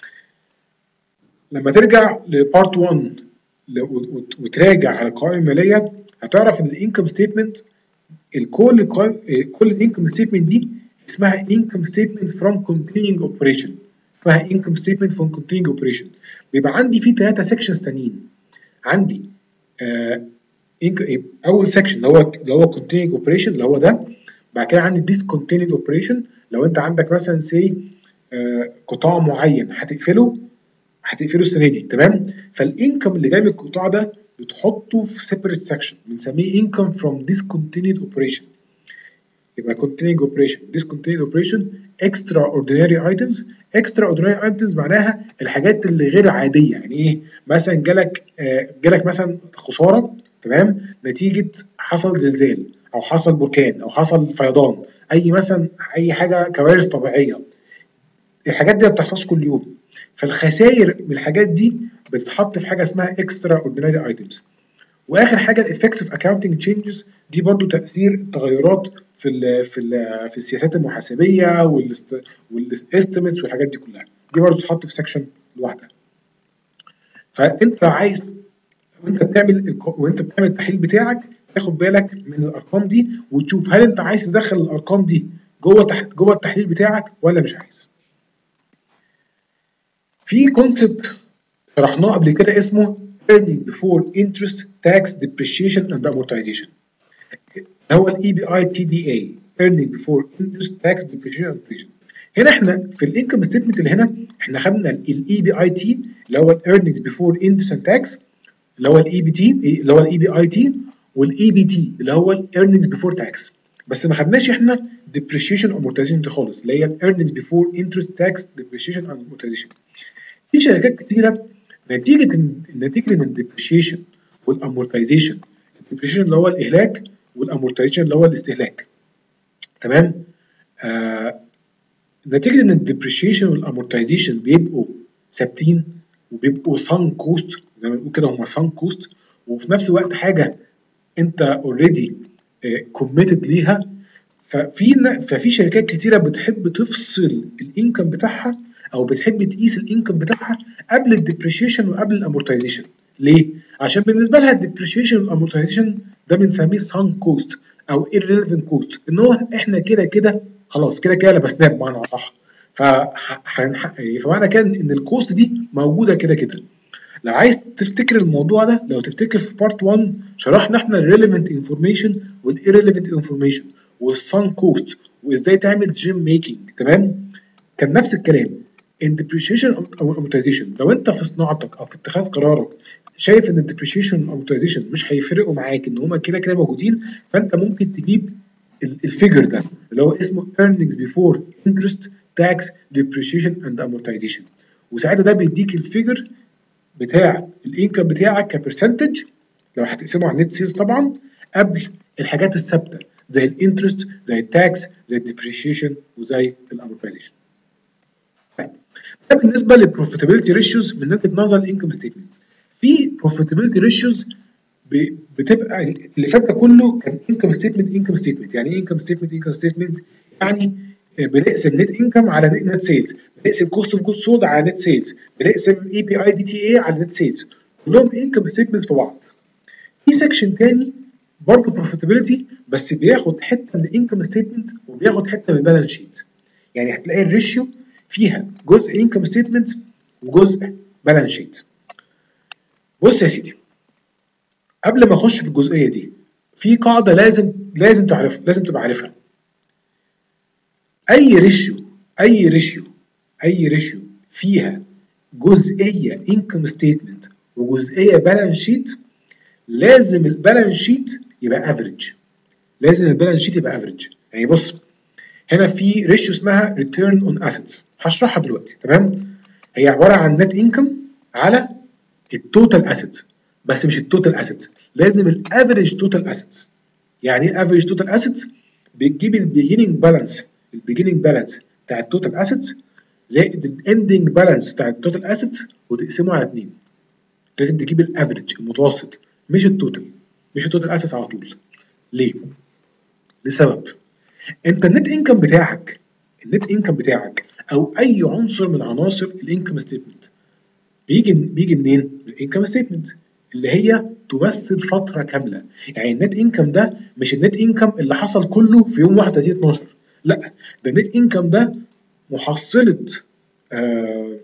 لما ترجع لبارت واحد وتراجع على القوائم الماليه، هتعرف ان الانكم ستيتمنت الكل كل الانكم ستيتمنت دي اسمها انكم ستيتمنت فروم continuing اوبريشن، اسمها انكم ستيتمنت فروم continuing اوبريشن. بيبقى عندي فيه ثلاثه سيكشنز تانيين. عندي آه اول سيكشن اللي هو اللي هو continuing اوبريشن اللي هو ده. بعد كده عندي discontinued اوبريشن، لو انت عندك مثلا سي آه قطاع معين هتقفله هتقفله السنه دي، تمام. فالانكم اللي جاي من القطاع ده بتحطه في سيبريت سكشن بنسميه انكم فروم discontinued اوبريشن. يبقى continuing اوبريشن، discontinued اوبريشن، extraordinary items. extraordinary items معناها الحاجات اللي غير عاديه. يعني ايه؟ مثلا جالك آه جالك مثلا خساره، تمام، نتيجه حصل زلزال او حصل بركان او حصل فيضان، اي مثلا اي حاجه كوارث طبيعيه. الحاجات دي ما بتحصلش كل يوم، فالخسائر من الحاجات دي بتتحط في حاجه اسمها اكسترا اوردينري ايتمز. واخر حاجه الافكتيف اكاونتنج تشينجز، دي برضو تاثير التغيرات في ال في ال في السياسات المحاسبيه والاستيميتس والحاجات دي كلها، دي برضو تتحط في سكشن لوحدها. فانت عايز وانت بتعمل وانت بتعمل التحليل بتاعك تاخد بالك من الارقام دي وتشوف هل انت عايز تدخل الارقام دي جوه تحت جوه التحليل بتاعك ولا مش عايز. في كونسبت شرحناه قبل كده اسمه earning before interest tax depreciation and amortization، هو الاي بي اي تي دي اي، earning before interest tax depreciation and amortization. هنا احنا في الانكم ستيتمنت اللي هنا احنا خدنا الاي بي اي تي اللي هو earnings before interest and tax اللي هو الاي بي تي اللي هو الاي بي اي تي، والاي بي تي اللي هو earnings before tax، بس ما خدناش احنا depreciation amortization دي خالص اللي هي earnings before interest tax depreciation and amortization. في شركات كتيره نتيجه نتيجه ان الديبريشيشن والامورتايزيشن، الديبريشيشن اللي هو الاهلاك والامورتايزيشن اللي هو الاستهلاك، تمام. آه نتيجه ان الديبريشيشن والامورتايزيشن بيبقوا ثابتين وبيبقوا سان كوست، زي ما بنقول كده هم سان كوست، وفي نفس الوقت حاجه انت اوريدي كوميتد ليها، ففي ففي شركات كتيره بتحب تفصل الانكم بتاعها او بتحب تقيس الانكم بتاعها قبل الديبريشيشن وقبل الامورتايزيشن. ليه؟ عشان بالنسبه لها الديبريشيشن والامورتايزيشن ده بنسميه سان كوست او irrelevant كوست، ان هو احنا كده كده خلاص كده كده لبسناه بمعنى اصح. فمعنى كده ان الكوست دي موجوده كده كده. لو عايز تفتكر الموضوع ده، لو تفتكر في بارت واحد شرحنا احنا الريليفنت انفورميشن والايرليفنت انفورميشن والسان كوست وازاي تعمل جيم ميكنج، تمام؟ كان نفس الكلام ان depreciation او amortization. لو انت في صناعتك او في اتخاذ قرارك شايف ان الديبريشيشن والامورتايزيشن مش هيفرقوا معاك، ان هما كده كده موجودين، فانت ممكن تجيب الفيجر ده اللي هو اسمه earnings before interest tax depreciation and amortization، وساعتها ده بيديك الفيجر بتاع الانكم بتاعك كبرسنتج لو هتقسمه على النت سيلز طبعا، قبل الحاجات الثابته زي الانترست زي التاكس زي الديبريشيشن وزي الامورتايزيشن. ده بالنسبه للبروفيتابيلتي ريشيوز من وجهه نظر الانكم ستيتمنت. في بروفيتابيلتي ريشيوز بتبقى اللي فات ده كله كان انكم ستيتمنت انكم ستيتمنت. يعني ايه انكم ستيتمنت انكم ستيتمنت؟ يعني بنقسم نت انكم على نت سيلز، بنقسم كوست اوف جود سولد على نت سيلز، بنقسم اي بي اي بي تي اي على نت سيلز، كلهم انكم ستيتمنت في بعض. في سكشن تاني برضه بروفيتابيلتي بس بياخد حته من الانكم ستيتمنت وبياخد حته من البالانس شيت. يعني هتلاقي الريشيو فيها جزء انكم ستيتمنت وجزء بالانس شيت. بص يا سيدي، قبل ما اخش في الجزئيه دي في قاعده لازم لازم تعرفها، لازم تبقى عارفها. اي ريشيو اي ريشيو اي ريشيو فيها جزئيه انكم ستيتمنت وجزئيه بالانس شيت، لازم البالانس شيت يبقى افريج. لازم البالانس شيت يبقى افريج. يعني بص، هنا في ريشيو اسمها ريتيرن اون اسيتس، هشرحها دلوقتي، تمام؟ هي عباره عن نت انكم على التوتال اسيتس، بس مش التوتال اسيتس، لازم الافريج توتال اسيتس. يعني ايه افريج توتال اسيتس؟ بتجيب البيجيننج بالانس البيجيننج بالانس بتاع التوتال اسيتس زائد الاندنج بالانس بتاع التوتال اسيتس وتقسمه على اتنين. لازم تجيب الافريج المتوسط مش التوتال، مش التوتال اسيتس على طول. ليه؟ لسبب، انت النت انكم بتاعك النت انكم بتاعك او اي عنصر من عناصر الانكم ستيتمنت بيجي بيجي منين؟ من الانكم ستيتمنت اللي هي تمثل فتره كامله. يعني النت انكم ده مش النت انكم اللي حصل كله في يوم واحد وتلاتين اتناشر، لا، ده النت انكم ده محصله آه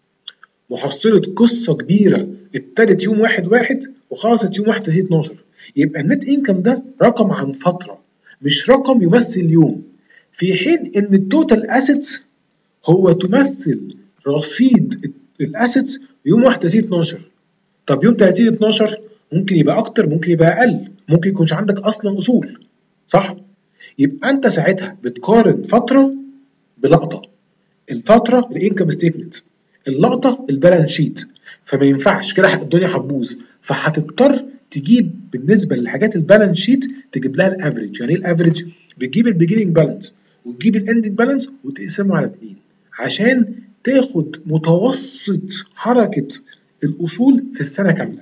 محصله قصه كبيره ابتدت يوم واحد واحد وخلصت يوم واحد وتلاتين اتناشر. يبقى النت انكم ده رقم عن فتره، مش رقم يمثل يوم، في حين ان التوتال اسيتس هو تمثل رصيد الاسيتس يوم واحد وتلاتين اتناشر. طب يوم تلاتين اتناشر ممكن يبقى اكتر ممكن يبقى اقل، ممكن يكونش عندك اصلا اصول، صح؟ يبقى انت ساعتها بتقارن فتره بلقطه. الفتره الانكم ستيتمنت، اللقطه البالانس شيت، فما ينفعش كده الدنيا هتبوظ، فهتضطر تجيب بالنسبه للحاجات البالانس شيت تجيب لها الافريج. يعني ايه الافريج؟ بتجيب البيجيننج بالانس وتجيب الاندنج بالانس وتقسمه على اتنين عشان تاخد متوسط حركه الاصول في السنه كامله.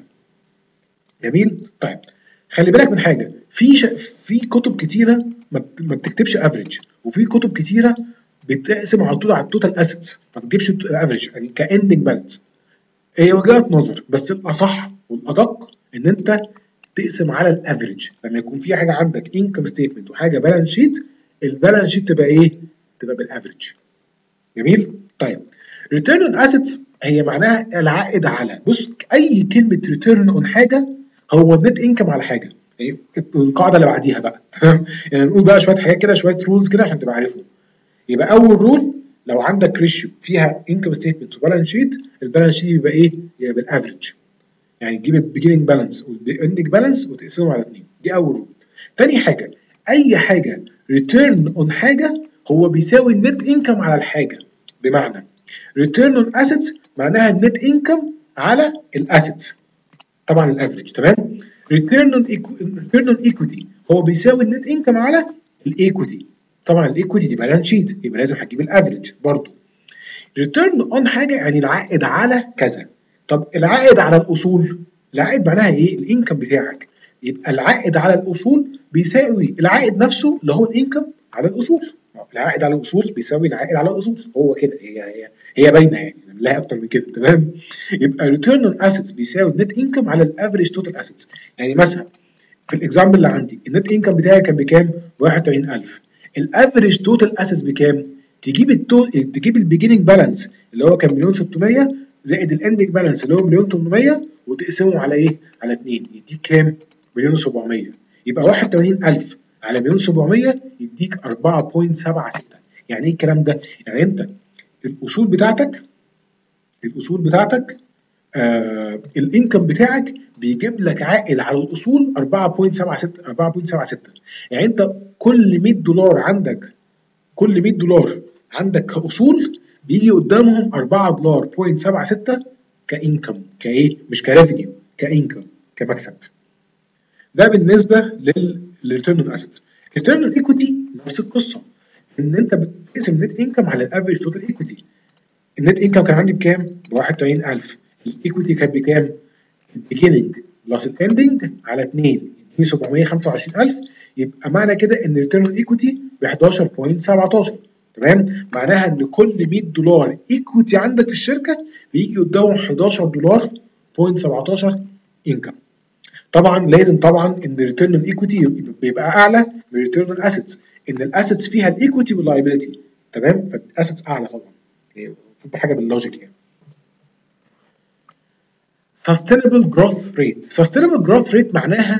جميل؟ طيب خلي بالك من حاجه، في ش... في كتب كتيره ما بتكتبش افريج، وفي كتب كتيره بتقسم على طول على التوتال اسيتس ما بتجيبش الافريج يعني كاندنج بالانس. هي وجهات نظر، بس الاصح والادق ان انت تقسم على الافريج. لما يكون في حاجه عندك انكم ستيتمنت وحاجه بالانس شيت، البالانس شيت تبقى ايه؟ تبقى بالافريج. جميل؟ طيب ريتيرن اون اسيتس هي معناها العائد على، بص اي كلمه ريتيرن اون حاجه هو النت انكم على حاجه. يعني القاعده اللي بعديها بقى تمام؟ يعني نقول بقى شويه حاجات كده، شويه رولز كده عشان تبقى عارفهم. يبقى اول رول، لو عندك ريشيو فيها انكم ستيتمنت وبالانس شيت، البالانس شيت يبقى ايه؟ يبقى بالافريج. يعني تجيب البيجيننج بالانس والاندنج بالانس وتقسمهم على اتنين، دي اول رول. تاني حاجه، اي حاجه ريتيرن اون حاجه هو بيساوي النت انكم على الحاجه. بمعنى ريتيرن اون اسيتس معناها النت انكم على الاسيتس، طبعا الافريج، تمام؟ ريتيرن اون ريتيرن اون ايكويتي هو بيساوي النت انكم على الايكويتي، طبعا الايكويتي دي بالانس شيت، يبقى لازم هتجيب الافريج برضه. ريتيرن اون حاجه يعني العائد على كذا. طب العائد على الاصول، العائد معناها ايه؟ الانكم بتاعك، يبقى العائد على الاصول بيساوي العائد نفسه اللي هو الانكم على الاصول، العائد على الاصول بيساوي العائد على الاصول، هو كده، هي هي هي باينه يعني، لا اكتر من كده. تمام. يبقى ريتيرن اون اسيتس بيساوي النت انكم على الافريج توتال اسيتس. يعني مثلا في الاكزامبل اللي عندي النت انكم بتاعي كان بكام؟ واحد وتمانين ألف. الافريج توتال اسيتس بكام؟ تجيب التو... تجيب البيجيننج بالانس اللي هو كان مليون ستمية زائد الاندنج بالانس اللي هو مليون تمنمية وتقسمه على ايه؟ على اتنين، يديك كام؟ مليون وسبعمية. يبقى واحد وتمانين ألف على مليون وسبعمية يديك أربعة فاصلة سبعة ستة. يعني ايه الكلام ده؟ يعني انت الاصول بتاعتك الاصول بتاعتك آه الانكم بتاعك بيجيب لك عائد على الاصول أربعة فاصلة سبعة ستة أربعة فاصلة سبعة ستة. يعني انت كل مية دولار عندك كل مية دولار عندك كاصول بيجي قدامهم أربعة دولار فاصلة سبعة ستة كانكم، كايه؟ مش كريفينيو، كانكم، كمكسب. ده بالنسبه للريتيرن اون اسيتس. ريتيرن اون ايكويتي نفس القصه، ان انت بتقسم النت انكم على الافريج توتال ايكويتي. النت انكم كان عندي بكام؟ ب واحد وتمانين ألف. الايكويتي كانت بكام؟ البيجيننج بلس الاندنج على اتنين يديني سبعمية وخمسة وعشرين ألف. يبقى معنى كده ان ريتيرن اون ايكويتي ب حداشر فاصلة سبعتاشر. تمام؟ معناها ان كل مية دولار ايكويتي عندك في الشركه بيجي قدامهم حداشر دولار فاصلة سبعتاشر انكم. طبعا لازم طبعا ان الريتيرن اون ايكويتي بيبقى اعلى من الريتيرن اون اسيتس، ان الاسيتس فيها الايكويتي واللايبيلتي. تمام؟ فالاسيتس اعلى طبعا، يعني دي حاجه باللوجيك يعني. sustainable growth rate. sustainable growth rate معناها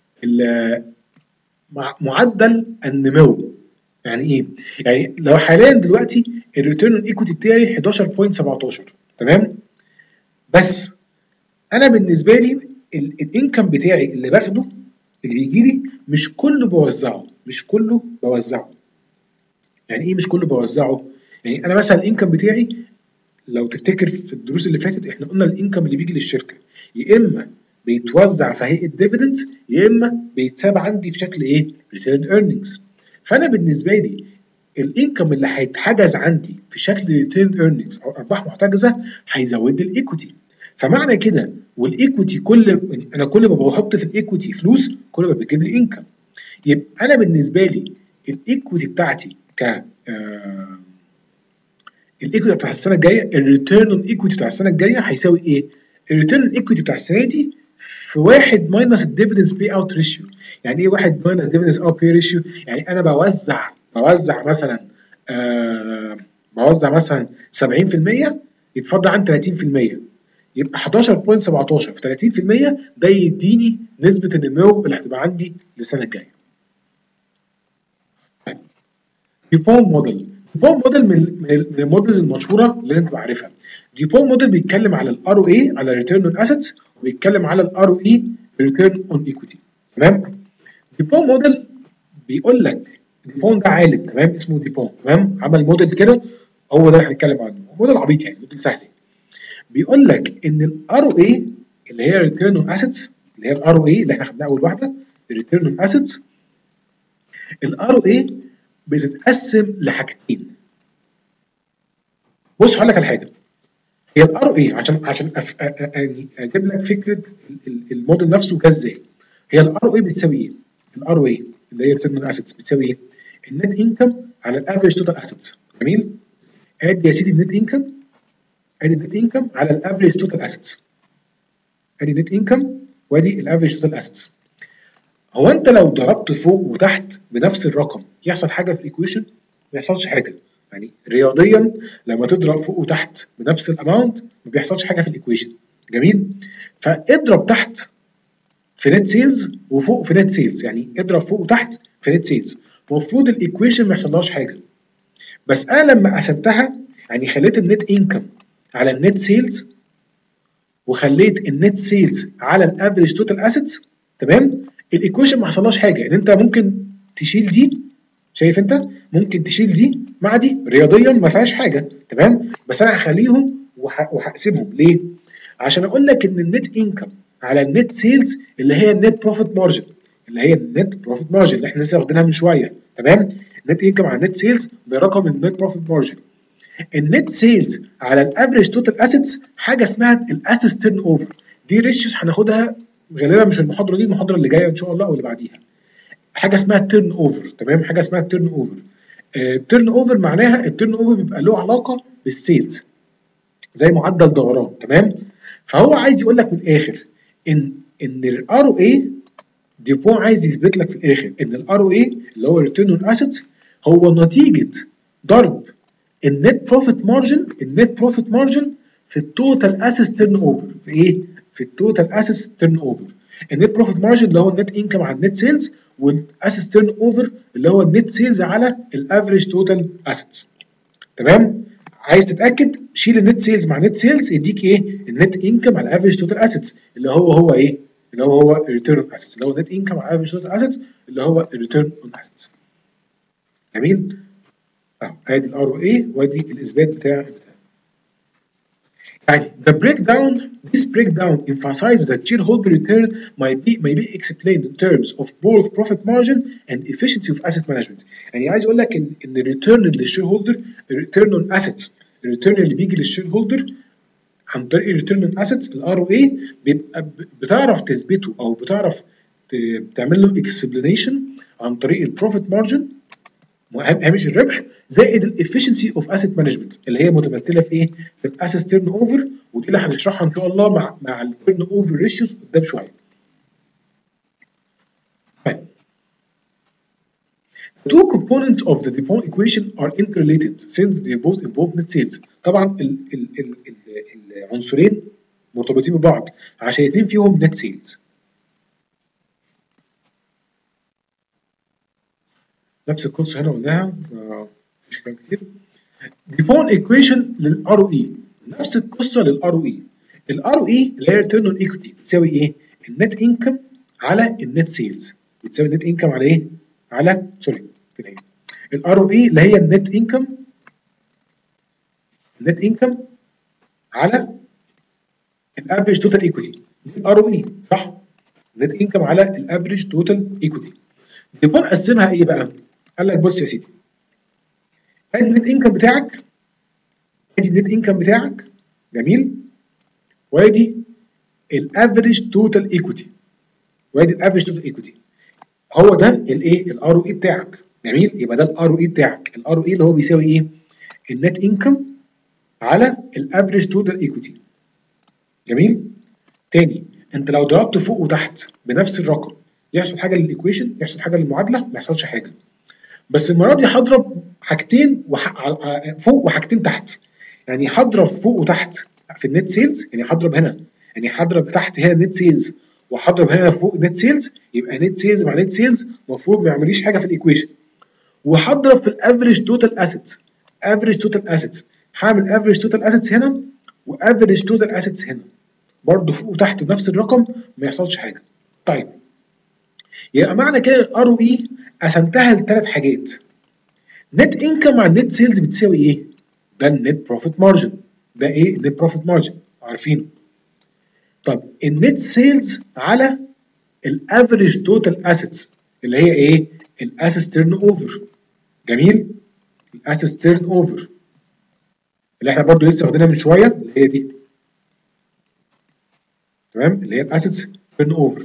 معدل النمو. يعني ايه؟ يعني لو حاليا دلوقتي الريتيرن اون ايكويتي بتاعي حداشر فاصلة سبعتاشر، تمام؟ بس انا بالنسبه لي الانكم بتاعي اللي باخده اللي بيجي لي مش كله بوزعه، مش كله بوزعه. يعني ايه مش كله بوزعه؟ يعني انا مثلا الانكم بتاعي لو تفتكر في الدروس اللي فاتت احنا قلنا الانكم اللي بيجي للشركه يا اما بيتوزع في هيئه ديفيدندز يا اما بيتساب عندي في شكل ايه؟ ريتيرن ايرنينجز. فانا بالنسبه لي الانكم اللي هيتحجز عندي في شكل ريتيرن ايرنينجز او ارباح محتجزه هيزود لي الايكويتي. فمعنى كده والايكويتي كل انا كل ما بحط في الايكويتي فلوس كل ما بتجيب لي انكم. يبقى انا بالنسبه لي الايكويتي بتاعتي ك آه الايكويتي بتاع السنه الجايه، الريتيرن اون ايكويتي بتاع السنه الجايه هيساوي ايه؟ الريتيرن اون ايكويتي بتاع السنه دي في واحد ماينس الديفيدنس بي اوت ريشيو. يعني ايه واحد ماينس ديفيدنس اوت بي ريشيو؟ يعني انا بوزع بوزع مثلا آه بوزع مثلا سبعين في المية يتفضل عن تلاتين في المية، يبقى حداشر فاصلة سبعتاشر في تلاتين في المية ده يديني نسبه النمو اللي هتبقى عندي للسنه الجايه. ديبون موديل. ديبون موديل من المودلز المشهوره اللي انت عارفها. ديبون موديل بيتكلم على الار او اي على ريتيرن اون اسيتس وبيتكلم على الار او اي ريتيرن اون ايكويتي. تمام؟ ديبون موديل بيقول لك ديبون ده عالم، تمام، اسمه ديبون، تمام، عمل موديل كده هو ده اللي هنتكلم عنه، موديل عبيط يعني، موديل سهل. بيقول لك ان الار او اي اللي هي ريتيرن اون اسيتس اللي هي الار او اي اللي احنا خدناها اول واحده الريتيرن اون اسيتس، الار او اي بتتقسم لحاجتين. بص هقول لك على حاجه، هي الار او اي عشان عشان اجيب لك فكره الموديل نفسه جه ازاي. هي الار او اي بتساوي ايه؟ الار او اي اللي هي ريتيرن اون اسيتس بتساوي ايه؟ النت انكم على الافريج توتال اسيتس. جميل؟ ادي يا سيدي النت انكم، ادي النت انكم على الافريج توتال اسيتس، ادي النت انكم وادي الافريج توتال اسيتس. هو انت لو ضربت فوق وتحت بنفس الرقم يحصل حاجه في الايكويشن؟ ما يحصلش حاجه. يعني رياضيا لما تضرب فوق وتحت بنفس الاماونت ما بيحصلش حاجه في الايكويشن. جميل؟ فاضرب تحت في نت سيلز وفوق في نت سيلز، يعني اضرب فوق وتحت في نت سيلز، المفروض الايكويشن ما يحصلهاش حاجه. بس انا لما قسمتها يعني خليت النت انكم على النت سيلز وخليت النت سيلز على الافريج توتال اسيتس، تمام؟ الايكويشن ما حصلهاش حاجه، ان انت ممكن تشيل دي، شايف انت؟ ممكن تشيل دي مع دي رياضيا ما فيهاش حاجه، تمام؟ بس انا هخليهم وهقسمهم ليه؟ عشان اقول لك ان النت انكم على النت سيلز اللي هي النت بروفيت مارجن، اللي هي النت بروفيت مارجن اللي احنا لسه واخدينها من شويه، تمام؟ النت انكم على النت سيلز ده رقم النت بروفيت مارجن. النت سيلز على الافريج توتال اسيتس حاجه اسمها الاسيتس تيرن اوفر، دي ريشيوز هناخدها غالبا مش المحاضره دي، المحاضره اللي جايه ان شاء الله او اللي بعديها. حاجه اسمها تيرن اوفر، تمام؟ حاجه اسمها تيرن اوفر. تيرن اوفر معناها التيرن اوفر بيبقى له علاقه بالسيلز زي معدل دوران، تمام؟ فهو عايز يقول لك من الاخر ان ان الار او اي ديبون عايز يثبت لك في الاخر ان الار او اي اللي هو ريتيرن اون اسيتس هو نتيجه ضرب النت بروفيت مارجن النت بروفيت مارجن في التوتال اسيتس تيرن اوفر. في ايه؟ في التوتال اسيتس تيرن اوفر. النت بروفيت مارجن اللي هو النت انكم على النت سيلز، والاسيتس تيرن اوفر اللي هو النت سيلز على الافريج توتال اسيتس. تمام؟ عايز تتاكد شيل النت سيلز مع نت سيلز يديك ايه؟ النت انكم على الافريج توتال اسيتس اللي هو هو ايه؟ اللي هو هو الريتيرن اون اسيتس اللي هو النت انكم على الافريج توتال اسيتس اللي هو الريتيرن اون اسيتس. جميل؟ اهو ادي الار او اي وادي الاثبات بتاع بتاع يعني the breakdown this breakdown emphasizes that shareholder return might be may be explained in terms of both profit margin and efficiency of asset management. يعني عايز اقول لك ان ان الريتيرن للشير هولدر الريتيرن اون اسيتس الريتيرن اللي بيجي للشير هولدر عن طريق الريتيرن اون اسيتس الار او اي بيبقى بتعرف تثبته او بتعرف تعمل له اكسبلانيشن عن طريق البروفيت مارجن هامش الربح زائد الافشنسي اوف اسيت مانجمنت اللي هي متمثله في ايه؟ في الاسيت تيرن اوفر، ودي اللي هنشرحها ان شاء الله مع مع التيرن اوفر ريشيوز قدام شويه. طيب. The two components of the DuPont equation are interrelated since they both involve net sales. طبعا ال ال ال ال العنصرين مرتبطين ببعض عشان الاثنين فيهم net sales. نفس القصه هنا قلناها مش كلام كتير. ديبون ايكويشن للار او اي نفس القصه للار او اي. الار او اي اللي هي ريتيرن اون ايكويتي بتساوي ايه؟ النت انكم على النت سيلز بتساوي النت انكم على ايه؟ على سوري فين ايه؟ الار او اي اللي هي النت انكم النت انكم على الافريج توتال ايكويتي. الار او اي صح؟ النت انكم على الافريج توتال ايكويتي. ديبون قسمها ايه بقى؟ قال لك بص يا سيدي ادي النت انكم بتاعك ادي النت انكم بتاعك جميل وادي الافريج توتال ايكويتي وادي الافريج توتال ايكويتي هو ده الايه؟ الار او اي بتاعك. جميل؟ يبقى ده الار او اي بتاعك. الار او اي اللي هو بيساوي ايه؟ النت انكم على الافريج توتال ايكويتي. جميل؟ تاني انت لو ضربت فوق وتحت بنفس الرقم يحصل حاجه للايكويشن؟ يحصل حاجه للمعادله؟ ما يحصلش حاجه. بس المره دي هضرب حاجتين وح... فوق وحاجتين تحت. يعني هضرب فوق وتحت في النت سيلز، يعني هضرب هنا يعني هضرب تحت هنا نت سيلز وهضرب هنا فوق نت سيلز، يبقى نت سيلز مع نت سيلز المفروض ما يعمليش حاجه في الايكويشن. وهضرب في الافريج توتال اسيتس افريج توتال اسيتس هعمل افريج توتال اسيتس هنا وافريج توتال اسيتس هنا برضه فوق وتحت بنفس الرقم ما يحصلش حاجه. طيب يبقى معنى كده الار او اي قسمتها لثلاث حاجات. نت انكم مع النت سيلز بتساوي ايه؟ ده النت بروفيت مارجن. ده ايه؟ النت بروفيت مارجن عارفينه. طب النت سيلز على الافريج توتال اسيتس اللي هي ايه؟ الاسيتس تيرن اوفر. جميل؟ الاسيتس تيرن اوفر اللي احنا برضو لسه واخدينها من شويه اللي هي دي. تمام؟ اللي هي الاسيتس تيرن اوفر.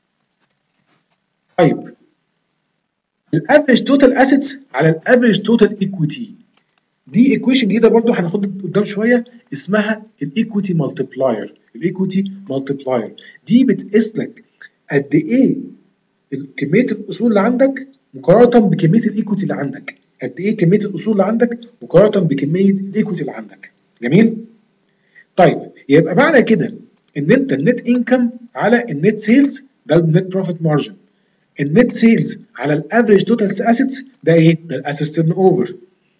طيب الافريج توتال اسيتس على الافريج توتال ايكويتي دي ايكويشن جديده برضو هناخدها قدام شويه اسمها الايكويتي مالتيبلاير. الايكويتي مالتيبلاير دي بتقيس لك قد ايه كميه الاصول اللي عندك مقارنه بكميه الايكويتي اللي عندك. قد ايه كميه الاصول اللي عندك مقارنه بكميه الايكويتي اللي عندك. جميل؟ طيب يبقى معنى كده ان انت النت انكم على النت سيلز ده النت بروفيت مارجن. النت سيلز على الافريج توتال اسيتس ده ايه؟ ده الاسيتس تيرن اوفر.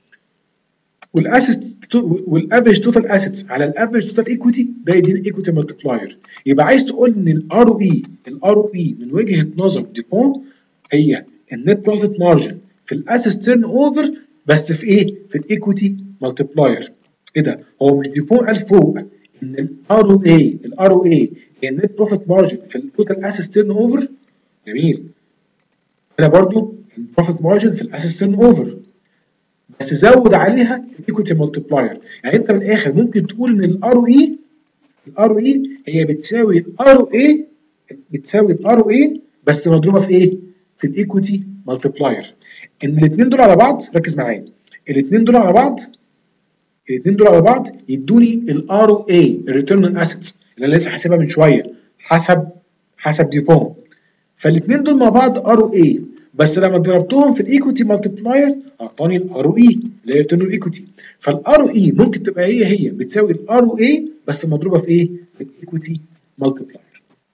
والاسيت والافريج توتال اسيتس على الافريج توتال ايكويتي ده يديني ايكويتي مالتيبلاير. يبقى عايز تقول ان الار او اي الار او اي من وجهه نظر ديبون هي النت بروفيت مارجن في الاسيتس تيرن اوفر بس في ايه؟ في الايكويتي مالتيبلاير. ايه ده؟ هو مش ديبون قال فوق ان الار او اي الار او اي هي النت بروفيت مارجن في التوتال اسيتس تيرن اوفر؟ جميل. هنا برضو البروفيت مارجن في الاسيتس تيرن اوفر بس زود عليها الايكويتي مالتيبلاير. يعني انت من الاخر ممكن تقول ان الار او اي الار او اي هي بتساوي الار او اي بتساوي الار او اي بس مضروبه في ايه؟ في الايكويتي مالتيبلاير. ان الاثنين دول على بعض، ركز معايا، الاثنين دول على بعض الاثنين دول على بعض يدوني الار او اي، الريتيرن اون اسيتس، اللي انا لسه حاسبها من شويه حسب حسب ديوبون. فالاثنين دول مع بعض ار او اي، بس لما ضربتهم في الايكويتي مالتيبلاير اعطاني الار او اي اللي هي ريتيرن اون ايكويتي. فالار او اي ممكن تبقى هي هي بتساوي الار او اي بس مضروبه في ايه؟ في الايكويتي مالتيبلاير.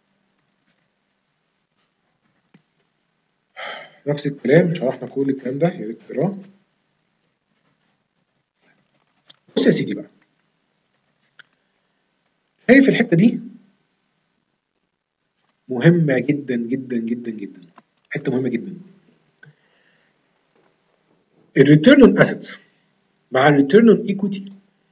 نفس الكلام، شرحنا كل الكلام ده، يا ريت تقراه. بص يا سيدي بقى، هي في الحته دي مهمه جدا جدا جدا جدا، حته مهمه جدا. الريتيرن اون اسيتس مع الريتيرن اون ايكويتي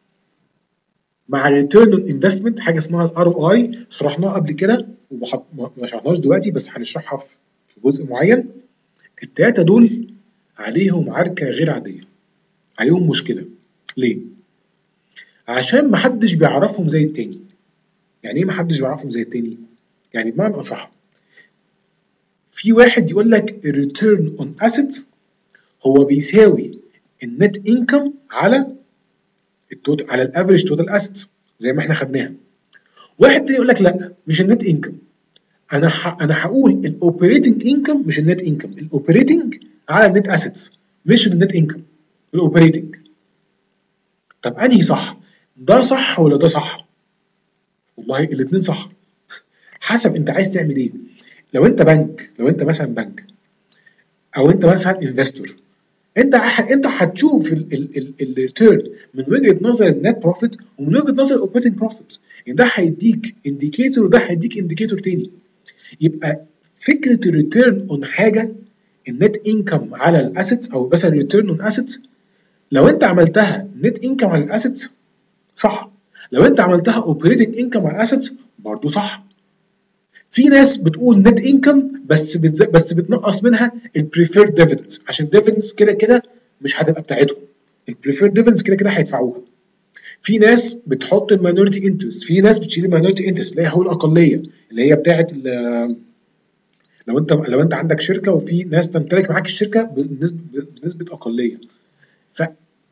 مع الريتيرن اون انفستمنت حاجه اسمها الار او اي، شرحناها قبل كده وما شرحناهاش دلوقتي بس هنشرحها في جزء معين. التلاته دول عليهم عركه غير عاديه، عليهم مشكله. ليه؟ عشان محدش بيعرفهم زي التاني. يعني ايه محدش بيعرفهم زي التاني؟ يعني بمعنى اصح، في واحد يقول لك الريتيرن اون اسيتس هو بيساوي النت انكم على التوتال، على الافريج توتال اسيتس زي ما احنا خدناها. واحد تاني يقول لك لا، مش النت انكم، انا ح... انا هقول الاوبريتنج انكم مش النت انكم، الاوبريتنج على النت اسيتس مش النت انكم، الاوبريتنج. طب انهي صح؟ ده صح ولا ده صح؟ والله الاثنين صح، حسب انت عايز تعمل ايه. لو انت بنك، لو انت مثلا بنك او انت مثلا انفستور، انت انت هتشوف الريتيرن من وجهه نظر النت بروفيت ومن وجهه نظر الاوبريتنج بروفيت. يعني ده هيديك انديكيتور وده هيديك انديكيتور تاني. يبقى فكره الريتيرن اون حاجه، النت انكم على الاسيتس او مثلا الريتيرن اون اسيتس، لو انت عملتها نت انكم على الاسيتس صح، لو انت عملتها اوبريتنج انكم على الاسيتس برضه صح. في ناس بتقول نت انكم بس بتز... بس بتنقص منها البريفيرد ديفيدنز، عشان الديفيدنز كده كده مش هتبقى بتاعتهم، البريفيرد ديفيدنز كده كده هيدفعوها. في ناس بتحط الماينورتي انترست، في ناس بتشيل الماينورتي انترست اللي هي حقوق الاقليه، اللي هي بتاعه لو انت لو انت عندك شركه وفي ناس تمتلك معاك الشركه بنسبه بنسبه اقليه. ف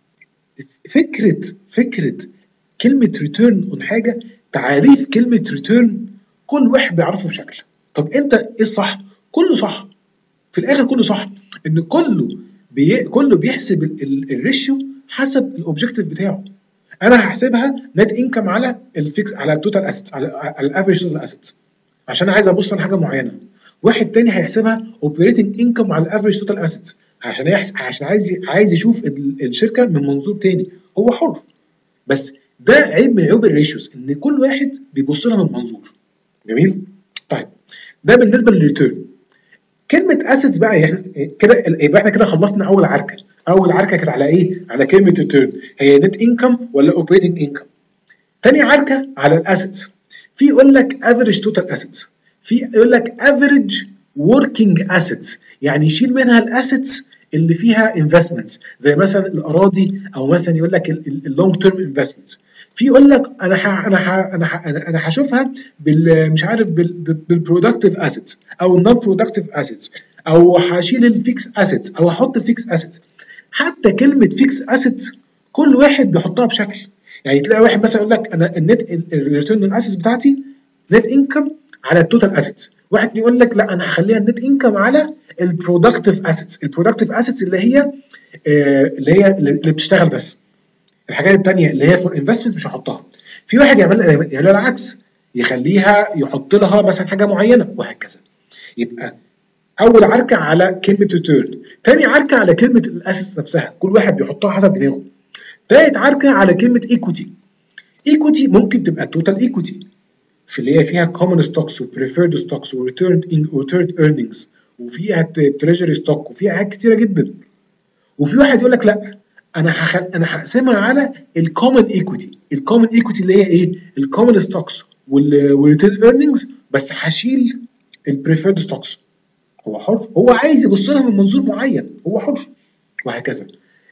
فكره فكره كلمه ريتيرن اون حاجه، تعريف كلمه ريتيرن كل واحد بيعرفه بشكل. طب انت ايه الصح؟ كله صح في الاخر، كله صح، ان كله بي... كله بيحسب الريشيو حسب الاوبجيكتيف بتاعه. انا هحسبها نت انكم على الفيكس، على التوتال اسيتس، على الافريج توتال اسيتس عشان عايز ابص على حاجه معينه. واحد تاني هيحسبها اوبريتنج انكم على الافريج توتال اسيتس عشان يحسب، عشان عايز عايز يشوف الشركه من منظور تاني. هو حر، بس ده عيب من عيوب الريشيوز ان كل واحد بيبص لها من منظور. جميل؟ طيب ده بالنسبه للريتيرن. كلمه اسيتس بقى يعني كده، يبقى احنا كده خلصنا اول عركه. اول عركه كانت على ايه؟ على كلمه ريتيرن، هي نت انكم ولا اوبريتنج انكم. تاني عركه على الاسيتس، في يقول لك افريج توتال اسيتس، في يقول لك افريج وركينج اسيتس، يعني يشيل منها الاسيتس اللي فيها انفستمنتس زي مثلا الاراضي، او مثلا يقول لك اللونج تيرم انفستمنتس. في يقول لك انا ح انا ح انا ح انا هشوفها بال مش عارف بالبرودكتيف اسيتس او النون برودكتيف اسيتس، او هشيل الفيكس اسيتس او هحط الفيكس اسيتس. حتى كلمه فيكس اسيتس كل واحد بيحطها بشكل. يعني تلاقي واحد مثلا يقول لك انا النت الريتيرن اون اسيتس بتاعتي نت انكم على التوتال اسيتس، واحد يقول لك لا انا هخليها النت انكم على البرودكتيف اسيتس. البرودكتيف اسيتس اللي هي آه اللي هي اللي بتشتغل بس، الحاجات الثانيه اللي هي فور انفستمنت مش هحطها. في واحد يعمل يعمل العكس، يخليها يحط لها مثلا حاجه معينه وهكذا. يبقى اول عركه على كلمه ريتيرن، ثاني عركه على كلمه الاسيتس نفسها، كل واحد بيحطها حسب دماغه. ثالث عركه على كلمه ايكويتي. ايكويتي ممكن تبقى توتال ايكويتي في اللي هي فيها common stocks و preferred stocks و returned و returned earnings وفيها treasury stock وفيها حاجات كتيره جدا. وفي واحد يقول لك لا انا هخل... انا هقسمها على الكومن ايكويتي. الكومن ايكويتي اللي هي ايه؟ الكومن ستوكس والريتيرن ايرنينجز، بس هشيل البريفيرد ستوكس. هو حر، هو عايز يبص لها من منظور معين، هو حر، وهكذا.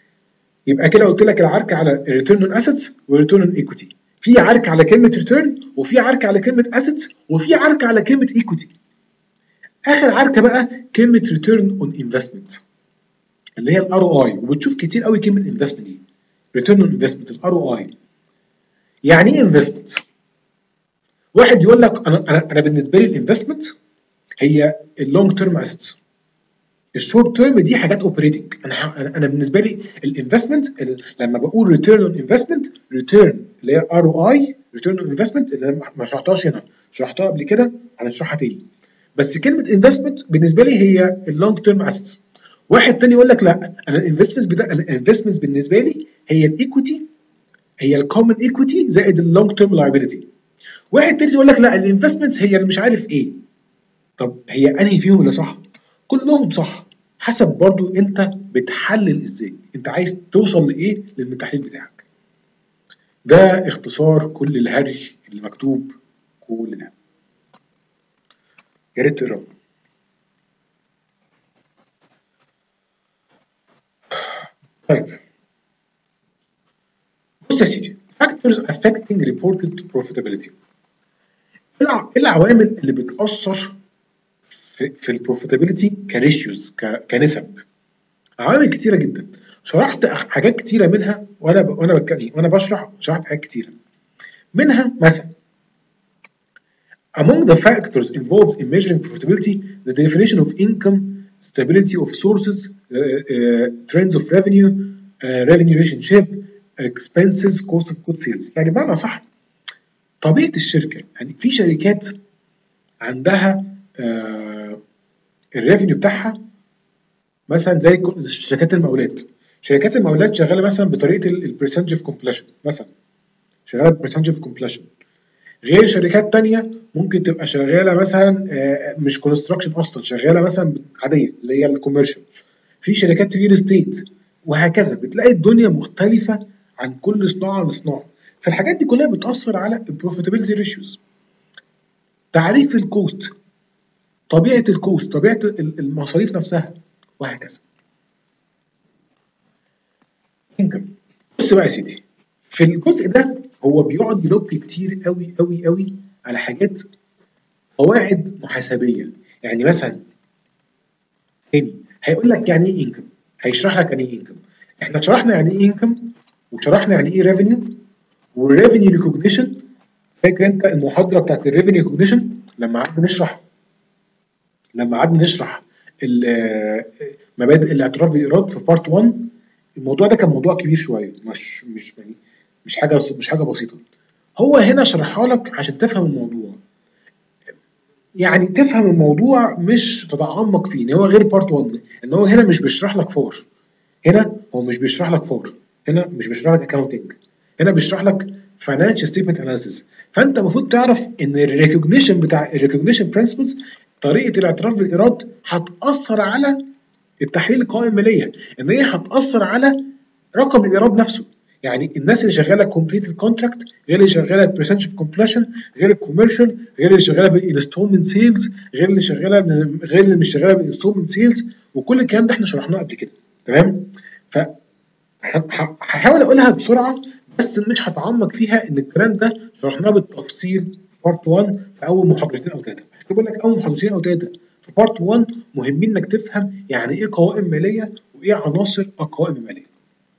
يبقى كده قلت لك العركه على الريتيرن اون اسيتس والريتيرن اون ايكويتي، في عركه على كلمه ريتيرن، وفي عركه على كلمه اسيتس، وفي عركه على كلمه ايكويتي. اخر عركه بقى كلمه ريتيرن اون انفستمنت. اللي هي الار او اي، وبتشوف كتير قوي كلمه انفستمنت دي، ريتيرن اون انفستمنت، الار او اي. يعني ايه انفستمنت؟ واحد يقول لك انا انا انا بالنسبه لي الانفستمنت هي اللونج تيرم اسيتس، الشورت تيرم دي حاجات اوبريتنج. انا انا بالنسبه لي الانفستمنت لما بقول ريتيرن اون انفستمنت، ريتيرن اللي هي ار او اي، ريتيرن اون انفستمنت اللي ما شرحتهاش هنا، شرحتها قبل كده هنشرحها تاني. بس كلمه انفستمنت بالنسبه لي هي اللونج تيرم اسيتس. واحد تاني يقول لك لا، انا الانفستمنت بتاع الانفستمنت بالنسبه لي هي الايكويتي، هي الكومن ايكويتي زائد اللونج تيرم لايبيليتي. واحد تاني يقول لك لا، الانفستمنت هي اللي مش عارف ايه. طب هي انهي فيهم اللي صح؟ كلهم صح، حسب برضو انت بتحلل ازاي، انت عايز توصل لايه للتحليل بتاعك. ده اختصار كل الهري اللي مكتوب كل ده، يا ريت تقراه. طيب بص يا سيدي، factors affecting reported profitability. ايه العوامل اللي بتأثر في, في البروفيتابيلتي كريشيوز، كنسب؟ عوامل كتيره جدا، شرحت حاجات كتيره منها وانا ب... وانا بتكلم وانا بشرح، شرحت حاجات كتيره منها. مثلا among the factors involved in measuring profitability, the definition of income, stability of sources, uh, uh, trends of revenue, uh, revenue relationship, expenses, cost of goods sales. يعني بمعنى صح طبيعه الشركه، يعني في شركات عندها آه الريفينيو بتاعها مثلا زي شركات المقاولات. شركات المقاولات شغاله مثلا بطريقه البرسنتج اوف كومبليشن، مثلا شغاله برسنتج اوف كومبليشن، غير شركات تانية ممكن تبقى شغاله مثلا مش كونستراكشن اصلا، شغاله مثلا عاديه اللي هي الكوميرشال. في شركات ريل استيت، وهكذا. بتلاقي الدنيا مختلفه عن كل صناعه لصناعه. فالحاجات دي كلها بتاثر على البروفيتابيلتي ريشيوز. تعريف الكوست، طبيعه الكوست، طبيعه المصاريف نفسها، وهكذا. بص بقى يا سيدي، في الجزء ده هو بيقعد يلوك كتير قوي قوي قوي على حاجات، قواعد محاسبيه. يعني مثلا تاني هيقول لك يعني ايه انكم، هيشرح لك يعني ايه انكم. احنا شرحنا يعني ايه انكم، وشرحنا يعني ايه ريفينيو والريفينيو ريكوجنيشن. فاكر انت المحاضره بتاعت الريفينيو ريكوجنيشن لما قعدنا نشرح لما قعدنا نشرح مبادئ الاعتراف بالايراد في بارت واحد؟ الموضوع ده كان موضوع كبير شويه، مش مش يعني مش حاجه مش حاجه بسيطه. هو هنا شرحها لك عشان تفهم الموضوع، يعني تفهم الموضوع مش تتعمق فيه. ان هو غير بارت واحد، ان هو هنا مش بيشرح لك فور، هنا هو مش بيشرح لك فور، هنا مش بيشرح لك اكاونتنج، هنا بيشرح لك فاينانشال ستيتمنت اناليسيس. فانت المفروض تعرف ان الريكوجنيشن بتاع الريكوجنيشن برنسبلز، طريقه الاعتراف بالايراد، هتاثر على التحليل القوائم الماليه، ان هي هتاثر على رقم الايراد نفسه. يعني الناس اللي شغاله كومبليتد كونتراكت غير اللي شغاله برسنتج اوف كومبليشن، غير الكوميرشال، غير اللي شغاله بالانستولمنت سيلز، غير اللي شغاله غير اللي مش شغاله بالانستولمنت سيلز. وكل الكلام ده احنا شرحناه قبل كده، تمام؟ ف هحاول اقولها بسرعه بس مش هتعمق فيها، ان الكلام ده شرحناه بالتفصيل بارت واحد في اول محاضرتين او ثلاثه. عشان بقول لك اول محاضرتين او ثلاثه في بارت واحد مهمين انك تفهم يعني ايه قوائم ماليه وايه عناصر القوائم الماليه.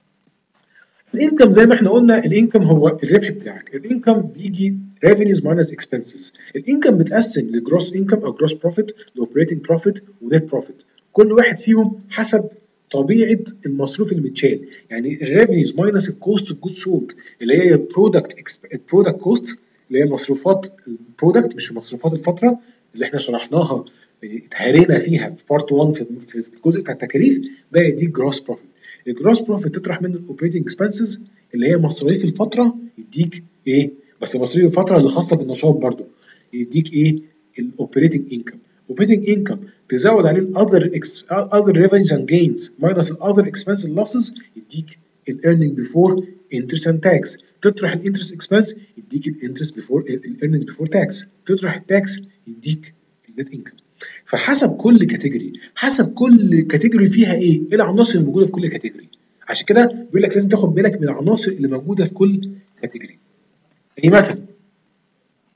الانكم زي ما احنا قلنا، الانكم هو الربح بتاعك. الانكم بيجي revenues minus expenses. الانكم متقسم لجروس انكم او جروس بروفيت، لاوبريتنج بروفيت ونت بروفيت. كل واحد فيهم حسب طبيعه المصروف اللي متشال. يعني الريفينيوز ماينس الكوست اوف جود سولد اللي هي البرودكت البرودكت كوست، اللي هي مصروفات البرودكت مش مصروفات الفتره اللي احنا شرحناها اتهرينا فيها في بارت واحد في الجزء بتاع التكاليف. ده يديك جروس بروفيت. الجروس بروفيت تطرح منه الاوبريتنج اكسبنسز اللي هي مصاريف الفتره، يديك ايه؟ بس مصاريف الفتره اللي خاصه بالنشاط برضو يديك ايه؟ الاوبريتنج انكم. اوبريتنج انكم تزود عليه الاذر اذر ريفينيوز اند جينز ماينس الاذر اكسبنس لوسز، يديك الايرنينج بيفور انترست اند تاكس. تطرح الانترست اكسبنس يديك الانترست بيفور الايرنينج بيفور تاكس. تطرح التاكس يديك النت انكم. فحسب كل كاتيجوري، حسب كل كاتيجوري فيها ايه؟ ايه العناصر الموجوده في كل كاتيجوري. عشان كده بيقول لك لازم تاخد بالك من العناصر اللي موجوده في كل كاتيجوري. يعني مثلا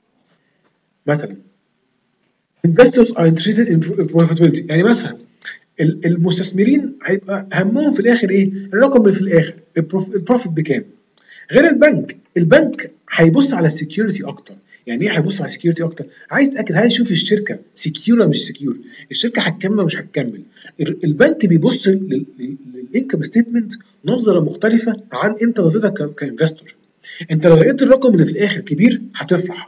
مثلا investors are interested in profitability. يعني مثلا المستثمرين هيبقى همهم في الاخر ايه؟ الرقم اللي في الاخر، البروفيت بكام. غير البنك، البنك هيبص على السكيورتي اكتر. يعني ايه هيبص على السكيورتي اكتر؟ عايز يتاكد، عايز يشوف الشركه سكيور ولا مش سكيور، الشركه هتكمل ولا مش هتكمل. البنك بيبص للانكم ستيتمنت نظره مختلفه عن انت نظرتك كانفستور. انت لو لقيت الرقم اللي في الاخر كبير هتفرح،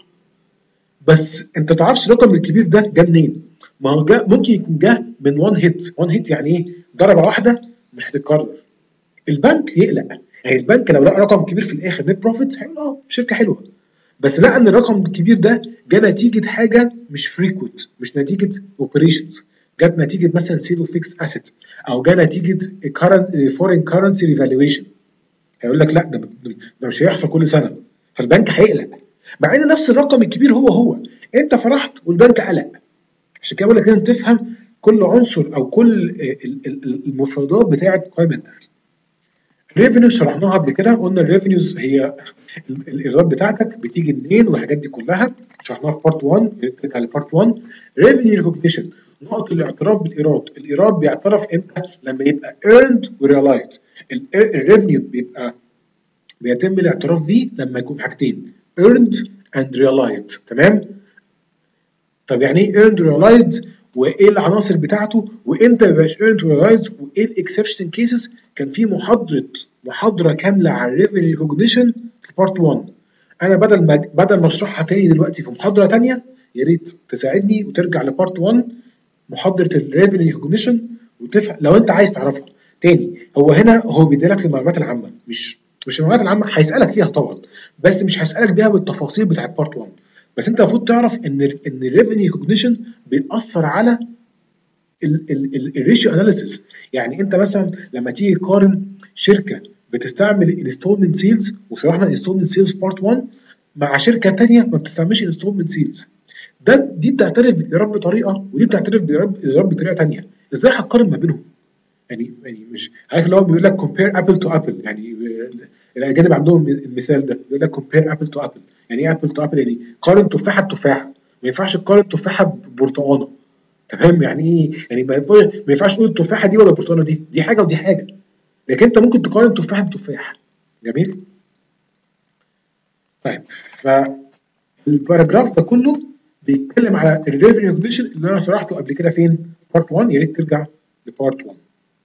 بس انت ما تعرفش الرقم الكبير ده جه منين. ما هو جا ممكن يكون جه من وان هيت. وان هيت يعني ايه؟ ضربه واحده مش هتتكرر. البنك يقلق، يعني البنك لو لقى رقم كبير في الاخر نت بروفيت هيقول اه شركه حلوه، بس لقى ان الرقم الكبير ده جه نتيجه حاجه مش فريكوينت، مش نتيجه اوبريشنز، جت نتيجه مثلا سيل اوف فيكس اسيت، او جه نتيجه فورين كارنسي ريفالويشن، هيقول لك لا ده, ده مش هيحصل كل سنه، فالبنك هيقلق. مع ان نفس الرقم الكبير هو هو، انت فرحت والبنك قلق. عشان كده بقول لك لازم تفهم كل عنصر او كل المفردات بتاعه قائمه الدخل. الريفينيو شرحناها قبل كده، قلنا الريفينيوز هي الايرادات بتاعتك بتيجي منين والحاجات دي كلها، شرحناها في بارت واحد. نرجع لبارت واحد. ريفينيو ريكوجنيشن، نقط الاعتراف بالايراد. الايراد بيعترف امتى؟ لما يبقى earned وrealized. الريفينيو بيبقى بيتم الاعتراف بيه لما يكون حاجتين earned and realized. تمام؟ طب يعني ايه earned realized؟ وايه العناصر بتاعته؟ وامتى ما يبقاش earned realized؟ وايه الاكسبشن كيسز؟ كان في محاضره محاضره كامله على الريفينيو ريكوجنيشن في بارت واحد. انا بدل ما بدل ما اشرحها تاني دلوقتي في محاضره تانيه، يا ريت تساعدني وترجع لبارت واحد محاضره الريفينيو ريكوجنيشن وتفهم لو انت عايز تعرفها تاني. هو هنا هو بيديلك المعلومات العامه، مش مش المعلومات العامه، هيسالك فيها طبعا، بس مش هيسالك بيها بالتفاصيل بتاعت بارت واحد. بس انت المفروض تعرف ان ان الريفينيو ريكوجنيشن بيأثر على الريشيو اناليسيس. يعني انت مثلا لما تيجي تقارن شركه بتستعمل انستولمنت سيلز، وشرحنا انستولمنت سيلز بارت واحد، مع شركه ثانيه ما بتستعملش انستولمنت سيلز، ده دي بتعترف بالايراد بطريقه ودي بتعترف بالايراد بطريقه ثانيه، ازاي هتقارن ما بينهم؟ يعني يعني مش عارف اللي هو بيقول لك كومبير ابل تو ابل، يعني الاجانب عندهم المثال ده يقول لك كومبير ابل تو ابل. يعني ايه ابل تو ابل؟ يعني قارن تفاحه بتفاحه، ما ينفعش تقارن تفاحه ببرتقانه. تمام؟ يعني ايه؟ يعني ما ينفعش تقول التفاحه دي ولا البرتقانه دي، دي حاجه ودي حاجه، لكن انت ممكن تقارن تفاحه بتفاح. جميل؟ طيب، فالباراجراف ده كله بيتكلم على الريفينيو ريكوجنيشن اللي انا شرحته قبل كده فين؟ بارت واحد، يا ريت ترجع لبارت واحد.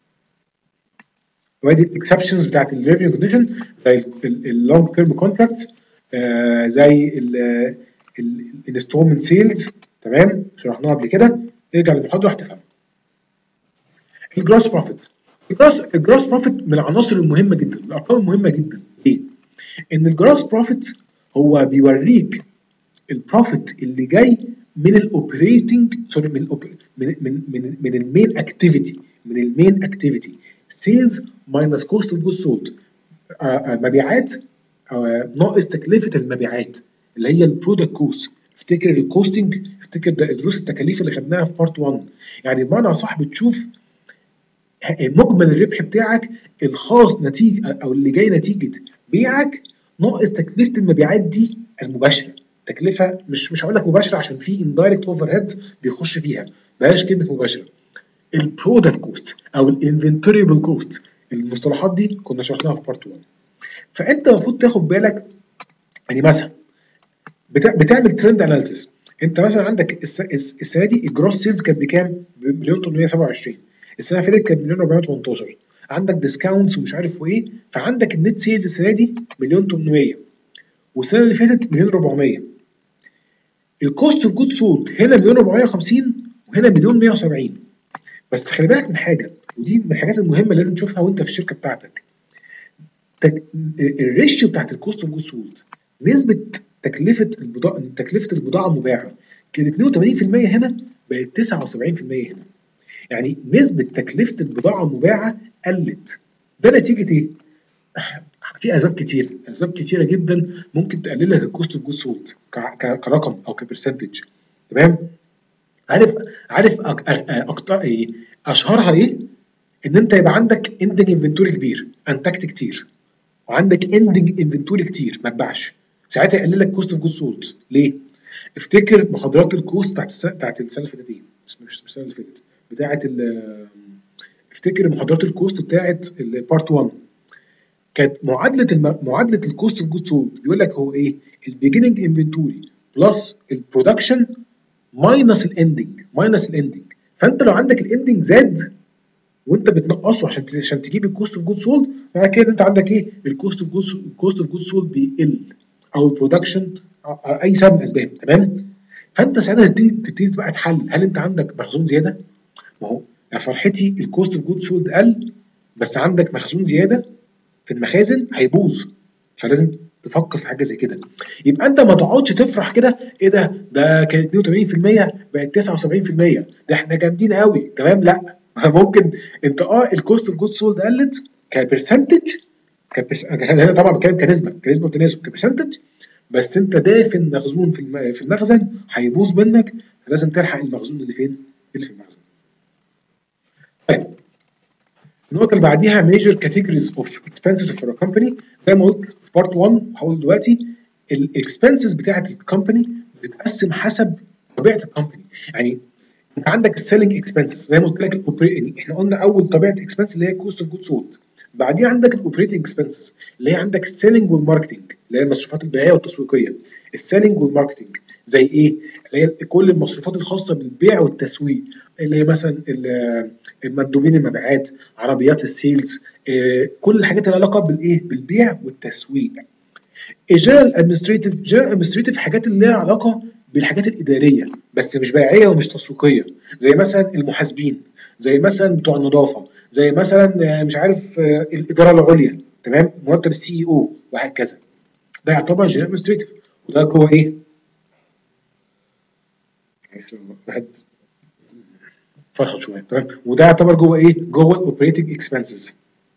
وادي الاكسبشنز بتاعت الريفينيو ريكوجنيشن زي اللونج تيرم كونتراكت، زي الانستولمنت سيلز. تمام؟ شرحناها قبل كده، ارجع للمحاضره هتفهم. الجروس بروفيت، الجروس الجروس بروفيت من العناصر المهمه جدا، الارقام المهمه جدا. ليه؟ ان الجروس بروفيت هو بيوريك البروفيت اللي جاي من الاوبريتنج سوري من من من من, من المين اكتيفيتي من المين اكتيفيتي سيلز ماينس كوست اوف جود سولد، مبيعات ناقص تكلفه المبيعات اللي هي البرودكت كوست. افتكر الكوستنج، افتكر دروس التكاليف اللي خدناها في بارت واحد. يعني بمعنى صح بتشوف مجمل الربح بتاعك الخاص نتيجه او اللي جاي نتيجه بيعك ناقص تكلفه المبيعات دي المباشره. تكلفه مش مش هقول لك مباشره عشان في اندايركت اوفر هيد بيخش فيها، بلاش كلمه مباشره. البرودكت كوست او الانفنتوريبل كوست، المصطلحات دي كنا شرحناها في بارت واحد. فانت المفروض تاخد بالك، يعني مثلا بتعمل ترند اناليسيس. انت مثلا عندك السنه دي الجروس سيلز كانت بكام؟ بمليون ثمانمائة وسبعة وعشرين. السنه اللي فاتت كانت مليون أربعمائة وثمانية عشر. عندك ديسكاونتس ومش عارف وايه، فعندك النت سيلز السنه دي مليون ثمانمائة، والسنه اللي فاتت مليون أربعمائة. الكوست اوف جود سولد هنا مليون أربعمائة وخمسين وهنا مليون مائة وسبعين. بس خلي بالك من حاجه، ودي من الحاجات المهمه اللي لازم تشوفها وانت في الشركه بتاعتك. الريشيو بتاعت الكوست اوف جود سولد، نسبه تكلفه البضاعه تكلفه البضاعه المباعه كانت اثنين وثمانين بالمئة هنا، بقت تسعة وسبعين بالمئة هنا. يعني نسبه تكلفه البضاعه المباعه قلت. ده نتيجه ايه؟ في اسباب كتير، اسباب كتيره جدا ممكن تقلل لك الكوست اوف جود سولد كرقم او كبرسنتج. تمام؟ عارف عارف اكتر ايه اشهرها ايه؟ ان انت يبقى عندك اندنج انفنتوري كبير، انتجت كتير، وعندك اندنج انفنتوري كتير ما اتباعش، ساعتها يقلل لك كوست اوف جود سولد. ليه؟ افتكر محاضرات الكوست بتاعت السنه بتاعت السنه اللي فاتت ايه؟ مش مش السنه اللي فاتت، بتاعت افتكر محاضرات الكوست بتاعت البارت واحد كانت معادله الم... معادله الكوست اوف جود سولد بيقول لك هو ايه؟ البيجيننج انفنتوري بلس البرودكشن ماينس الاندنج ماينس الاندنج. فانت لو عندك الاندنج زاد وانت بتنقصه عشان عشان تجيب الكوست اوف جود سولد، معنى كده انت عندك ايه؟ الكوست اوف جود الكوست اوف جود سولد بيقل او البرودكشن اي سبب من الاسباب. تمام؟ فانت ساعتها تبتدي تبتدي بقى تحلل، هل انت عندك مخزون زياده؟ ما هو يا فرحتي الكوست اوف جود سولد قل بس عندك مخزون زياده في المخازن هيبوظ، فلازم تفكر في حاجه زي كده. يبقى انت ما تقعدش تفرح كده، ايه ده ده كانت اتنين وتمانين في المية بقت تسعة وسبعين في المية، ده احنا جامدين قوي. تمام؟ لا، ممكن انت اه الكوست اوف جود سولد قلت كبرسنتج، كبرس... هنا طبعا بتكلم كنسبه كنسبه وتناسب كبرسنتج، بس انت دافن مخزون في الم... في المخزن هيبوظ منك، فلازم تلحق المخزون اللي فين؟ اللي في المخزن. طيب النقطة اللي بعديها major categories of expenses for a company. زي ما قلت في بارت واحد هقول دلوقتي الاكسبنسز بتاعت الكومباني بتتقسم حسب طبيعة الكومباني. يعني انت عندك السيلينج اكسبنسز زي ما قلت لك الاوبريتنج، احنا قلنا اول طبيعة اكسبنس اللي هي كوست اوف جود سولد، بعديها عندك الاوبريتنج اكسبنسز اللي هي عندك السيلينج والماركتنج اللي هي المصروفات البيعية والتسويقية. السيلينج والماركتنج زي ايه؟ اللي هي كل المصروفات الخاصة بالبيع والتسويق، اللي هي مثلا المندوبين المبيعات، عربيات السيلز، كل الحاجات اللي علاقه بالايه؟ بالبيع والتسويق. الجنرال ادمنستريتيف، جنرال ادمنستريتيف حاجات اللي لها علاقه بالحاجات الاداريه بس مش بيعيه ومش تسويقيه، زي مثلا المحاسبين، زي مثلا بتوع النظافه، زي مثلا مش عارف الاداره العليا، تمام؟ مرتب السي اي او وهكذا. ده يعتبر جنرال ادمنستريتيف، وده جوه ايه؟ واحد فرحه شويه. تمام؟ وده يعتبر جوه ايه؟ جوه الاوبريتنج اكسبنسز.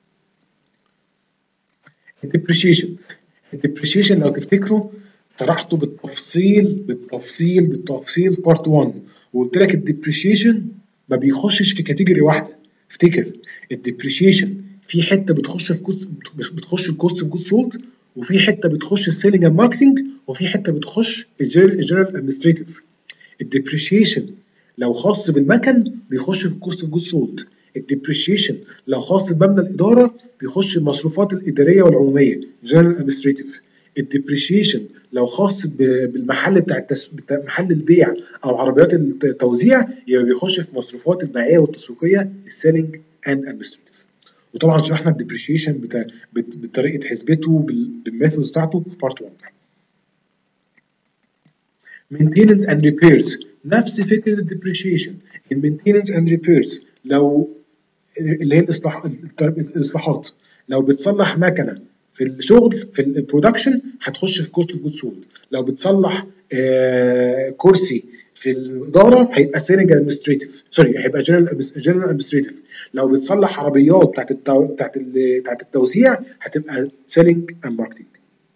الديبريشيشن، الديبريشيشن لو تفتكروا شرحته بالتفصيل بالتفصيل بالتفصيل بارت واحد، وقلت لك الديبريشيشن ما بيخشش في كاتيجوري واحده. افتكر الديبريشيشن في حته بتخش في كوست، بتخش الكوست اوف جود سولد، وفي حته بتخش السيلينج اند ماركتنج، وفي حته بتخش الجنرال ادمنستريتيف. الديبريشيشن لو خاص بالمكن بيخش في الكوست اوف جود سولد، الديبريشيشن لو خاص بمبنى الاداره بيخش المصروفات الاداريه والعموميه جنرال ادمنستريتيف. الديبريشيشن لو خاص بالمحل بتاع, التس... بتاع محل البيع او عربيات التوزيع يبقى بيخش في مصروفات البيعيه والتسويقيه السيلينج اند ادمنستريتيف. وطبعا شرحنا الديبريشيشن بتا... بت... بطريقه حسبته بال... بالميثودز بتاعته في بارت واحد. maintenance and repairs نفس فكره الديبريشيشن. المينتيننس اند ريبيرز لو اللي هي الاصلاح الاصلاحات، لو بتصلح مكنه في الشغل في البرودكشن هتخش في كوست اوف جود سولد، لو بتصلح آه كرسي في الاداره هيبقى سيلينج ادمنستريتيف، سوري هيبقى جنرال جنرال ادمنستريتيف، لو بتصلح عربيات بتاعت التو... بتاعت ال... بتاعت التوزيع هتبقى سيلينج اند ماركتنج.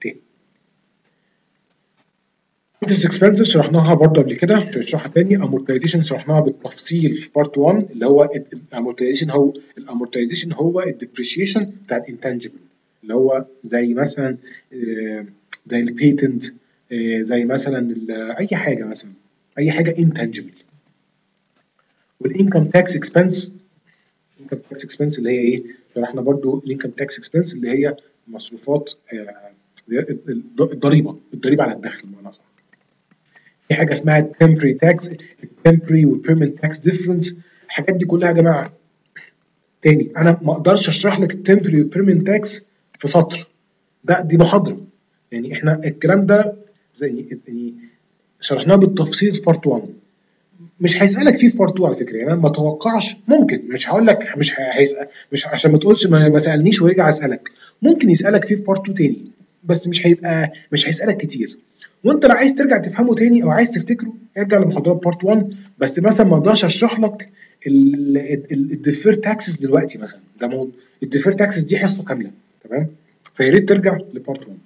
Interest expenses شرحناها برضه قبل كده، مش هنشرحها تاني. amortization شرحناها بالتفصيل في بارت واحد، اللي هو الامورتايزيشن هو الامورتايزيشن هو الديبريشيشن بتاع الانتانجبل، اللي هو زي مثلا زي البيتنت، زي مثلا اي حاجه، مثلا اي حاجه انتانجبل. والانكم تاكس اكسبنس، الانكم تاكس اكسبنس اللي هي ايه؟ شرحنا برضه الانكم تاكس اكسبنس اللي هي مصروفات الضريبه، الضريبه على الدخل بمعنى صح. في حاجه اسمها temporary tax، temporary و permanent tax difference. الحاجات دي كلها يا جماعه تاني انا ما اقدرش اشرح لك temporary و permanent tax في سطر، ده دي محاضره. يعني احنا الكلام ده زي يعني شرحناه بالتفصيل في بارت واحد، مش هيسالك فيه في بارت اتنين على فكره. يعني انا ما اتوقعش، ممكن مش هقول لك مش هيسال، مش عشان ما تقولش ما, ما سالنيش ويرجع يسالك، ممكن يسالك فيه في بارت اتنين تاني، بس مش هيبقى مش هيسالك كتير. وانت لو عايز ترجع تفهمه تاني او عايز تفتكره ارجع لمحاضرات بارت واحد. بس مثلا ما اقدرش اشرح لك الديفير تاكسز دلوقتي مثلا، ده الديفير تاكسز دي حصه كامله، تمام؟ فيا ريت ترجع لبارت واحد.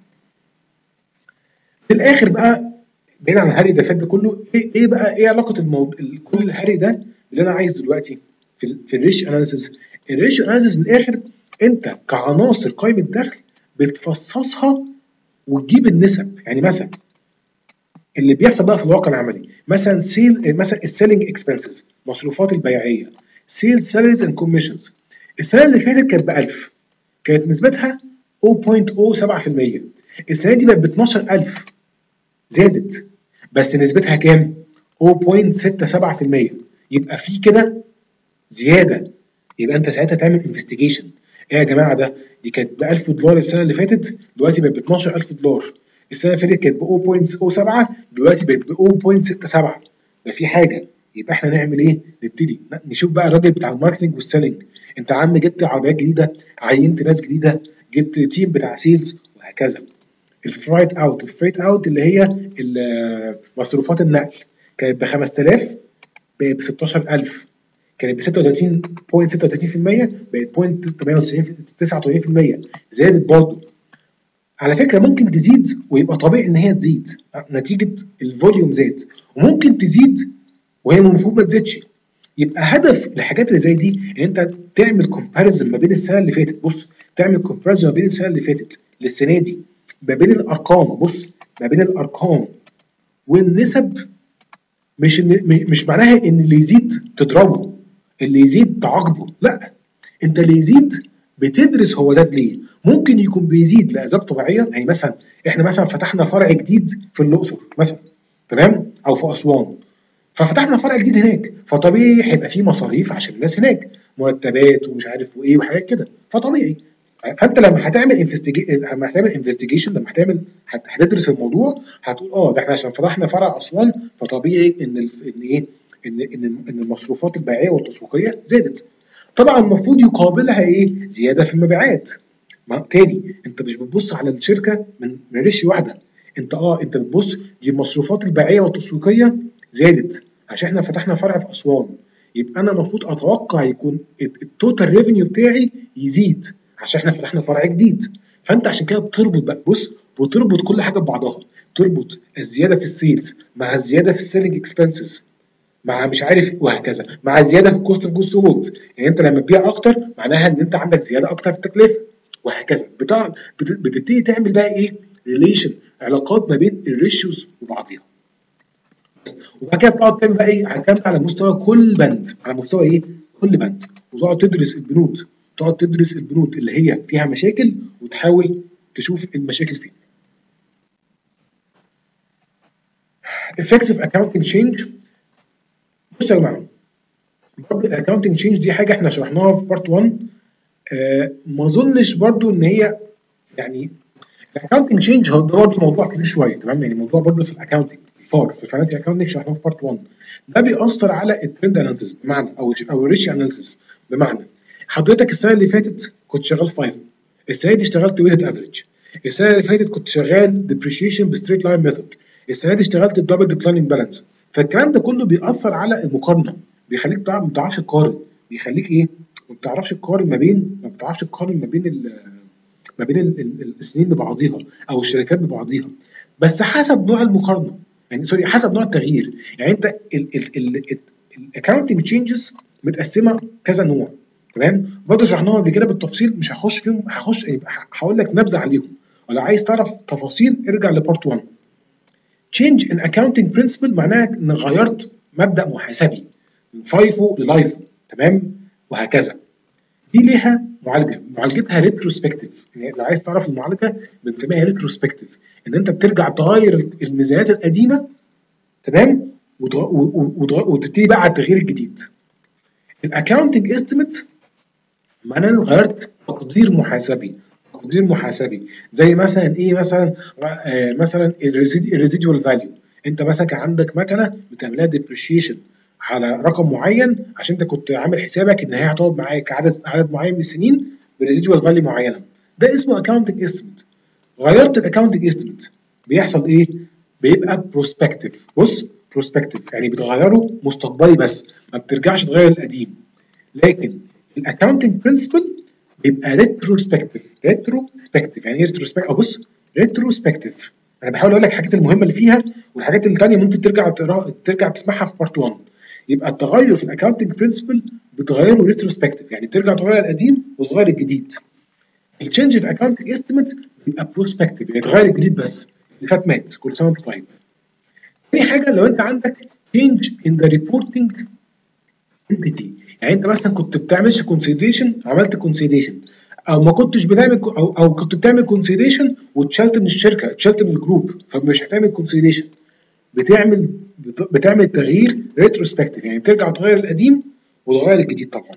في الاخر بقى بعيد عن الهري ده فات ده كله، ايه ايه بقى ايه علاقه الموضوع كل الهري ده اللي انا عايز دلوقتي في في الريش اناليسيس؟ الريش اناليسيس من الاخر انت كعناصر قائمه دخل بتفصصها وتجيب النسب. يعني مثلا اللي بيحصل بقى في الواقع العملي، مثلا سيل مثلا السيلينج اكسبنسز، مصروفات البيعيه، سيل سالاريز اند كوميشنز، السنه اللي فاتت كانت ب ألف، كانت نسبتها صفر فاصلة صفر سبعة في المية. السنه دي بقت ب اتناشر ألف، زادت، بس نسبتها كام؟ صفر فاصلة ستة سبعة في المية. يبقى في كده زياده، يبقى انت ساعتها تعمل انفستيجيشن. ايه يا جماعه ده؟ دي كانت ب ألف دولار السنه اللي فاتت، دلوقتي بقت ب اتناشر ألف دولار. السنه اللي فاتت كانت ب صفر فاصلة صفر سبعة، دلوقتي بقت ب صفر فاصلة ستة سبعة. ده في حاجه. يبقى احنا نعمل ايه؟ نبتدي نشوف بقى الراجل بتاع الماركتنج والسيلينج. انت يا عم جبت عربيات جديده، عينت ناس جديده، جبت تيم بتاع سيلز، وهكذا. الفرايت اوت، الفريت اوت اللي هي مصروفات النقل، كانت ب خمسة آلاف بقت ب ستاشر ألف، كانت ب ستة وتلاتين فاصلة ستة وتلاتين في المية بقت صفر فاصلة تسعة وتسعين في المية، زادت برضه. على فكره ممكن تزيد ويبقى طبيعي ان هي تزيد نتيجه الفوليوم زاد، وممكن تزيد وهي المفروض ما تزيدش. يبقى هدف الحاجات اللي زي دي ان انت تعمل كومباريزون ما بين السنه اللي فاتت، بص تعمل كومباريزون ما بين السنه اللي فاتت للسنه دي، ما بين الارقام، بص ما بين الارقام والنسب. مش إن مش معناها ان اللي يزيد تضربه، اللي يزيد تعاقبه، لا، انت اللي يزيد بتدرس هو زاد ليه. ممكن يكون بيزيد لاسباب طبيعيه، يعني مثلا احنا مثلا فتحنا فرع جديد في الاقصر مثلا، تمام، او في اسوان، ففتحنا فرع جديد هناك، فطبيعي هيبقى فيه مصاريف عشان الناس هناك، مرتبات ومش عارف وايه وحاجات كده، فطبيعي. فانت لما هتعمل انفستيجيشن، لما هتعمل انفستيجيشن لما هتعمل هتدرس الموضوع، هتقول اه ده احنا عشان فتحنا فرع اسوان فطبيعي ان ال... ان ايه ان ان ان المصروفات البيعيه والتسويقيه زادت. طبعا المفروض يقابلها ايه؟ زياده في المبيعات. ما تاني انت مش بتبص على الشركه من من ريش واحده، انت اه انت بتبص دي المصروفات البيعيه والتسويقيه زادت عشان احنا فتحنا فرع في اسوان، يبقى انا المفروض اتوقع يكون التوتال ريفينيو بتاعي يزيد عشان احنا فتحنا فرع جديد. فانت عشان كده بتربط بقى، بص بتربط كل حاجه ببعضها، تربط الزياده في السيلز مع الزياده في السيلينج اكسبنسز مع مش عارف وهكذا، مع الزياده في الكوست اوف جود سولد. يعني انت لما تبيع اكتر معناها ان انت عندك زياده اكتر في التكلفه، وهكذا. بتاع بتبتدي تعمل بقى ايه؟ ريليشن، علاقات ما بين الريشيوز وبعضيها. وبعد كده بتقعد تعمل بقى ايه؟ على على مستوى كل بند، على مستوى ايه؟ كل بند، وتقعد تدرس البنود، تقعد تدرس البنود اللي هي فيها مشاكل وتحاول تشوف المشاكل فين. effective accounting change. بصوا يا جماعه، برضه الاكونتنج تشينج دي حاجه احنا شرحناها في بارت واحد. آه ما اظنش برضه ان هي يعني الاكونتنج تشينج هو ده برضه موضوع كبير شويه، تمام؟ يعني موضوع برضه في الاكونتنج فار في فاينانشال اكونتنج شرحناه في بارت واحد. ده بيأثر على الترند اناليسيس، بمعنى او او الريشيو اناليسيس. بمعنى حضرتك السنه اللي فاتت كنت شغال فايف، السنه دي اشتغلت ويتد افريج، السنه اللي فاتت كنت شغال ديبريشيشن بستريت لاين ميثود، السنه دي اشتغلت الدبل ديكلايننج بالانس. فالكلام ده كله بيأثر على المقارنه، بيخليك ما بتعرفش تقارن، بيخليك ايه؟ ما بتعرفش تقارن ما بين ما بتعرفش تقارن ما بين ال ما بين ال ال السنين ببعضيها او الشركات ببعضيها، بس حسب نوع المقارنه، يعني سوري حسب نوع التغيير. يعني انت الاكونتنج تشينجز متقسمه كذا نوع، تمام؟ برضه شرحناهم قبل كده بالتفصيل، مش هخش فيهم، هخش هقول لك نبذه عليهم، ولو عايز تعرف تفاصيل ارجع لبارت واحد. change in accounting principle معناها ان غيرت مبدا محاسبي من فايفو للايفو، تمام؟ وهكذا. دي ليها معالجه، معالجتها ريتروسبكتيف. يعني لو عايز تعرف المعالجه بنسميها ريتروسبكتيف، ان انت بترجع تغير الميزانيات القديمه، تمام؟ وتبتدي بقى على التغيير الجديد. الاكاونتنج استيميت معناه ان غيرت تقدير محاسبي، تقدير محاسبي زي مثلا ايه؟ مثلا آه مثلا الريزيدوال فاليو. انت مثلا كان عندك مكنه بتعملها ديبريشيشن على رقم معين عشان انت كنت عامل حسابك ان هي هتقعد معاك عدد عدد معين من السنين بريزيدوال فاليو معينه، ده اسمه اكاونتنج استيميت. غيرت الاكاونتنج استيميت بيحصل ايه؟ بيبقى بروسبكتيف. بص بروسبكتيف يعني بتغيره مستقبلي بس، ما بترجعش تغير القديم. لكن الاكاونتنج برنسبل بيبقى ريتروسبكتيف. ريتروسبكتيف يعني ايه ريتروسبكتيف؟ بص ريتروسبكتيف انا بحاول اقول لك الحاجات المهمه اللي فيها، والحاجات الثانيه ممكن ترجع تقرا ترجع تسمعها في بارت واحد. يبقى التغير في الاكاونتنج برنسبل بتغيره ريتروسبكتيف، يعني ترجع تغير القديم وتغير الجديد. التشنج في اكاونتنج استيميت بيبقى بروسبكتيف، يعني تغير الجديد بس، اللي فات مات، كل سنه وانت طيب. تاني حاجه لو انت عندك change in the reporting entity، يعني انت مثلا كنت بتعملش كونسيديشن، عملت كونسيديشن، او ما كنتش بتعمل او او كنت بتعمل كونسيديشن واتشلت من الشركه، اتشلت من الجروب، فمش هتعمل كونسيديشن. بتعمل بتعمل تغيير ريتروسبكتيف، يعني بترجع تغير القديم وتغير الجديد طبعا.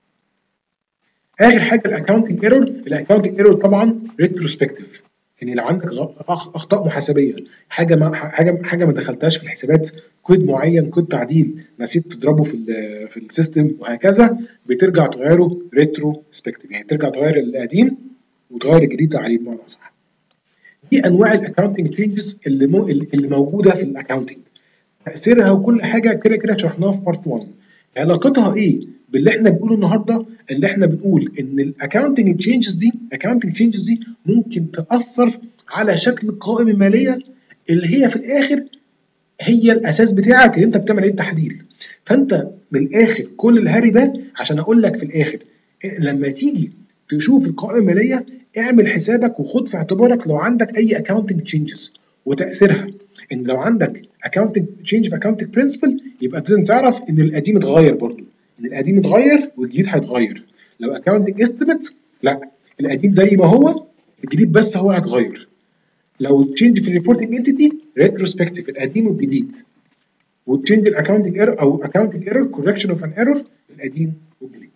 اخر حاجه الاكونتنج ايرور. الاكونتنج ايرور طبعا ريتروسبكتيف، يعني لو عندك اخطاء محاسبيه، حاجه ما حاجه حاجه ما دخلتهاش في الحسابات، كود معين، كود تعديل نسيت تضربه في ال في السيستم وهكذا، بترجع تغيره ريتروسبكتيف، يعني ترجع تغير القديم وتغير الجديد عليه بمعنى اصح. دي انواع الاكونتنج تشينجز اللي مو اللي موجوده في الاكونتنج، تاثيرها وكل حاجه كده كده شرحناها في بارت واحد. علاقتها ايه باللي احنا بنقوله النهارده؟ اللي احنا بنقول ان الاكونتنج تشينجز دي الاكونتنج تشينجز دي ممكن تاثر على شكل القوائم الماليه، اللي هي في الاخر هي الاساس بتاعك اللي انت بتعمل عليه التحليل. فانت من الاخر كل الهري ده عشان اقول لك في الاخر لما تيجي تشوف القوائم الماليه اعمل حسابك وخد في اعتبارك لو عندك اي اكونتنج تشينجز وتاثيرها. ان لو عندك اكونتنج تشينج في اكونتنج برنسبل يبقى لازم تعرف ان القديم اتغير برضه، ان القديم اتغير والجديد هيتغير. لو اكونتنج استيميت لا، القديم زي ما هو، الجديد بس هو اللي هيتغير. لو تشينج في الريبورتنج انتيتي ريتروسبكتيف، القديم والجديد. وتشينج الاكونتنج ايرور او اكونتنج ايرور كوركشن اوف ان ايرور، القديم والجديد.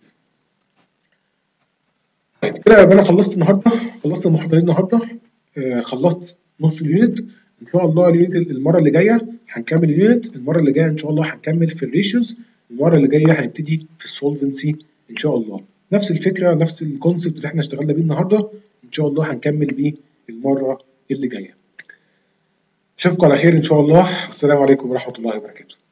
طيب كده يبقى انا خلصت النهارده، خلصت المحاضره النهارده، آه خلصت نص اليونت. ان شاء الله المره اللي جايه هنكمل اليونت، المره اللي جايه ان شاء الله هنكمل في الريشيوز، المره اللي جايه هنبتدي في السولفنسي ان شاء الله. نفس الفكره نفس الكونسيبت اللي احنا اشتغلنا بيه النهارده ان شاء الله هنكمل بيه المره اللي جايه. اشوفكم على خير ان شاء الله. السلام عليكم ورحمه الله وبركاته.